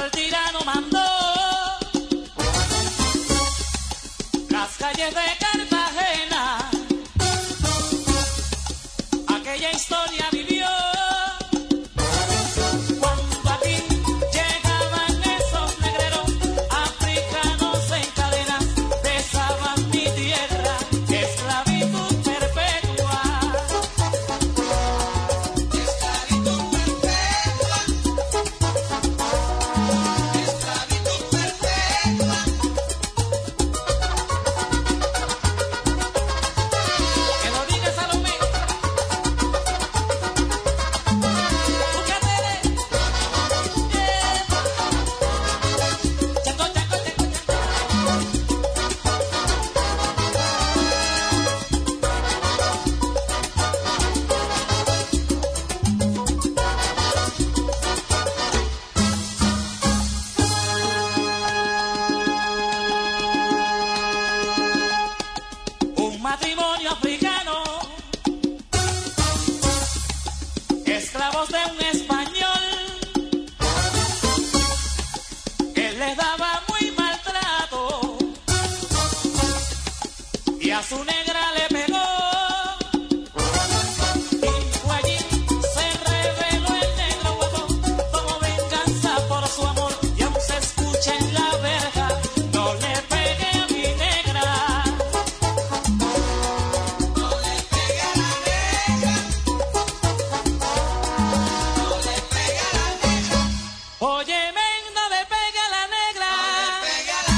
el tirano mandó. Las calles de Cartagena, aquella historia vivió. Cuando aquí llegaban esos negreros africanos en cadenas, besaban mi tierra, esclavitud perpetua. Esclavitud perpetua. Esclavitud perpetua. Que lo diga Salomé. Un matrimonio africano, esclavos de un español, él les daba muy maltrato y a su negra le pegó. Y fue allí, se reveló el negro huevo como venganza por su amor, y aún se escucha en la verja: no le pegue a mi negra. Oye, men, no le pegue a la negra. No le pegue a la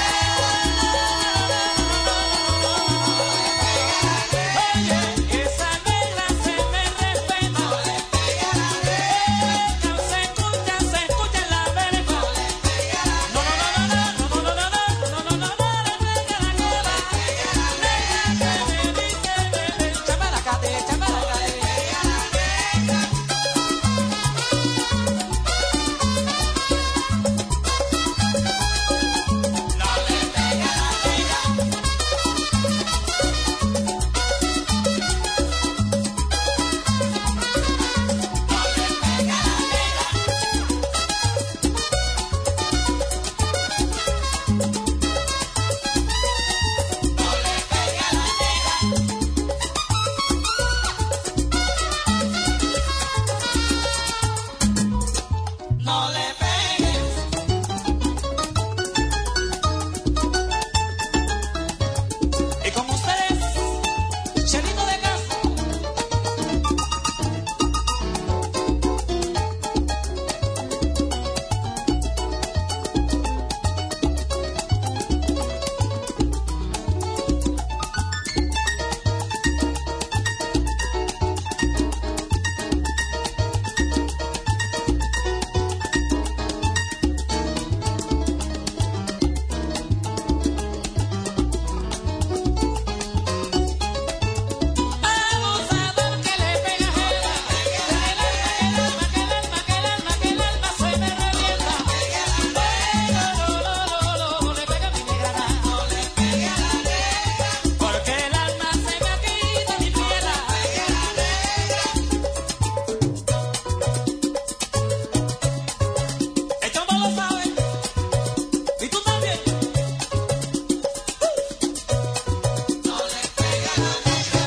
negra. Oye, esa negra se me respeta. No le pegue a la negra. Se escucha, se escucha en la verja. No le pegue a la negra. No, no, no, no, no, no, no, no, no, no, no, no le pegue a la negra. Negra que me dice, bebé, chamalacate, chamalacate. No le pegues. Y con ustedes, Chelito de Castro. Abusador que le pega a ella. Que el alma, que el alma, que el alma, que el alma se me revienta. No, no, no, no, no le pega a mi negra. No le pegue a la negra. Porque el alma se me quita mi piedra. El chombo lo sabe. Y tú también. No le pega a la negra.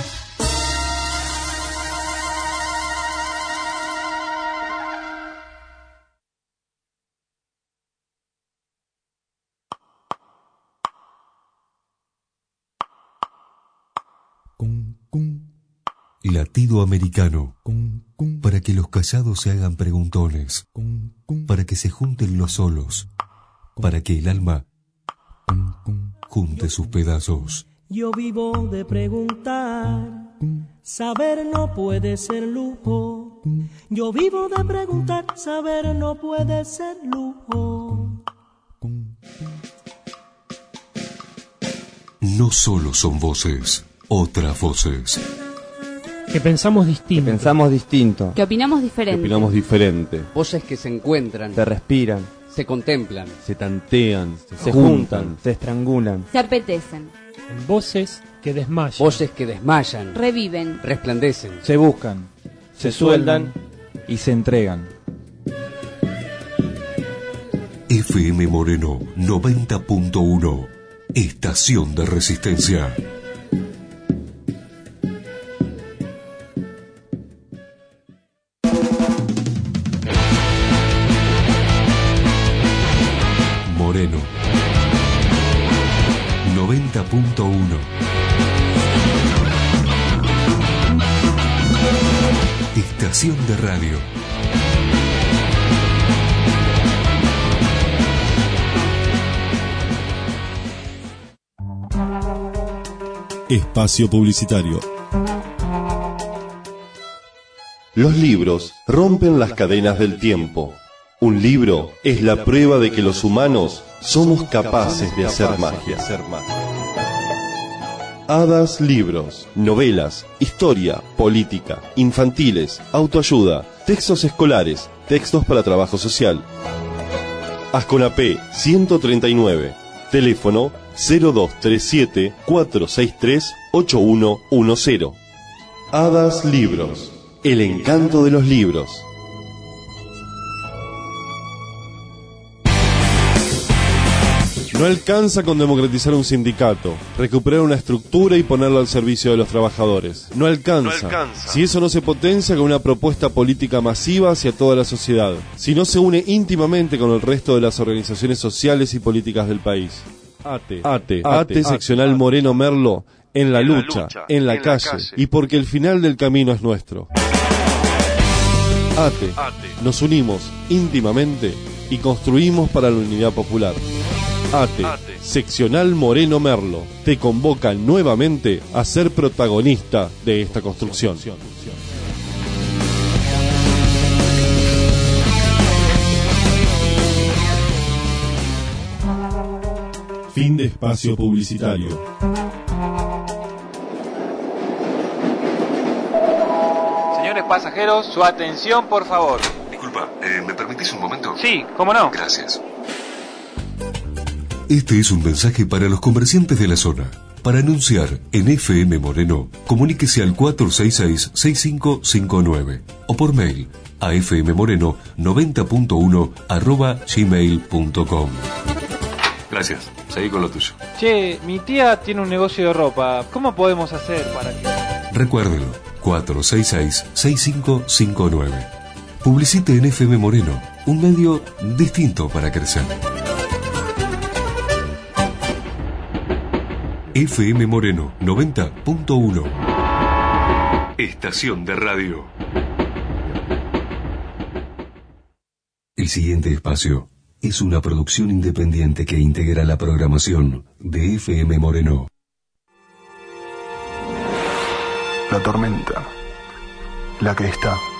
Latido americano. Para que los callados se hagan preguntones. Para que se junten los solos. Para que el alma junte sus pedazos. Yo vivo de preguntar, saber no puede ser lujo. Yo vivo de preguntar, saber no puede ser lujo. No solo son voces, otras voces. Que pensamos distinto. Pensamos distinto. Que opinamos diferente. Que opinamos diferente. Voces que se encuentran, Se respiran. se contemplan, Se tantean. Se juntan. juntan. Se estrangulan. Se apetecen. Voces que desmayan. voces que desmayan, Reviven. resplandecen. Se buscan. Se sueldan. Y se entregan. F M Moreno noventa punto uno. Estación de Resistencia. Moreno noventa punto uno. Estación de radio. Espacio publicitario. Los libros rompen las cadenas del tiempo. Un libro es la prueba de que los humanos somos capaces de hacer magia. Hadas Libros, novelas, historia, política, infantiles, autoayuda, textos escolares, textos para trabajo social. Asconapé ciento treinta y nueve, teléfono cero dos tres siete, cuatro seis tres, ocho uno uno cero. Hadas Libros, el encanto de los libros. No alcanza con democratizar un sindicato, recuperar una estructura y ponerlo al servicio de los trabajadores. No alcanza, No alcanza. si eso no se potencia con una propuesta política masiva hacia toda la sociedad, si no se une íntimamente con el resto de las organizaciones sociales y políticas del país. ATE, ATE, ATE, seccional Moreno Merlo, en la lucha, en la calle, y porque el final del camino es nuestro. ATE, nos unimos íntimamente y construimos para la unidad popular. ATE, seccional Moreno Merlo, te convoca nuevamente a ser protagonista de esta construcción. Fin de espacio publicitario. Señores pasajeros, su atención, por favor. Disculpa, eh, ¿me permitís un momento? Sí, cómo no. Gracias. Este es un mensaje para los comerciantes de la zona. Para anunciar en F M Moreno, comuníquese al cuatro seis seis, seis cinco cinco nueve o por mail a fmmoreno noventa punto uno arroba gmail punto com. Gracias. Seguí con lo tuyo. Che, mi tía tiene un negocio de ropa. ¿Cómo podemos hacer para que...? Recuérdelo, cuatro seis seis, seis cinco cinco nueve. Publicite en F M Moreno, un medio distinto para crecer. F M Moreno noventa punto uno. Estación de radio. El siguiente espacio es una producción independiente que integra la programación de F M Moreno. La tormenta, la que está.